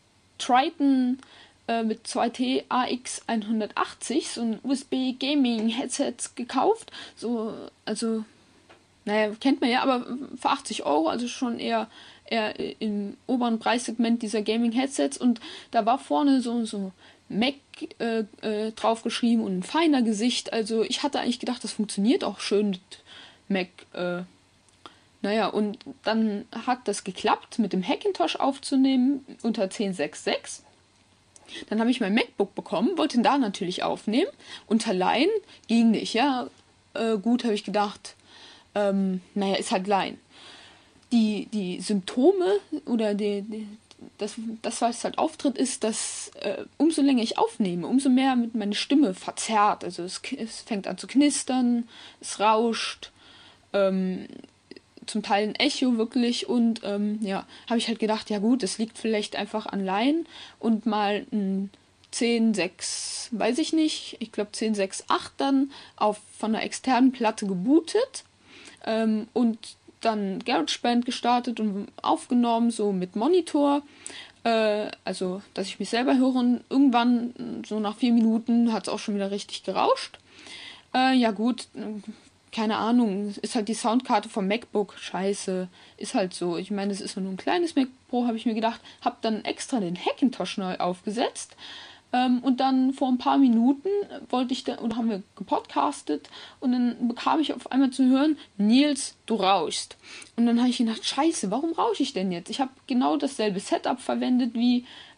Triton äh, mit zwei T A X hundertachtzig, so ein U S B Gaming Headset gekauft. So, also, naja, kennt man ja, aber für achtzig Euro, also schon eher eher im oberen Preissegment dieser Gaming-Headsets und da war vorne so so Mac äh, äh, draufgeschrieben und ein feiner Gesicht, also ich hatte eigentlich gedacht, das funktioniert auch schön mit Mac, äh, naja, und dann hat das geklappt, mit dem Hackintosh aufzunehmen unter zehn Punkt sechs Punkt sechs. Dann habe ich mein MacBook bekommen, wollte ihn da natürlich aufnehmen, unter Line ging nicht, ja, äh, gut, habe ich gedacht, ähm, naja, ist halt Line. Die, die Symptome oder die, die, das, das, was halt auftritt, ist, dass äh, umso länger ich aufnehme, umso mehr mit meine Stimme verzerrt. Also es, es fängt an zu knistern, es rauscht, ähm, zum Teil ein Echo wirklich und ähm, ja, habe ich halt gedacht, ja gut, es liegt vielleicht einfach an Line und mal ein zehn Punkt sechs, weiß ich nicht, ich glaube zehn Punkt sechs Punkt acht dann auf von einer externen Platte gebootet ähm, und dann GarageBand gestartet und aufgenommen, so mit Monitor, äh, also dass ich mich selber höre und irgendwann, so nach vier Minuten, hat es auch schon wieder richtig gerauscht. Äh, ja gut, keine Ahnung, ist halt die Soundkarte vom MacBook, scheiße, ist halt so. Ich meine, es ist nur ein kleines Mac Pro, habe ich mir gedacht, habe dann extra den Hackintosh neu aufgesetzt. Ähm, und dann vor ein paar Minuten wollte ich da, und haben wir gepodcastet und dann bekam ich auf einmal zu hören, Nils, du rauschst. Und dann habe ich gedacht, scheiße, warum rausche ich denn jetzt? Ich habe genau dasselbe Setup verwendet wie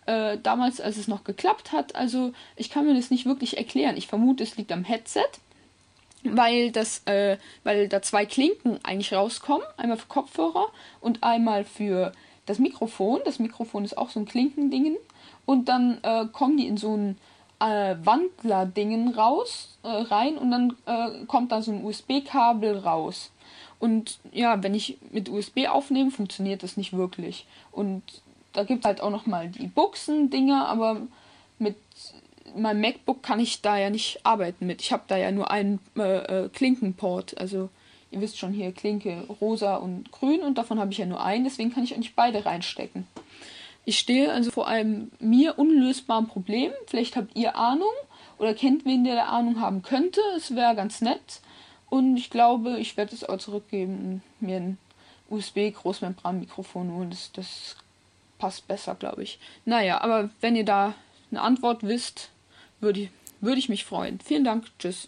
äh, damals, als es noch geklappt hat. Also ich kann mir das nicht wirklich erklären. Ich vermute, es liegt am Headset, weil das, äh, weil da zwei Klinken eigentlich rauskommen. Einmal für Kopfhörer und einmal für das Mikrofon. Das Mikrofon ist auch so ein Klinkendingen. Und dann äh, kommen die in so ein äh, Wandler-Dingen raus, äh, rein und dann äh, kommt da so ein U S B-Kabel raus. Und ja, wenn ich mit U S B aufnehme, funktioniert das nicht wirklich. Und da gibt es halt auch nochmal die Buchsen-Dinger, aber mit meinem MacBook kann ich da ja nicht arbeiten mit. Ich habe da ja nur einen äh, äh, Klinkenport. Also ihr wisst schon hier, Klinke rosa und grün und davon habe ich ja nur einen, deswegen kann ich auch nicht beide reinstecken. Ich stehe also vor einem mir unlösbaren Problem. Vielleicht habt ihr Ahnung oder kennt wen, der da Ahnung haben könnte. Es wäre ganz nett. Und ich glaube, ich werde es auch zurückgeben und mir ein U S B-Großmembran-Mikrofon holen. Das, das passt besser, glaube ich. Naja, aber wenn ihr da eine Antwort wisst, würde ich, würde ich mich freuen. Vielen Dank. Tschüss.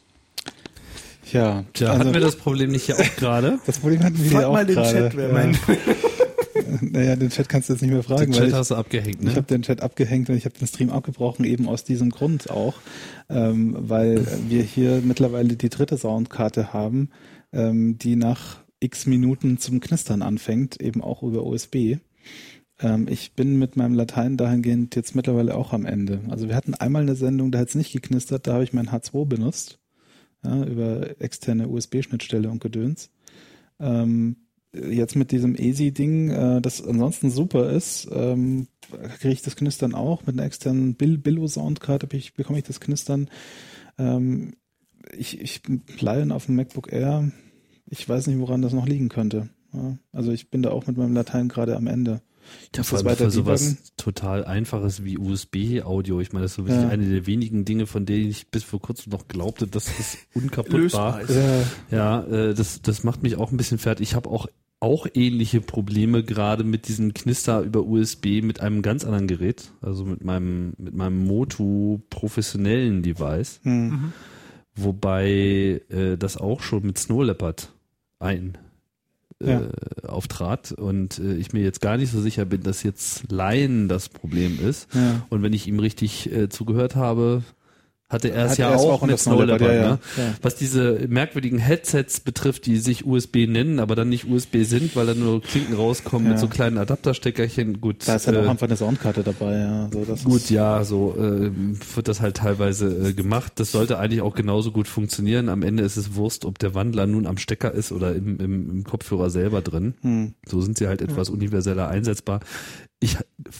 Ja, Tja, also, hatten wir das Problem nicht hier auch gerade? Das Problem hatten wir Frag ja auch mal den gerade. Chat, wer ja. meint. Naja, den Chat kannst du jetzt nicht mehr fragen. Den Chat weil ich, hast du abgehängt, ne? Ich habe den Chat abgehängt und ich habe den Stream abgebrochen, eben aus diesem Grund auch, ähm, weil wir hier mittlerweile die dritte Soundkarte haben, ähm, die nach x Minuten zum Knistern anfängt, eben auch über U S B. Ähm, ich bin mit meinem Latein dahingehend jetzt mittlerweile auch am Ende. Also wir hatten einmal eine Sendung, da hat es nicht geknistert, da habe ich mein H zwei benutzt, ja, über externe U S B-Schnittstelle und Gedöns. Ähm, Jetzt mit diesem Easy-Ding, äh, das ansonsten super ist, ähm, kriege ich das Knistern auch. Mit einer externen Bill- Billo-Soundkarte ich, bekomme ich das Knistern. Ähm, ich, ich leihe auf dem MacBook Air. Ich weiß nicht, woran das noch liegen könnte. Ja, also ich bin da auch mit meinem Latein gerade am Ende. Ich Ja, vor allem für sowas total Einfaches wie U S B-Audio. Ich meine, das ist so wirklich Ja. eine der wenigen Dinge, von denen ich bis vor kurzem noch glaubte, dass es unkaputtbar Lösbar ist. ist. Ja, Ja, äh, das, das macht mich auch ein bisschen fertig. Ich habe auch auch ähnliche Probleme gerade mit diesem Knister über U S B mit einem ganz anderen Gerät, also mit meinem mit meinem Motu professionellen Device, hm. wobei äh, das auch schon mit Snow Leopard ein äh, Ja. auftrat und äh, ich mir jetzt gar nicht so sicher bin, dass jetzt Laien das Problem ist. Ja. Und wenn ich ihm richtig äh, zugehört habe, hatte er es Hat ja er es auch auch mit unter Snow Snow Leopard. Leopard, ja, Ne? ja, ja. Was diese merkwürdigen Headsets betrifft, die sich U S B nennen, aber dann nicht U S B sind, weil da nur Klinken rauskommen Ja. mit so kleinen Adaptersteckerchen. Gut, Da ist halt äh, auch einfach eine Soundkarte dabei. Ja. So, das gut, ist, ja, so äh, wird das halt teilweise äh, gemacht. Das sollte eigentlich auch genauso gut funktionieren. Am Ende ist es Wurst, ob der Wandler nun am Stecker ist oder im, im, im Kopfhörer selber drin. Hm. So sind sie halt etwas universeller einsetzbar. Ich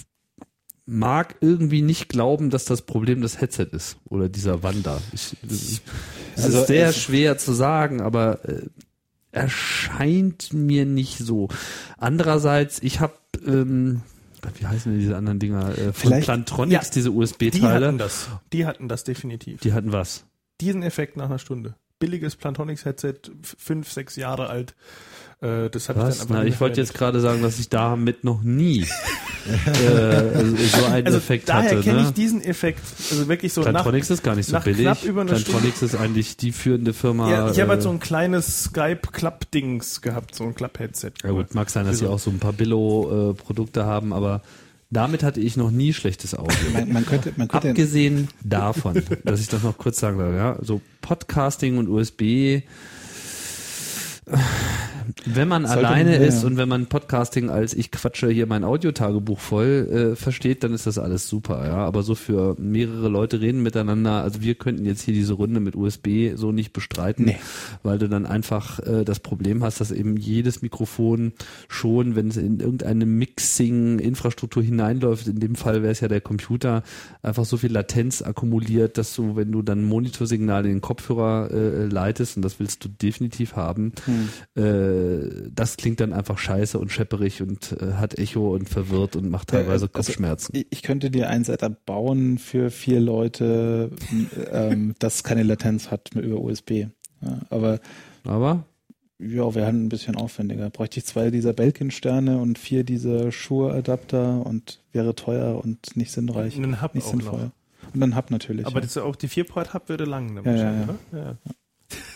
mag irgendwie nicht glauben, dass das Problem das Headset ist oder dieser Wander. Ich, es Also, ist sehr es- schwer zu sagen, aber äh, erscheint mir nicht so. Andererseits, ich habe, ähm, wie heißen denn diese anderen Dinger? Äh, von Vielleicht- Plantronics, Ja, diese U S Die B-Teile. hatten das. Die hatten das definitiv. Die hatten was? Diesen Effekt nach einer Stunde. Billiges Plantronics-Headset, f- fünf, sechs Jahre alt. Äh, das habe ich dann Was? einfach Na, nicht ich mehr wollte jetzt verwendet. gerade sagen, dass ich damit noch nie äh, so einen Also Effekt daher hatte. kenne Ne? ich diesen Effekt, also wirklich so nach, Plantronics ist gar nicht so nach billig. knapp über einer Plantronics ist eigentlich die führende Firma. ja, ich habe halt äh, so ein kleines Skype-Klapp-Dings gehabt, so ein Klapp-Headset. Ja gut, mag sein, dass sie Für so- auch so ein paar Billo-Produkte haben, aber damit hatte ich noch nie schlechtes Audio. man, man könnte, man könnte Abgesehen davon, dass ich das noch kurz sagen darf, ja, so Podcasting und U S B, wenn man Sollte- alleine ja, ist ja. und wenn man Podcasting als ich quatsche hier mein Audiotagebuch voll äh, versteht, dann ist das alles super, ja. Aber so für mehrere Leute reden miteinander, also wir könnten jetzt hier diese Runde mit U S B so nicht bestreiten, Nee. weil du dann einfach äh, das Problem hast, dass eben jedes Mikrofon schon, wenn es in irgendeine Mixing-Infrastruktur hineinläuft, in dem Fall wäre es ja der Computer, einfach so viel Latenz akkumuliert, dass du, wenn du dann Monitorsignale in den Kopfhörer äh, leitest, und das willst du definitiv haben, Hm. äh, das klingt dann einfach scheiße und schepperig und äh, hat Echo und verwirrt und macht teilweise Äh, also, Kopfschmerzen. Ich, ich könnte dir ein Setup bauen für vier Leute, ähm, das keine Latenz hat über U S B. Ja, aber Aber ja, wäre halt ein bisschen aufwendiger. Bräuchte ich zwei dieser Belkin-Sterne und vier dieser Shure-Adapter und wäre teuer und nicht sinnreich. Einen Hub nicht auch sinnvoll. noch. Und dann Hub natürlich. Aber ja. das, auch die vier Port Hub würde lang. Dann Ja, ja, wahrscheinlich, ja. oder? Ja.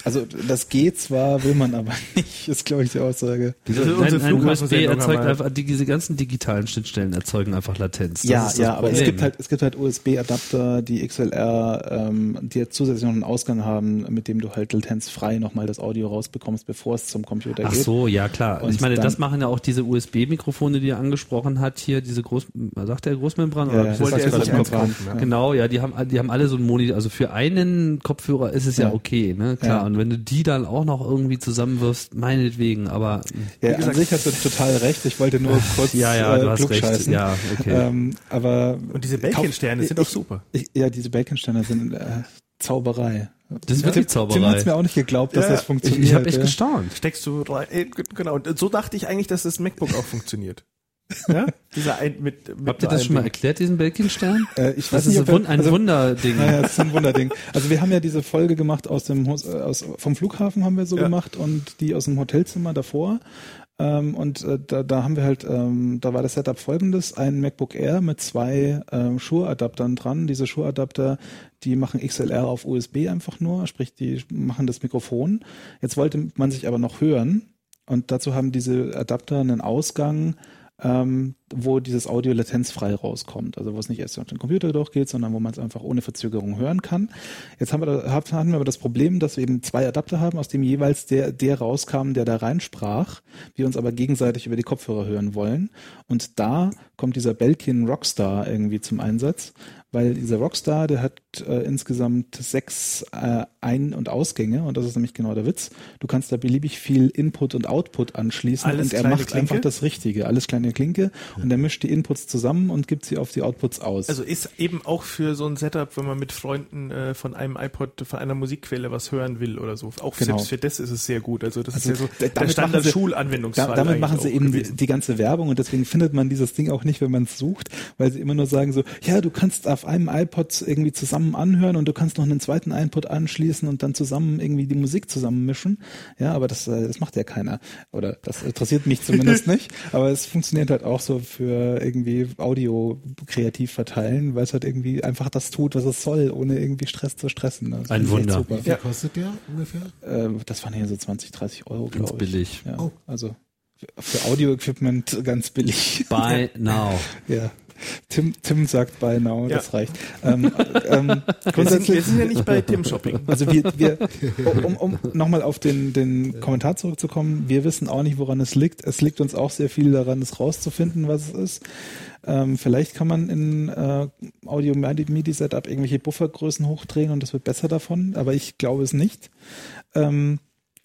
Also das geht zwar, will man aber nicht, ist glaube ich die Aussage. Diese, Also nein, unsere nein, U S B Flughafensendung erzeugt haben wir- einfach, die, diese ganzen digitalen Schnittstellen erzeugen einfach Latenz. Das Ja, ist das ja, aber es Problem. gibt halt, es gibt halt U S B-Adapter, die X L R, ähm, die jetzt zusätzlich noch einen Ausgang haben, mit dem du halt latenzfrei nochmal das Audio rausbekommst, bevor es zum Computer Ach geht. so, ja klar. Und ich meine, das dann- machen ja auch diese U S B-Mikrofone, die er angesprochen hat hier, diese Groß, sagt der Großmembran? Ja, Oder ja, das wollte heißt er gerade sich im Kopf. einkaufen, ja. Genau, ja, die haben, die haben alle so einen Monitor. Also für einen Kopfhörer ist es ja, Ja. okay, ne, klar. Ja. Und wenn du die dann auch noch irgendwie zusammenwirfst, meinetwegen, aber Ja, an sich hast du total recht. Ich wollte nur kurz ja, ja, du äh, hast recht. klugscheißen. Ja, okay. Ähm, aber Und diese Bällchensterne Kauf- sind doch ich- super. Ich, ja, diese Bacon-Sterne sind äh, Zauberei. Das ist wirklich Tim Zauberei. hat's mir auch nicht geglaubt, dass Ja, das ich- funktioniert. Ich, ich habe echt ja. gestaunt. Steckst du rein, äh, g- genau. Und so dachte ich eigentlich, dass das MacBook auch funktioniert. Ja? Dieser ein, mit, mit Habt ihr nur das einem schon mal Ding. erklärt, diesen Belkin-Stern? Äh, ich Das weiß ist nicht, ein, ob wir- Wun- ein also- Wunderding. Naja, das ist ein Wunderding. Also wir haben ja diese Folge gemacht aus dem Hos- äh, aus, vom Flughafen haben wir so Ja. gemacht und die aus dem Hotelzimmer davor. Ähm, und äh, da, da haben wir halt, ähm, da war das Setup folgendes, ein MacBook Air mit zwei ähm, Shure-Adaptern dran. Diese Shure-Adapter, die machen X L R auf U S B einfach nur, sprich die machen das Mikrofon. Jetzt wollte man sich aber noch hören und dazu haben diese Adapter einen Ausgang, ähm, wo dieses Audio latenzfrei rauskommt. Also wo es nicht erst durch den Computer durchgeht, sondern wo man es einfach ohne Verzögerung hören kann. Jetzt haben wir, da, hatten wir aber das Problem, dass wir eben zwei Adapter haben, aus dem jeweils der, der rauskam, der da reinsprach, wir uns aber gegenseitig über die Kopfhörer hören wollen. Und da kommt dieser Belkin Rockstar irgendwie zum Einsatz, weil dieser Rockstar, der hat äh, insgesamt sechs äh, Ein- und Ausgänge und das ist nämlich genau der Witz. Du kannst da beliebig viel Input und Output anschließen Alles und er kleine macht Klinke? einfach das Richtige. Alles kleine Klinke und er mischt die Inputs zusammen und gibt sie auf die Outputs aus. Also ist eben auch für so ein Setup, wenn man mit Freunden äh, von einem iPod, von einer Musikquelle was hören will oder so. Auch Genau. selbst für das ist es sehr gut. Also das Also ist ja so d- der damit Standard machen sie- Schulanwendungsfall. Da, damit eigentlich machen sie auch eben die, gewesen. die ganze Werbung und deswegen findet man dieses Ding auch nicht, wenn man es sucht, weil sie immer nur sagen so, ja, du kannst auf einem iPod irgendwie zusammen anhören und du kannst noch einen zweiten iPod anschließen und dann zusammen irgendwie die Musik zusammenmischen. Ja, aber das, äh, das macht ja keiner. Oder das interessiert mich zumindest nicht. Aber es funktioniert halt auch so für irgendwie Audio kreativ verteilen, weil es halt irgendwie einfach das tut, was es soll, ohne irgendwie Stress zu stressen. Das Ein finde ich echt Wunder. Wie viel kostet der ungefähr? Super. Äh, das waren hier so zwanzig, dreißig Euro, Ganz glaube ich. billig. Ja, Oh. also für für Audio-Equipment ganz billig. Buy now. Ja. Tim, Tim sagt Buy Now, Ja. das reicht. Ähm, ähm, Wir sind, grundsätzlich, wir sind ja nicht bei Tim Shopping. also wir, wir um, um nochmal auf den, den Kommentar zurückzukommen, wir wissen auch nicht, woran es liegt. Es liegt uns auch sehr viel daran, es rauszufinden, was es ist. Ähm, vielleicht kann man in äh, Audio-MIDI-Setup irgendwelche Buffergrößen hochdrehen und das wird besser davon, aber ich glaube es nicht. Ähm,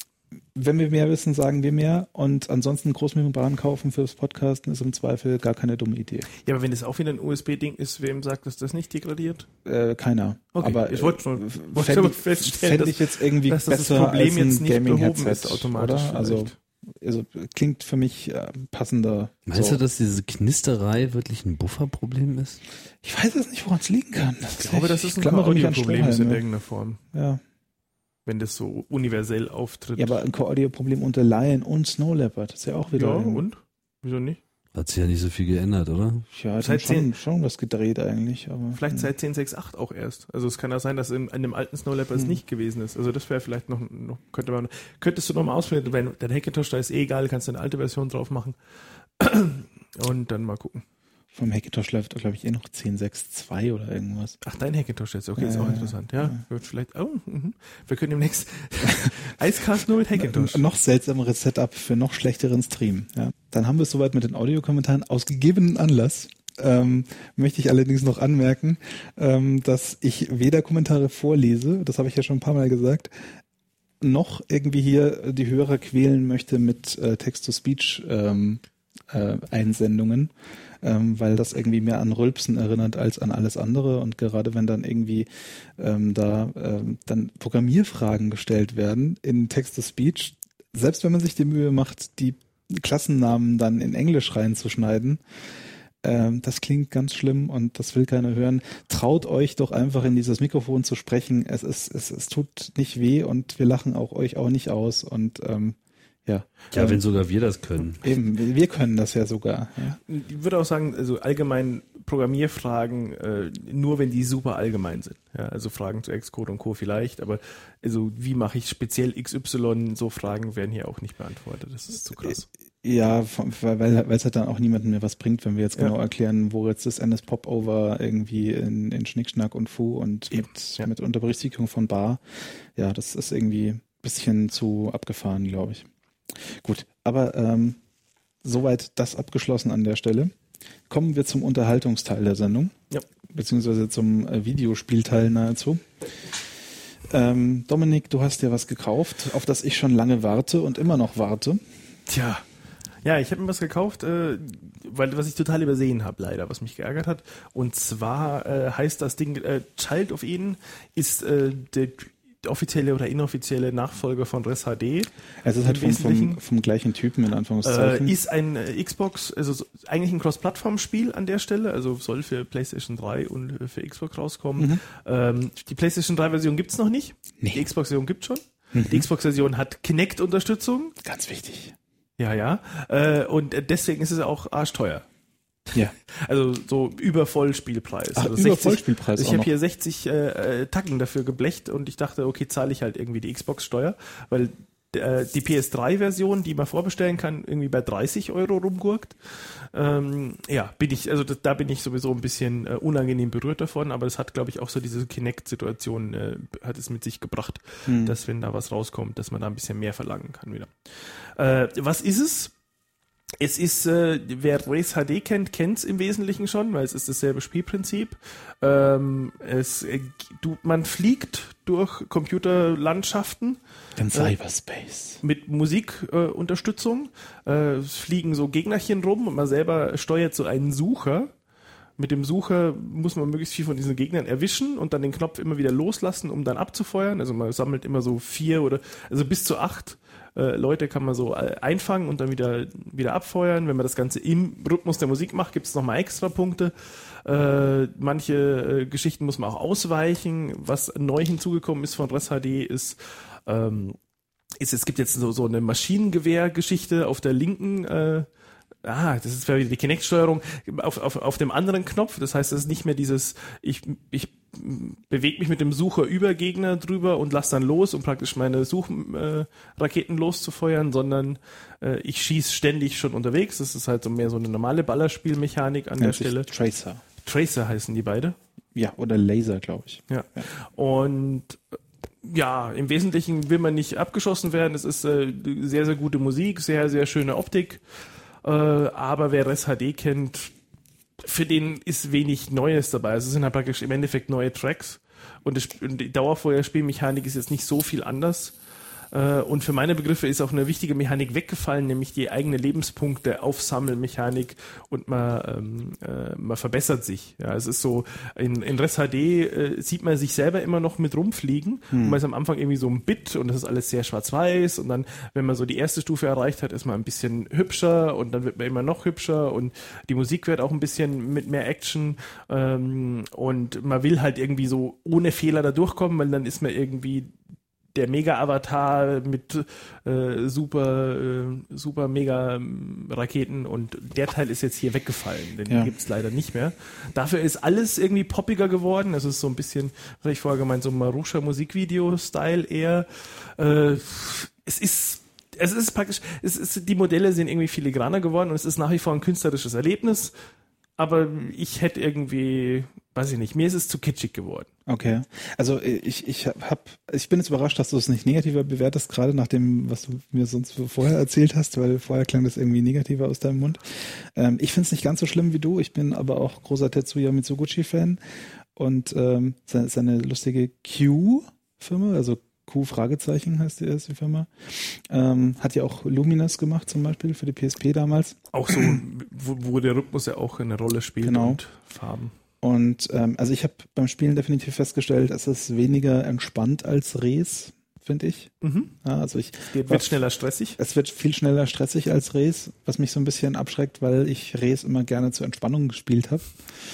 wenn wir mehr wissen, sagen wir mehr und ansonsten Großmembran kaufen fürs Podcasten ist im Zweifel gar keine dumme Idee. Ja, aber wenn das auch wieder ein U S B-Ding ist, wem sagt, dass das nicht degradiert? Äh, keiner. Okay, aber ich wollte schon- äh, wollte fände aber ich, feststellen, fänd ich jetzt irgendwie dass das besser Problem als ein jetzt nicht behoben Gaming-Headset, ist automatisch oder? Also, vielleicht. also klingt für mich äh, passender. Meinst so. du, dass diese Knisterei wirklich ein Bufferproblem ist? Ich weiß es nicht, woran es liegen kann. Ich glaube, dass es ein klammere mich an Audio-Problem ist in Strohhalme. irgendeiner Form, Ja. wenn das so universell auftritt. ja, aber ein Core-Audio-Problem unter Lion und Snow Leopard, das ist ja auch wieder. Ja, ein- und? Wieso nicht? Hat sich ja nicht so viel geändert, oder? Ja, hat Seit schon, zehn- schon was gedreht eigentlich. Aber, Vielleicht hm. seit zehn Punkt sechs Punkt acht auch erst. Also es kann ja sein, dass in, in dem alten Snow Leopard es Hm. nicht gewesen ist. Also das wäre vielleicht noch, noch könnte man, könntest du noch mal ausprobieren. Wenn dein Hackintosh, da ist eh egal, kannst du eine alte Version drauf machen und dann mal gucken. Vom Hackintosh läuft, glaube ich, eh noch zehn Punkt sechs Punkt zwei oder irgendwas. Ach, dein Hackintosh jetzt, okay, ist Ja, auch ja, interessant. Ja, ja. wird vielleicht, oh, mhm. Wir können demnächst Icecast nur mit Hackintosh. N- noch seltsameres Setup für noch schlechteren Stream. Ja. Dann haben wir es soweit mit den Audiokommentaren. Aus gegebenen Anlass ähm, möchte ich allerdings noch anmerken, ähm, dass ich weder Kommentare vorlese, das habe ich ja schon ein paar Mal gesagt, noch irgendwie hier die Hörer quälen möchte mit äh, Text-to-Speech ähm, äh, Einsendungen, ähm, weil das irgendwie mehr an Rülpsen erinnert als an alles andere und gerade wenn dann irgendwie ähm, da ähm, dann Programmierfragen gestellt werden in Text-to-Speech, selbst wenn man sich die Mühe macht, die Klassennamen dann in Englisch reinzuschneiden, ähm, das klingt ganz schlimm und das will keiner hören. Traut euch doch einfach in dieses Mikrofon zu sprechen. Es ist, es, es tut nicht weh und wir lachen auch euch auch nicht aus und ähm, ja. Ja, ähm, wenn sogar wir das können. Eben, wir wir können das ja sogar. Ja. Ich würde auch sagen, also allgemein Programmierfragen äh, nur, wenn die super allgemein sind. Ja, also Fragen zu Xcode und Co. vielleicht, aber also wie mache ich speziell X Y, so Fragen werden hier auch nicht beantwortet. Das ist zu krass. Ja, weil weil es halt dann auch niemandem mehr was bringt, wenn wir jetzt genau Ja. erklären, wo jetzt das N S Popover irgendwie in, in Schnickschnack und Fu und Eben, mit, ja. mit Unterberücksichtigung von Bar. Ja, das ist irgendwie ein bisschen zu abgefahren, glaube ich. Gut, aber ähm, soweit das abgeschlossen an der Stelle. Kommen wir zum Unterhaltungsteil der Sendung, Ja. beziehungsweise zum äh, Videospielteil nahezu. Ähm, Dominik, du hast dir was gekauft, auf das ich schon lange warte und immer noch warte. Tja. Ja, ich habe mir was gekauft, äh, weil was ich total übersehen habe, leider, was mich geärgert hat. Und zwar äh, heißt das Ding, äh, Child of Eden ist äh, der offizielle oder inoffizielle Nachfolger von Res H D. Es ist halt Im vom, Wesentlichen. vom, vom gleichen Typen, in Anführungszeichen. Äh, ist ein äh, Xbox, also so, eigentlich ein Cross-Plattform-Spiel an der Stelle, also soll für PlayStation drei und äh, für Xbox rauskommen. Mhm. Ähm, die PlayStation drei-Version gibt's noch nicht. Nee. Die Xbox-Version gibt's schon. Mhm. Die Xbox-Version hat Kinect-Unterstützung. Ganz wichtig. Ja, ja. Äh, und äh, deswegen ist es auch arschteuer. Ja. Also so über Vollspielpreis. Ach, also über sechzig Vollspielpreis Also ich auch habe noch. hier sechzig äh, äh, Tacken dafür geblecht und ich dachte, okay, zahle ich halt irgendwie die Xbox-Steuer, weil äh, die P S drei-Version, die man vorbestellen kann, irgendwie bei dreißig Euro rumgurkt. Ähm, ja, bin ich, also das, da bin ich sowieso ein bisschen äh, unangenehm berührt davon, aber es hat, glaube ich, auch so diese Kinect-Situation, äh, hat es mit sich gebracht, Hm. dass wenn da was rauskommt, dass man da ein bisschen mehr verlangen kann wieder. Äh, was ist es? Es ist, äh, wer Res H D kennt, kennt es im Wesentlichen schon, weil es ist dasselbe Spielprinzip. Ähm, es, äh, du, man fliegt durch Computerlandschaften Den Cyberspace. mit Musikunterstützung. Äh, Unterstützung. äh, es fliegen so Gegnerchen rum und man selber steuert so einen Sucher. Mit dem Sucher muss man möglichst viel von diesen Gegnern erwischen und dann den Knopf immer wieder loslassen, um dann abzufeuern. Also man sammelt immer so vier oder, also bis zu acht äh, Leute kann man so äh, einfangen und dann wieder, wieder abfeuern. Wenn man das Ganze im Rhythmus der Musik macht, gibt es nochmal extra Punkte. Äh, manche äh, Geschichten muss man auch ausweichen. Was neu hinzugekommen ist von Res H D ist, ähm, ist, es gibt jetzt so, so eine Maschinengewehr-Geschichte auf der linken äh, Ah, das ist wieder die Kinect-Steuerung auf, auf, auf dem anderen Knopf. Das heißt, es ist nicht mehr dieses, ich, ich bewege mich mit dem Sucher über Gegner drüber und lasse dann los, um praktisch meine Suchraketen äh, loszufeuern, sondern äh, ich schieße ständig schon unterwegs. Das ist halt so mehr so eine normale Ballerspielmechanik an der Nennt sich Stelle. Tracer. Tracer heißen die beide. Ja, oder Laser, glaube ich. Ja. Und ja, im Wesentlichen will man nicht abgeschossen werden. Es ist äh, sehr, sehr gute Musik, sehr, sehr schöne Optik. Äh, aber wer Res H D kennt, für den ist wenig Neues dabei. Also es sind halt praktisch im Endeffekt neue Tracks. Und, das, und die Dauerfeuerspielmechanik ist jetzt nicht so viel anders. Äh, und für meine Begriffe ist auch eine wichtige Mechanik weggefallen, nämlich die eigene Lebenspunkte Aufsammelmechanik und man, ähm, äh, man verbessert sich. Ja, es ist so, in, in Res H D äh, sieht man sich selber immer noch mit rumfliegen hm. und man ist am Anfang irgendwie so ein Bit und das ist alles sehr schwarz-weiß und dann, wenn man so die erste Stufe erreicht hat, ist man ein bisschen hübscher und dann wird man immer noch hübscher und die Musik wird auch ein bisschen mit mehr Action ähm, und man will halt irgendwie so ohne Fehler da durchkommen, weil dann ist man irgendwie der Mega-Avatar mit äh, super, äh, super Mega-Raketen und der Teil ist jetzt hier weggefallen, den Ja. gibt's leider nicht mehr. Dafür ist alles irgendwie poppiger geworden, es ist so ein bisschen, was ich vorher gemeint, so Marusha-Musikvideo-Style eher. Äh, es ist es ist praktisch, es ist, die Modelle sind irgendwie filigraner geworden und es ist nach wie vor ein künstlerisches Erlebnis, aber ich hätte irgendwie, weiß ich nicht, mir ist es zu kitschig geworden. Okay. Also ich, ich hab, ich bin jetzt überrascht, dass du es nicht negativer bewertest, gerade nach dem, was du mir sonst vorher erzählt hast, weil vorher klang das irgendwie negativer aus deinem Mund. Ähm, ich finde es nicht ganz so schlimm wie du. Ich bin aber auch großer Tetsuya Mitsuguchi-Fan und ähm, seine, seine lustige Q-Firma, also Q-Fragezeichen heißt die erste Firma, ähm, hat ja auch Luminous gemacht zum Beispiel für die P S P damals. Auch so, wo, wo der Rhythmus ja auch eine Rolle spielt Genau. und Farben. Und ähm, also ich habe beim Spielen definitiv festgestellt, es ist weniger entspannt als Res, finde ich. Mhm. Ja, also ich Geht, wird schneller stressig. Es wird viel schneller stressig als Res, was mich so ein bisschen abschreckt, weil ich Res immer gerne zur Entspannung gespielt habe.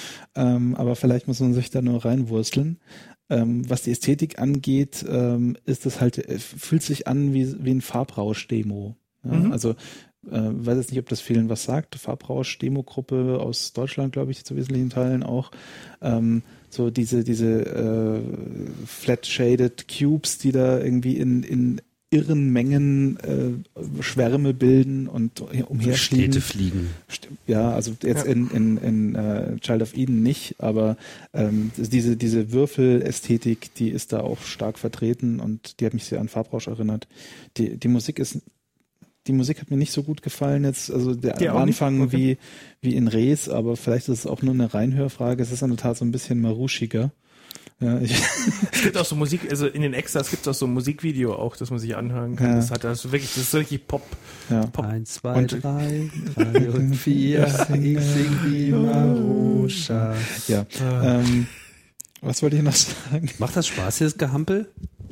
Ähm, aber vielleicht muss man sich da nur reinwursteln. Ähm, was die Ästhetik angeht, ähm, ist es halt, fühlt sich an wie, wie ein Farbrausch-Demo. Ja? Mhm. Also äh, weiß jetzt nicht, ob das vielen was sagt, Farbrausch-Demo-Gruppe aus Deutschland, glaube ich, zu wesentlichen Teilen auch. Ähm, so diese, diese äh, flat-shaded Cubes, die da irgendwie in, in irren Mengen äh, Schwärme bilden und umherfliegen. Städte fliegen. Ja, also jetzt ja. in, in, in uh, Child of Eden nicht, aber ähm, diese, diese Würfelästhetik, die ist da auch stark vertreten und die hat mich sehr an Farbrausch erinnert. Die, die Musik ist Die Musik hat mir nicht so gut gefallen jetzt, also der am Anfang okay. wie, wie in Res, aber vielleicht ist es auch nur eine Reinhörfrage. Es ist in der Tat so ein bisschen maruschiger. Ja, ich es gibt auch so Musik, also in den Extras gibt es auch so ein Musikvideo auch, das man sich anhören kann. Ja. Das hat also wirklich, das ist so richtig Pop. Ja. Pop. Eins, zwei, und drei, drei und vier, ich sing wie Maruscha. Ja, ah. ähm, was wollte ich noch sagen? Macht das Spaß hier, das Gehampel?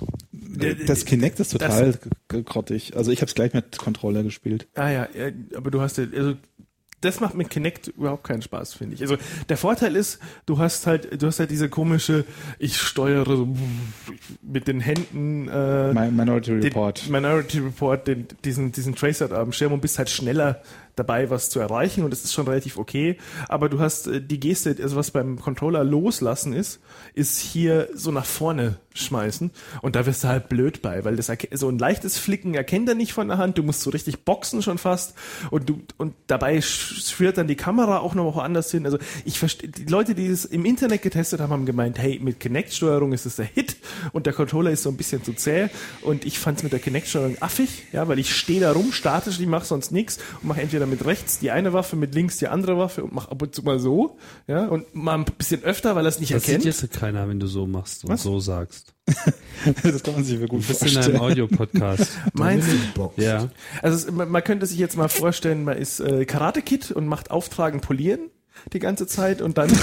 Das Kinect ist total das, grottig. Also ich habe es gleich mit Controller gespielt. Ah ja, aber du hast ja, also das macht mit Kinect überhaupt keinen Spaß, finde ich. Also der Vorteil ist, du hast halt, du hast halt diese komische, ich steuere so mit den Händen äh, Minority Report. Den, Minority Report, den, diesen, diesen Tracer am Schirm und bist halt schneller dabei, was zu erreichen und es ist schon relativ okay, aber du hast äh, die Geste, also was beim Controller loslassen ist, ist hier so nach vorne schmeißen und da wirst du halt blöd bei, weil das so ein leichtes Flicken erkennt er nicht von der Hand, du musst so richtig boxen schon fast und du und dabei führt dann die Kamera auch noch woanders hin, also ich verstehe, die Leute, die es im Internet getestet haben, haben gemeint, hey, mit Kinect-Steuerung ist es der Hit und der Controller ist so ein bisschen zu zäh und ich fand es mit der Kinect-Steuerung affig, ja, weil ich stehe da rum, statisch, ich mache sonst nichts und mache entweder mit rechts die eine Waffe, mit links die andere Waffe und mach ab und zu mal so, ja, und mal ein bisschen öfter, weil er es nicht das erkennt. Das sieht jetzt keiner, wenn du so machst und Was? so sagst. Das kann man sich gut du bist vorstellen. in einem Audio-Podcast. Meinst du? Ja. Also es, man, man könnte sich jetzt mal vorstellen, man ist äh, Karate-Kid und macht Auftragen polieren die ganze Zeit und dann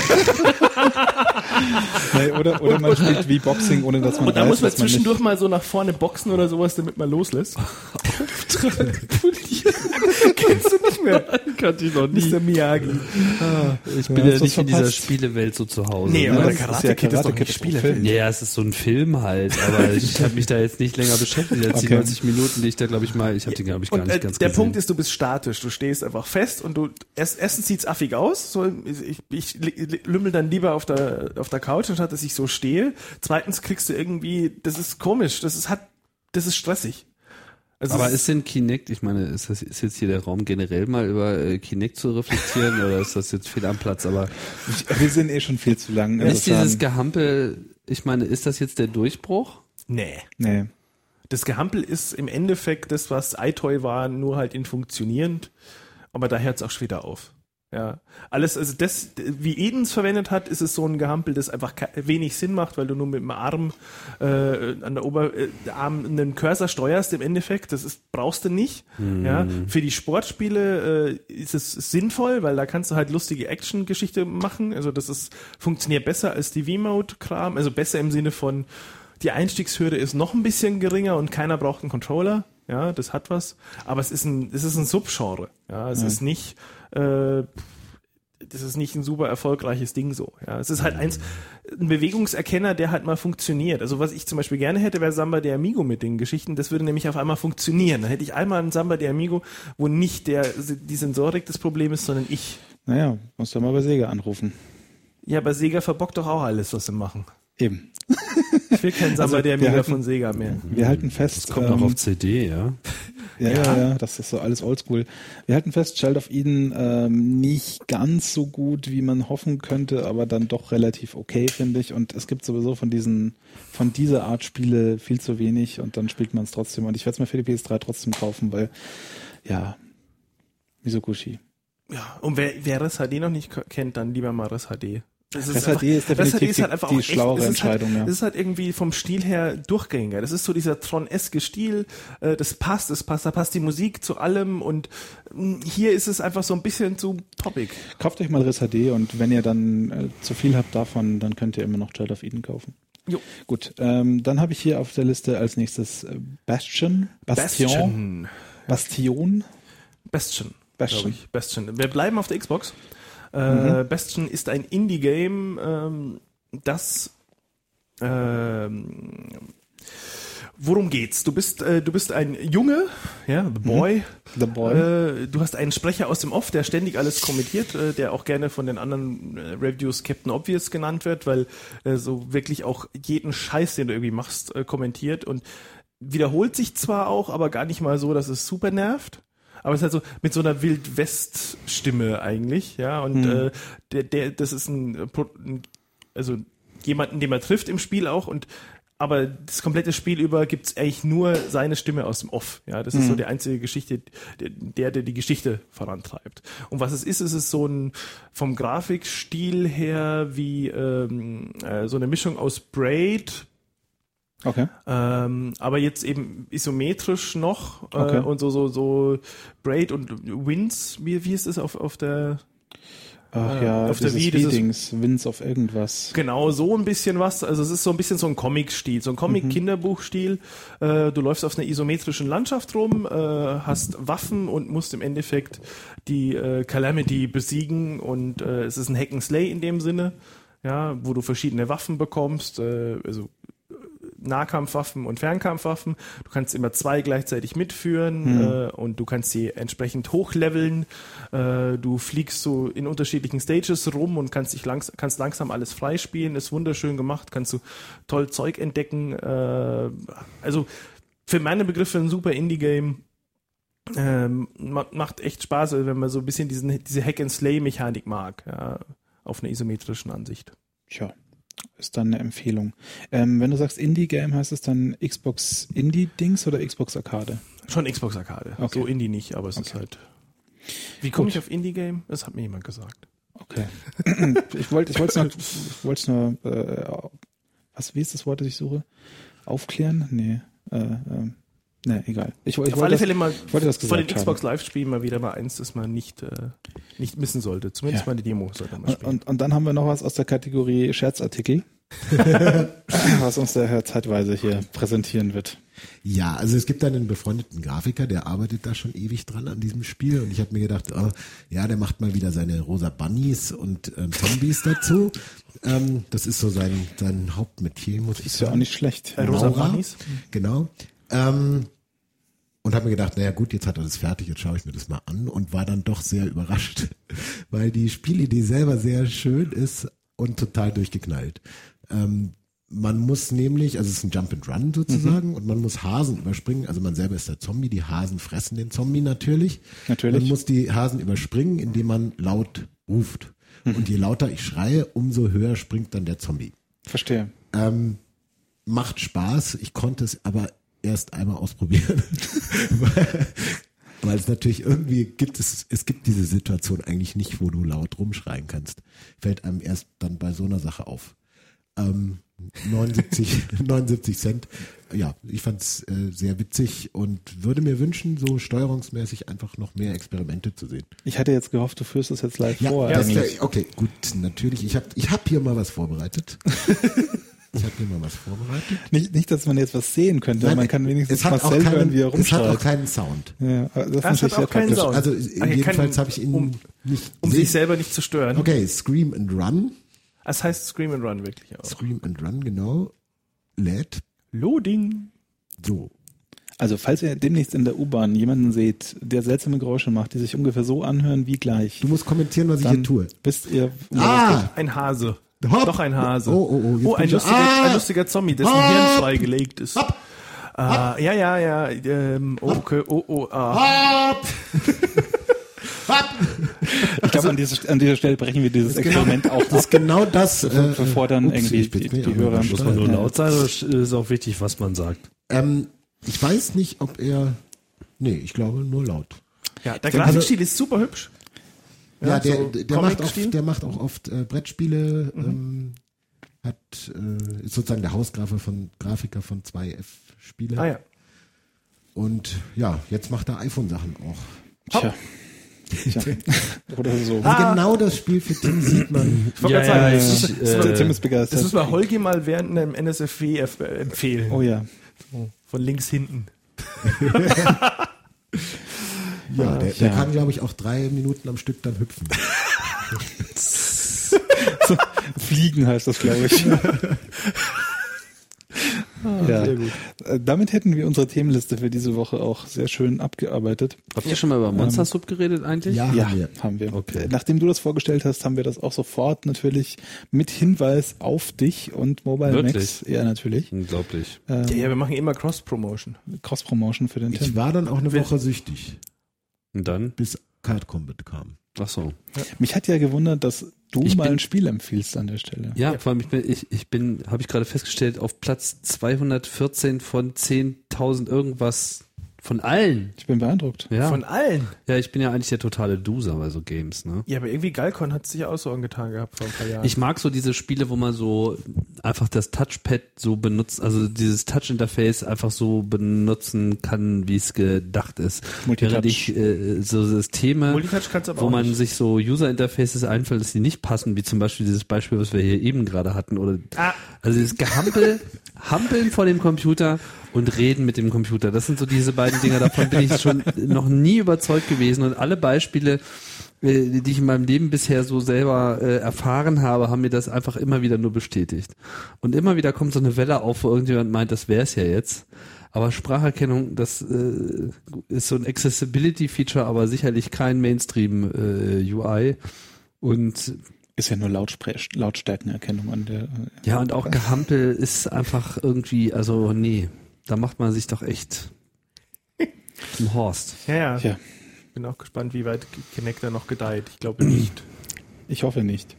nee, oder, oder man spielt wie Boxing, ohne dass man und da weiß, muss man dass man zwischendurch nicht mal so nach vorne boxen oder sowas, damit man loslässt. Auftrag polieren. Kennst du nicht mehr? Kannte ich noch nie. Mister Miyagi. Ah, ich bin ja, ja, ja nicht in dieser verpasst. Spielewelt so zu Hause. Nee, ne? aber das der ist Karate-Kid ja ist doch Karate-Kid nicht Spielefilm. Ja, es ist so ein Film halt, aber ich habe mich da jetzt nicht länger beschäftigt als die Okay. neunzig Minuten, die ich da, glaube ich, mal, ich habe den, glaube ich, gar Und, nicht äh, ganz der gesehen. Punkt ist, du bist statisch, du stehst einfach fest und du, erst, erstens sieht's affig aus, so, ich, ich lümmel dann lieber auf der, auf der Couch, anstatt dass ich so stehe. Zweitens kriegst du irgendwie, das ist komisch, das ist, hat, das ist stressig. Also aber ist denn Kinect, ich meine, ist das ist jetzt hier der Raum generell mal über äh, Kinect zu reflektieren oder ist das jetzt viel am Platz? Aber wir sind eh schon viel zu lang. ist dieses Gehampel, ich meine, ist das jetzt der Durchbruch? Nee. Nee. Das Gehampel ist im Endeffekt das, was iToy war, nur halt in funktionierend, aber da hört es auch später auf. Ja, alles, also das, wie Edens verwendet hat, ist es so ein Gehampel, das einfach wenig Sinn macht, weil du nur mit dem Arm äh, an der Oberarm einen Cursor steuerst im Endeffekt. Das ist, brauchst du nicht. Mhm. Ja, für die Sportspiele äh, ist es sinnvoll, weil da kannst du halt lustige Action-Geschichte machen. Also das ist funktioniert besser als die V-Mode-Kram. Also besser im Sinne von die Einstiegshürde ist noch ein bisschen geringer und keiner braucht einen Controller. Ja, das hat was. Aber es ist ein, es ist ein Subgenre. Ja, es ja. ist nicht äh, das ist nicht ein super erfolgreiches Ding so. Ja, es ist halt eins, ein Bewegungserkenner, der halt mal funktioniert. Also was ich zum Beispiel gerne hätte, wäre Samba de Amigo mit den Geschichten. Das würde nämlich auf einmal funktionieren. Dann hätte ich einmal einen Samba de Amigo, wo nicht der, die Sensorik das Problem ist, sondern ich. Naja, musst du mal bei Sega anrufen. Ja, bei Sega verbockt doch auch alles, was sie machen. Eben. Ich will keinen Samba Also, de Amigo halten, von Sega mehr. Wir halten fest. Das kommt ähm, noch auf C D, ja. Ja, ja, ja, das ist so alles oldschool. Wir halten fest, Child of Eden ähm, nicht ganz so gut, wie man hoffen könnte, aber dann doch relativ okay, finde ich. Und es gibt sowieso von diesen, von dieser Art Spiele viel zu wenig und dann spielt man es trotzdem. Und ich werde es mir für die P S drei trotzdem kaufen, weil, ja, Mizoguchi. Ja, und wer, wer Res H D noch nicht kennt, dann lieber mal Res H D. Das ist Res H D ist definitiv ist halt einfach die, die echt, schlauere es Entscheidung. Halt, ja. Das ist halt irgendwie vom Stil her durchgängiger. Das ist so dieser Tron-eske Stil, äh, das passt, das passt, da passt die Musik zu allem und mh, hier ist es einfach so ein bisschen zu poppig. Kauft euch mal Res H D und wenn ihr dann äh, zu viel habt davon, dann könnt ihr immer noch Child of Eden kaufen. Jo. Gut, ähm, dann habe ich hier auf der Liste als nächstes äh, Bastion. Bastion. Bastion. Bastion. Bastion. Ich. Bastion. Wir bleiben auf der Xbox. Äh, mhm. Bastion ist ein Indie-Game, ähm, das ähm, worum geht's? Du bist, äh, du bist ein Junge, ja, the boy. The boy. Äh, du hast einen Sprecher aus dem Off, der ständig alles kommentiert, äh, der auch gerne von den anderen äh, Reviews Captain Obvious genannt wird, weil äh, so wirklich auch jeden Scheiß, den du irgendwie machst, äh, kommentiert und wiederholt sich zwar auch, aber gar nicht mal so, dass es super nervt. Aber es ist halt so mit so einer Wild-West-Stimme eigentlich, ja, und Hm. äh, der, der, das ist ein, ein, also jemanden, den man trifft im Spiel auch und aber das komplette Spiel über gibt's eigentlich nur seine Stimme aus dem Off, ja, das ist Mhm. so die einzige Geschichte, der, der die Geschichte vorantreibt. Und was es ist, ist es so ein, vom Grafikstil her wie ähm, äh, so eine Mischung aus Braid, Okay. ähm, aber jetzt eben isometrisch noch äh, Okay. und so so so Braid und Winds, wie wie ist es auf auf der Ach Äh, ja, auf der dieses Wii, dieses- Readings, Winds of irgendwas. genau so ein bisschen was, also es ist so ein bisschen so ein Comic-Stil, so ein Comic-Kinderbuch-Stil. Äh, du läufst auf einer isometrischen Landschaft rum, äh, hast Waffen und musst im Endeffekt die äh, Calamity besiegen und äh, es ist ein Hack and Slay in dem Sinne, ja, wo du verschiedene Waffen bekommst, äh, also Nahkampfwaffen und Fernkampfwaffen. Du kannst immer zwei gleichzeitig mitführen äh, und du kannst sie entsprechend hochleveln. Äh, du fliegst so in unterschiedlichen Stages rum und kannst dich langs kannst langsam alles freispielen. Ist wunderschön gemacht. Kannst du toll Zeug entdecken. Äh, also für meine Begriffe ein super Indie-Game. Ähm, ma- macht echt Spaß, wenn man so ein bisschen diesen, diese Hack-and-Slay-Mechanik mag. Ja, auf einer isometrischen Ansicht. Tja, ist dann eine Empfehlung. Ähm, wenn du sagst Indie-Game, heißt es dann Xbox Indie-Dings oder Xbox Arcade? Schon Xbox Arcade. Okay. So Indie nicht, aber es ist Okay. halt. Wie komme Gut. ich auf Indie-Game? Das hat mir jemand gesagt. Okay. ich wollte ich wollte nur, ich wollte nur äh, was, wie ist das Wort, das ich suche? Aufklären? Nee. Äh, äh, nee, egal. Ich, ich auf wollte alle das, Fälle mal ich wollte das von den gesagt Xbox haben. Live-Spielen mal wieder mal eins, das man nicht, äh, nicht missen sollte. Zumindest Ja. mal die Demo sollte man Und, spielen. und, und dann haben wir noch was aus der Kategorie Scherzartikel, was uns der Herr zeitweise hier präsentieren wird. Ja, also es gibt da einen befreundeten Grafiker, der arbeitet da schon ewig dran an diesem Spiel und ich habe mir gedacht, oh, ja, der macht mal wieder seine rosa Bunnies und ähm, Zombies dazu. Ähm, das ist so sein, sein Hauptmetier, muss ich Ist ja sagen. auch nicht schlecht. Äh, rosa Maurer. Bunnies? Genau. Ähm, und habe mir gedacht, naja gut, jetzt hat er das fertig, jetzt schaue ich mir das mal an und war dann doch sehr überrascht, weil die Spielidee selber sehr schön ist und total durchgeknallt. Ähm, man muss nämlich, also es ist ein Jump and Run sozusagen Mhm. und man muss Hasen überspringen, also man selber ist der Zombie, die Hasen fressen den Zombie natürlich. Natürlich. Man muss die Hasen überspringen, indem man laut ruft. Mhm. Und je lauter ich schreie, umso höher springt dann der Zombie. Verstehe. Ähm, macht Spaß. Ich konnte es aber erst einmal ausprobieren. weil, weil es natürlich irgendwie gibt es, es gibt diese Situation eigentlich nicht, wo du laut rumschreien kannst. Fällt einem erst dann bei so einer Sache auf. Ähm, neunundsiebzig, neunundsiebzig Cent. Ja, ich fand's äh, sehr witzig und würde mir wünschen, so steuerungsmäßig einfach noch mehr Experimente zu sehen. Ich hatte jetzt gehofft, du führst es jetzt live Ja, vor. das wär, eigentlich. okay, gut, natürlich. Ich habe ich hab hier mal was vorbereitet. Ich habe hier mal was vorbereitet. Nicht, nicht, dass man jetzt was sehen könnte, Nein, man kann wenigstens es hat auch Marcel keinen, hören, wie er Es hat auch rumschreit. keinen Sound. Ja, aber das ist Das hat natürlich auch sehr keinen praktisch. Sound. Also Ah, hier jedenfalls kann- habe ich ihn um- nicht Um sehen. sich selber nicht zu stören. Okay, Scream and Run. Das heißt Scream and Run wirklich auch. Scream and Run, genau. Lädt. Loading. So. Also falls ihr demnächst in der U-Bahn jemanden seht, der seltsame Geräusche macht, die sich ungefähr so anhören wie gleich, Du musst kommentieren, was ich dann hier tue. wisst ihr, um was es Ah! Ein Hase. Hopp. Doch ein Hase. Oh, oh, oh, jetzt Oh, bin ein ich- lustiger, Ah! ein lustiger Zombie, dessen Hopp. Hirn freigelegt ist. Hopp. Äh, ja, ja, ja. Ähm, oh, okay, oh, oh, ah. Hopp! Hopp! Ich glaube, an, dieser, an dieser Stelle brechen wir dieses Experiment auch Das ist genau das. Äh, bevor dann ups, irgendwie ich bin die, nicht die am Hörer Übersteuern. Muss man nur Ja. laut sein oder ist auch wichtig, was man sagt? Ähm, ich weiß nicht, ob er. Nee, ich glaube nur laut. Ja, der Also- Grafikstil ist super hübsch. Ja, der, so der, macht Comic-Stil. oft, der macht auch oft äh, Brettspiele, ähm, hat äh, ist sozusagen der Hausgrafer von Grafiker von zwei F Spiele. Ah ja. Und ja, jetzt macht er iPhone-Sachen auch. Tja. Tja. Oder so. Also genau das Spiel für Tim sieht man. Ich wollte Ja, gerade ja, sagen, ja. das, ist, Äh, Tim ist das begeistert. müssen wir Holgi mal während einem N S F W erf- äh, empfehlen. Oh ja. Von links hinten. Ja, der, der Ja. kann, glaube ich, auch drei Minuten am Stück dann hüpfen. Fliegen heißt das, glaube ich. Ah, Ja. sehr gut. Äh, Damit hätten wir unsere Themenliste für diese Woche auch sehr schön abgearbeitet. Habt ihr schon mal über Monster Sub geredet eigentlich? Ja, Ja, haben wir. haben wir. Okay. Nachdem du das vorgestellt hast, haben wir das auch sofort natürlich mit Hinweis auf dich und Mobile Wirklich? Max. Ja, natürlich. Unglaublich. Ähm, Ja, ja, wir machen immer Cross-Promotion. Cross-Promotion für den Ich Tim. war dann auch eine Woche süchtig, Und dann? bis Card Combat kam. Ach so. Mich hat ja gewundert, dass du Ich mal bin- ein Spiel empfiehlst an der Stelle. Ja, vor allem ich bin, ich, ich bin, habe ich gerade festgestellt, auf Platz zweihundertvierzehn von zehntausend irgendwas von allen. Ich bin beeindruckt. Ja. Von allen. Ja, ich bin ja eigentlich der totale Duser bei so Games, ne? Ja, aber irgendwie Galcon hat es sich auch so angetan gehabt vor ein paar Jahren. Ich mag so diese Spiele, wo man so einfach das Touchpad so benutzt, also dieses Touch-Interface einfach so benutzen kann, wie es gedacht ist. Multitouch. Während ich äh, so Systeme, Multitouch kannst du aber wo auch man nicht. sich so User-Interfaces einfällt, dass die nicht passen, wie zum Beispiel dieses Beispiel, was wir hier eben gerade hatten, oder Ah. also dieses Gehampel, Hampeln vor dem Computer und Reden mit dem Computer. Das sind so diese beiden Dinger, davon bin ich schon noch nie überzeugt gewesen und alle Beispiele, äh, die ich in meinem Leben bisher so selber äh, erfahren habe, haben mir das einfach immer wieder nur bestätigt. Und immer wieder kommt so eine Welle auf, wo irgendjemand meint, das wär's ja jetzt. Aber Spracherkennung, das äh, ist so ein Accessibility-Feature, aber sicherlich kein Mainstream-U I. Und Ist ja nur Lautspre- Lautstärkenerkennung an der. äh, ja, und auch Gehampel ist einfach irgendwie, also nee, da macht man sich doch echt im Horst. Ja, ja. Ja, Bin auch gespannt, wie weit Kinect da noch gedeiht. Ich glaube nicht. ich hoffe nicht.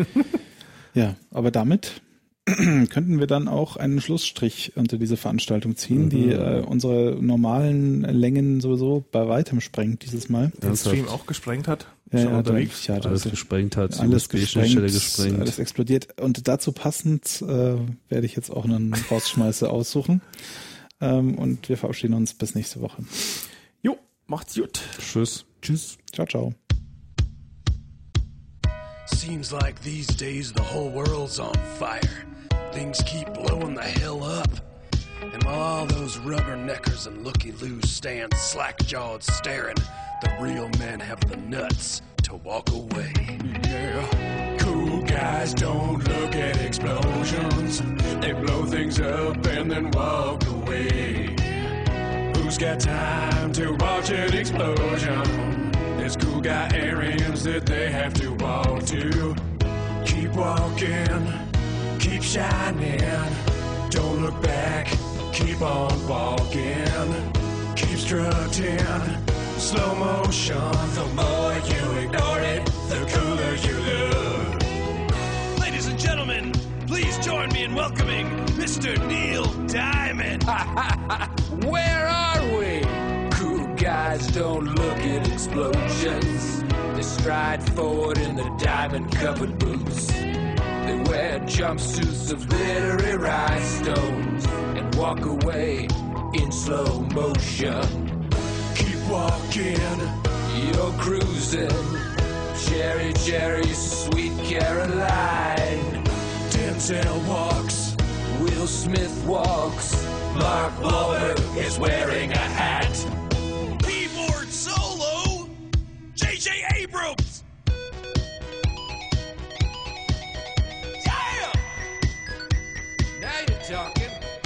Ja, aber damit könnten wir dann auch einen Schlussstrich unter diese Veranstaltung ziehen, die äh, unsere normalen Längen sowieso bei weitem sprengt dieses Mal. Den Stream auch gesprengt hat. Ja, Schon ja, unterwegs. da, ja, da Alles ist gesprengt hat, alles U S B-Schnittstelle gesprengt, gesprengt. alles explodiert. Und dazu passend äh, werde ich jetzt auch einen Rausschmeißer aussuchen. Ähm, und wir verabschieden uns bis nächste Woche. Jo, macht's gut. Tschüss. Tschüss. Ciao, ciao. Seems like these days the whole world's on fire. Things keep blowing the hell up. And while all those rubberneckers and looky-loos stand slack-jawed staring, the real men have the nuts to walk away. Yeah. Cool guys don't look at explosions. They blow things up and then walk away. Who's got time to watch an explosion? There's cool guy areas that they have to walk to. Keep walking, keep shining. Don't look back, keep on walking. Keep strutting, slow motion. The more you ignore it, the cooler you look. Ladies and gentlemen, please join me in welcoming Mister Neil Diamond. Where are we? Cool guys don't look at explosions. They stride forward in their diamond-covered boots. They wear jumpsuits of glittery rhinestones and walk away in slow motion. Keep walking, You're cruising, cherry, cherry, sweet Caroline. Denzel walks, Will Smith walks, Mark Wahlberg is wearing a hat. keyboard solo, J J Abrams. Yeah! Now you're talking.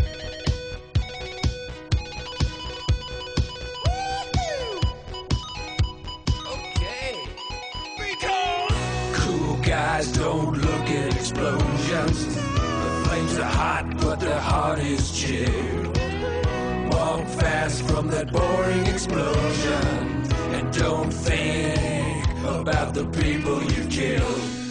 Okay. Because Cool guys don't look at explosions. The flames are hot, but their heart is chilled. Walk fast from that boring explosion and don't think about the people you've killed.